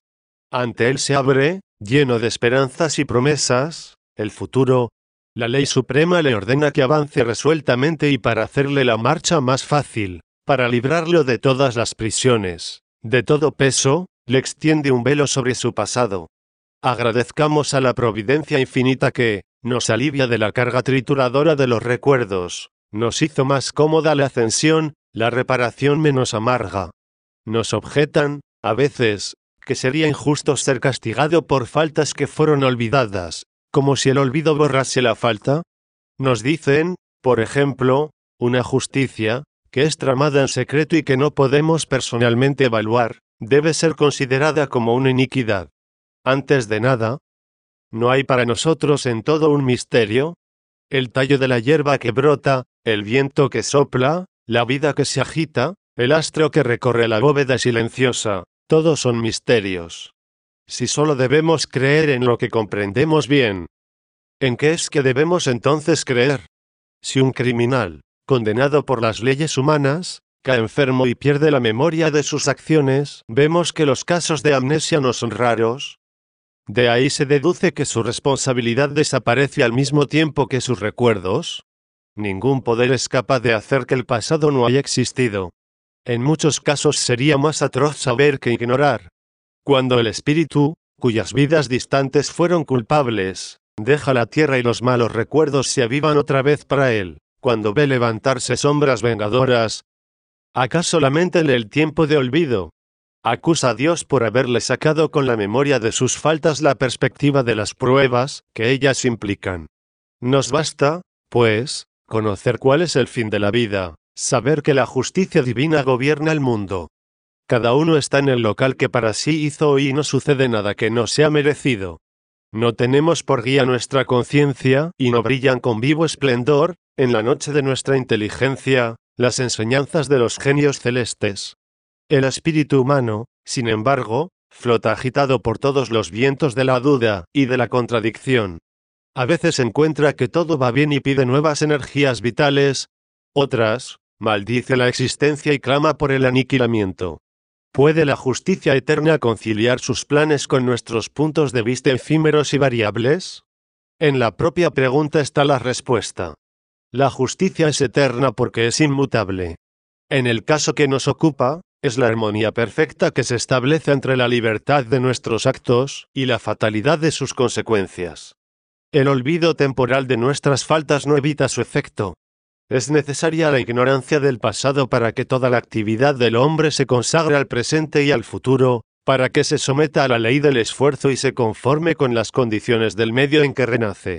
Ante él se abre, lleno de esperanzas y promesas, el futuro. La ley suprema le ordena que avance resueltamente y para hacerle la marcha más fácil, para librarlo de todas las prisiones, de todo peso, le extiende un velo sobre su pasado. Agradezcamos a la providencia infinita que nos alivia de la carga trituradora de los recuerdos, nos hizo más cómoda la ascensión, la reparación menos amarga. Nos objetan, a veces, que sería injusto ser castigado por faltas que fueron olvidadas, como si el olvido borrase la falta. Nos dicen, por ejemplo, una justicia, que es tramada en secreto y que no podemos personalmente evaluar, debe ser considerada como una iniquidad. Antes de nada, ¿no hay para nosotros en todo un misterio? El tallo de la hierba que brota, el viento que sopla, la vida que se agita, el astro que recorre la bóveda silenciosa, todos son misterios. Si solo debemos creer en lo que comprendemos bien, ¿en qué es que debemos entonces creer? Si un criminal, condenado por las leyes humanas, cae enfermo y pierde la memoria de sus acciones, vemos que los casos de amnesia no son raros. De ahí se deduce que su responsabilidad desaparece al mismo tiempo que sus recuerdos. Ningún poder es capaz de hacer que el pasado no haya existido. En muchos casos sería más atroz saber que ignorar. Cuando el espíritu, cuyas vidas distantes fueron culpables, deja la tierra y los malos recuerdos se avivan otra vez para él, cuando ve levantarse sombras vengadoras, ¿acaso lamenta en el tiempo de olvido? Acusa a Dios por haberle sacado con la memoria de sus faltas la perspectiva de las pruebas que ellas implican. Nos basta, pues, conocer cuál es el fin de la vida, saber que la justicia divina gobierna el mundo. Cada uno está en el local que para sí hizo y no sucede nada que no sea merecido. No tenemos por guía nuestra conciencia y no brillan con vivo esplendor, en la noche de nuestra inteligencia, las enseñanzas de los genios celestes. El espíritu humano, sin embargo, flota agitado por todos los vientos de la duda y de la contradicción. A veces encuentra que todo va bien y pide nuevas energías vitales, otras, maldice la existencia y clama por el aniquilamiento. ¿Puede la justicia eterna conciliar sus planes con nuestros puntos de vista efímeros y variables? En la propia pregunta está la respuesta. La justicia es eterna porque es inmutable. En el caso que nos ocupa, es la armonía perfecta que se establece entre la libertad de nuestros actos y la fatalidad de sus consecuencias. El olvido temporal de nuestras faltas no evita su efecto. Es necesaria la ignorancia del pasado para que toda la actividad del hombre se consagre al presente y al futuro, para que se someta a la ley del esfuerzo y se conforme con las condiciones del medio en que renace.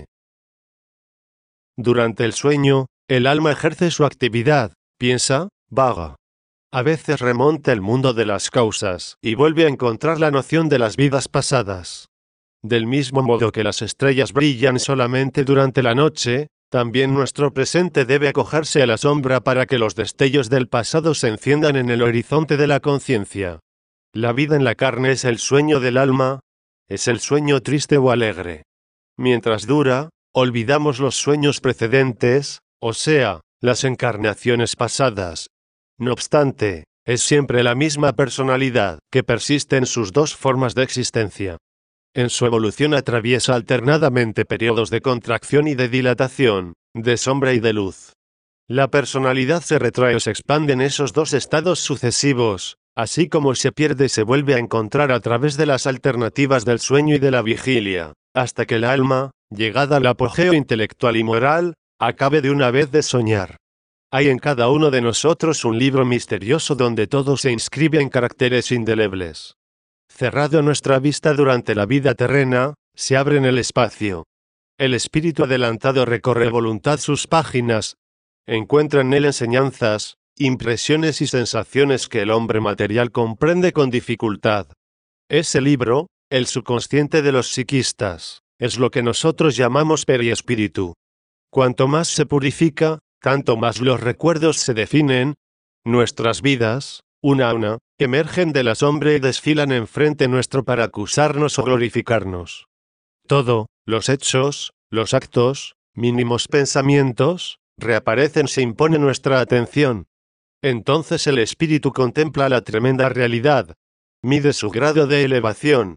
Durante el sueño, el alma ejerce su actividad, piensa, vaga. A veces remonta el mundo de las causas y vuelve a encontrar la noción de las vidas pasadas. Del mismo modo que las estrellas brillan solamente durante la noche, también nuestro presente debe acogerse a la sombra para que los destellos del pasado se enciendan en el horizonte de la conciencia. La vida en la carne es el sueño del alma, es el sueño triste o alegre. Mientras dura, olvidamos los sueños precedentes, o sea, las encarnaciones pasadas. No obstante, es siempre la misma personalidad que persiste en sus dos formas de existencia. En su evolución atraviesa alternadamente periodos de contracción y de dilatación, de sombra y de luz. La personalidad se retrae o se expande en esos dos estados sucesivos, así como se pierde y se vuelve a encontrar a través de las alternativas del sueño y de la vigilia, hasta que el alma, llegada al apogeo intelectual y moral, acabe de una vez de soñar. Hay en cada uno de nosotros un libro misterioso donde todo se inscribe en caracteres indelebles. Cerrado a nuestra vista durante la vida terrena, se abre en el espacio. El espíritu adelantado recorre a voluntad sus páginas, encuentra en él enseñanzas, impresiones y sensaciones que el hombre material comprende con dificultad. Ese libro, el subconsciente de los psiquistas, es lo que nosotros llamamos periespíritu. Cuanto más se purifica, tanto más los recuerdos se definen. Nuestras vidas, una a una, emergen de la sombra y desfilan enfrente nuestro para acusarnos o glorificarnos. Todo, los hechos, los actos, mínimos pensamientos, reaparecen se impone nuestra atención. Entonces el espíritu contempla la tremenda realidad, mide su grado de elevación,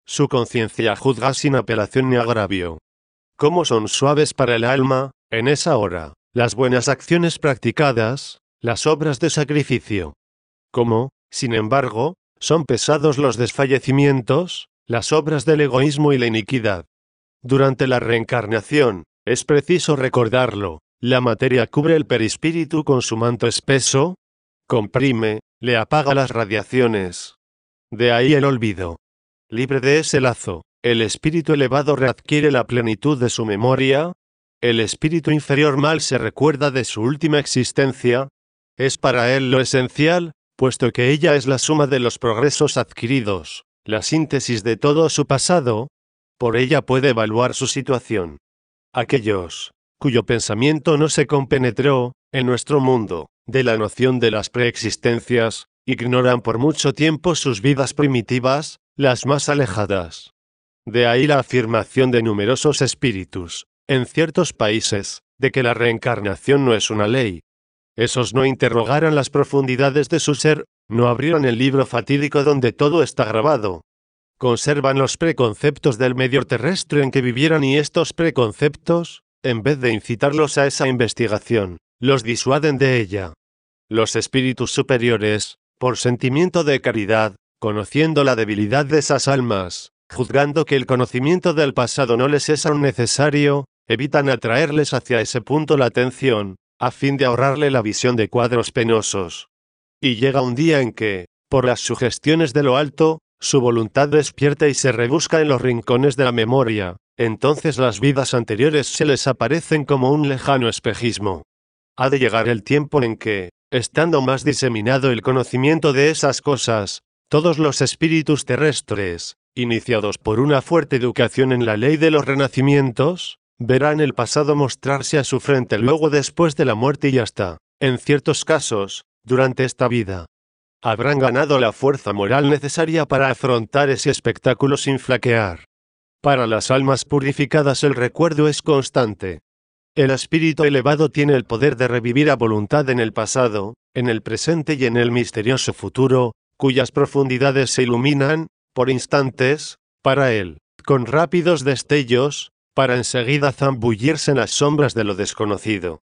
su conciencia juzga sin apelación ni agravio. Cómo son suaves para el alma, en esa hora, las buenas acciones practicadas, las obras de sacrificio. Cómo, sin embargo, son pesados los desfallecimientos, las obras del egoísmo y la iniquidad. Durante la reencarnación, es preciso recordarlo, la materia cubre el perispíritu con su manto espeso, comprime, le apaga las radiaciones. De ahí el olvido. Libre de ese lazo, el espíritu elevado readquiere la plenitud de su memoria, el espíritu inferior mal se recuerda de su última existencia, es para él lo esencial, puesto que ella es la suma de los progresos adquiridos, la síntesis de todo su pasado, por ella puede evaluar su situación. Aquellos, cuyo pensamiento no se compenetró, en nuestro mundo, de la noción de las preexistencias, ignoran por mucho tiempo sus vidas primitivas, las más alejadas. De ahí la afirmación de numerosos espíritus, en ciertos países, de que la reencarnación no es una ley. Esos no interrogaran las profundidades de su ser, no abrieron el libro fatídico donde todo está grabado. Conservan los preconceptos del medio terrestre en que vivieran y estos preconceptos, en vez de incitarlos a esa investigación, los disuaden de ella. Los espíritus superiores, por sentimiento de caridad, conociendo la debilidad de esas almas, juzgando que el conocimiento del pasado no les es aún necesario, evitan atraerles hacia ese punto la atención, a fin de ahorrarle la visión de cuadros penosos. Y llega un día en que, por las sugestiones de lo alto, su voluntad despierta y se rebusca en los rincones de la memoria, entonces las vidas anteriores se les aparecen como un lejano espejismo. Ha de llegar el tiempo en que, estando más diseminado el conocimiento de esas cosas, todos los espíritus terrestres, iniciados por una fuerte educación en la ley de los renacimientos, verán el pasado mostrarse a su frente luego después de la muerte y hasta, en ciertos casos, durante esta vida. Habrán ganado la fuerza moral necesaria para afrontar ese espectáculo sin flaquear. Para las almas purificadas el recuerdo es constante. El espíritu elevado tiene el poder de revivir a voluntad en el pasado, en el presente y en el misterioso futuro, cuyas profundidades se iluminan, por instantes, para él, con rápidos destellos, para enseguida zambullirse en las sombras de lo desconocido.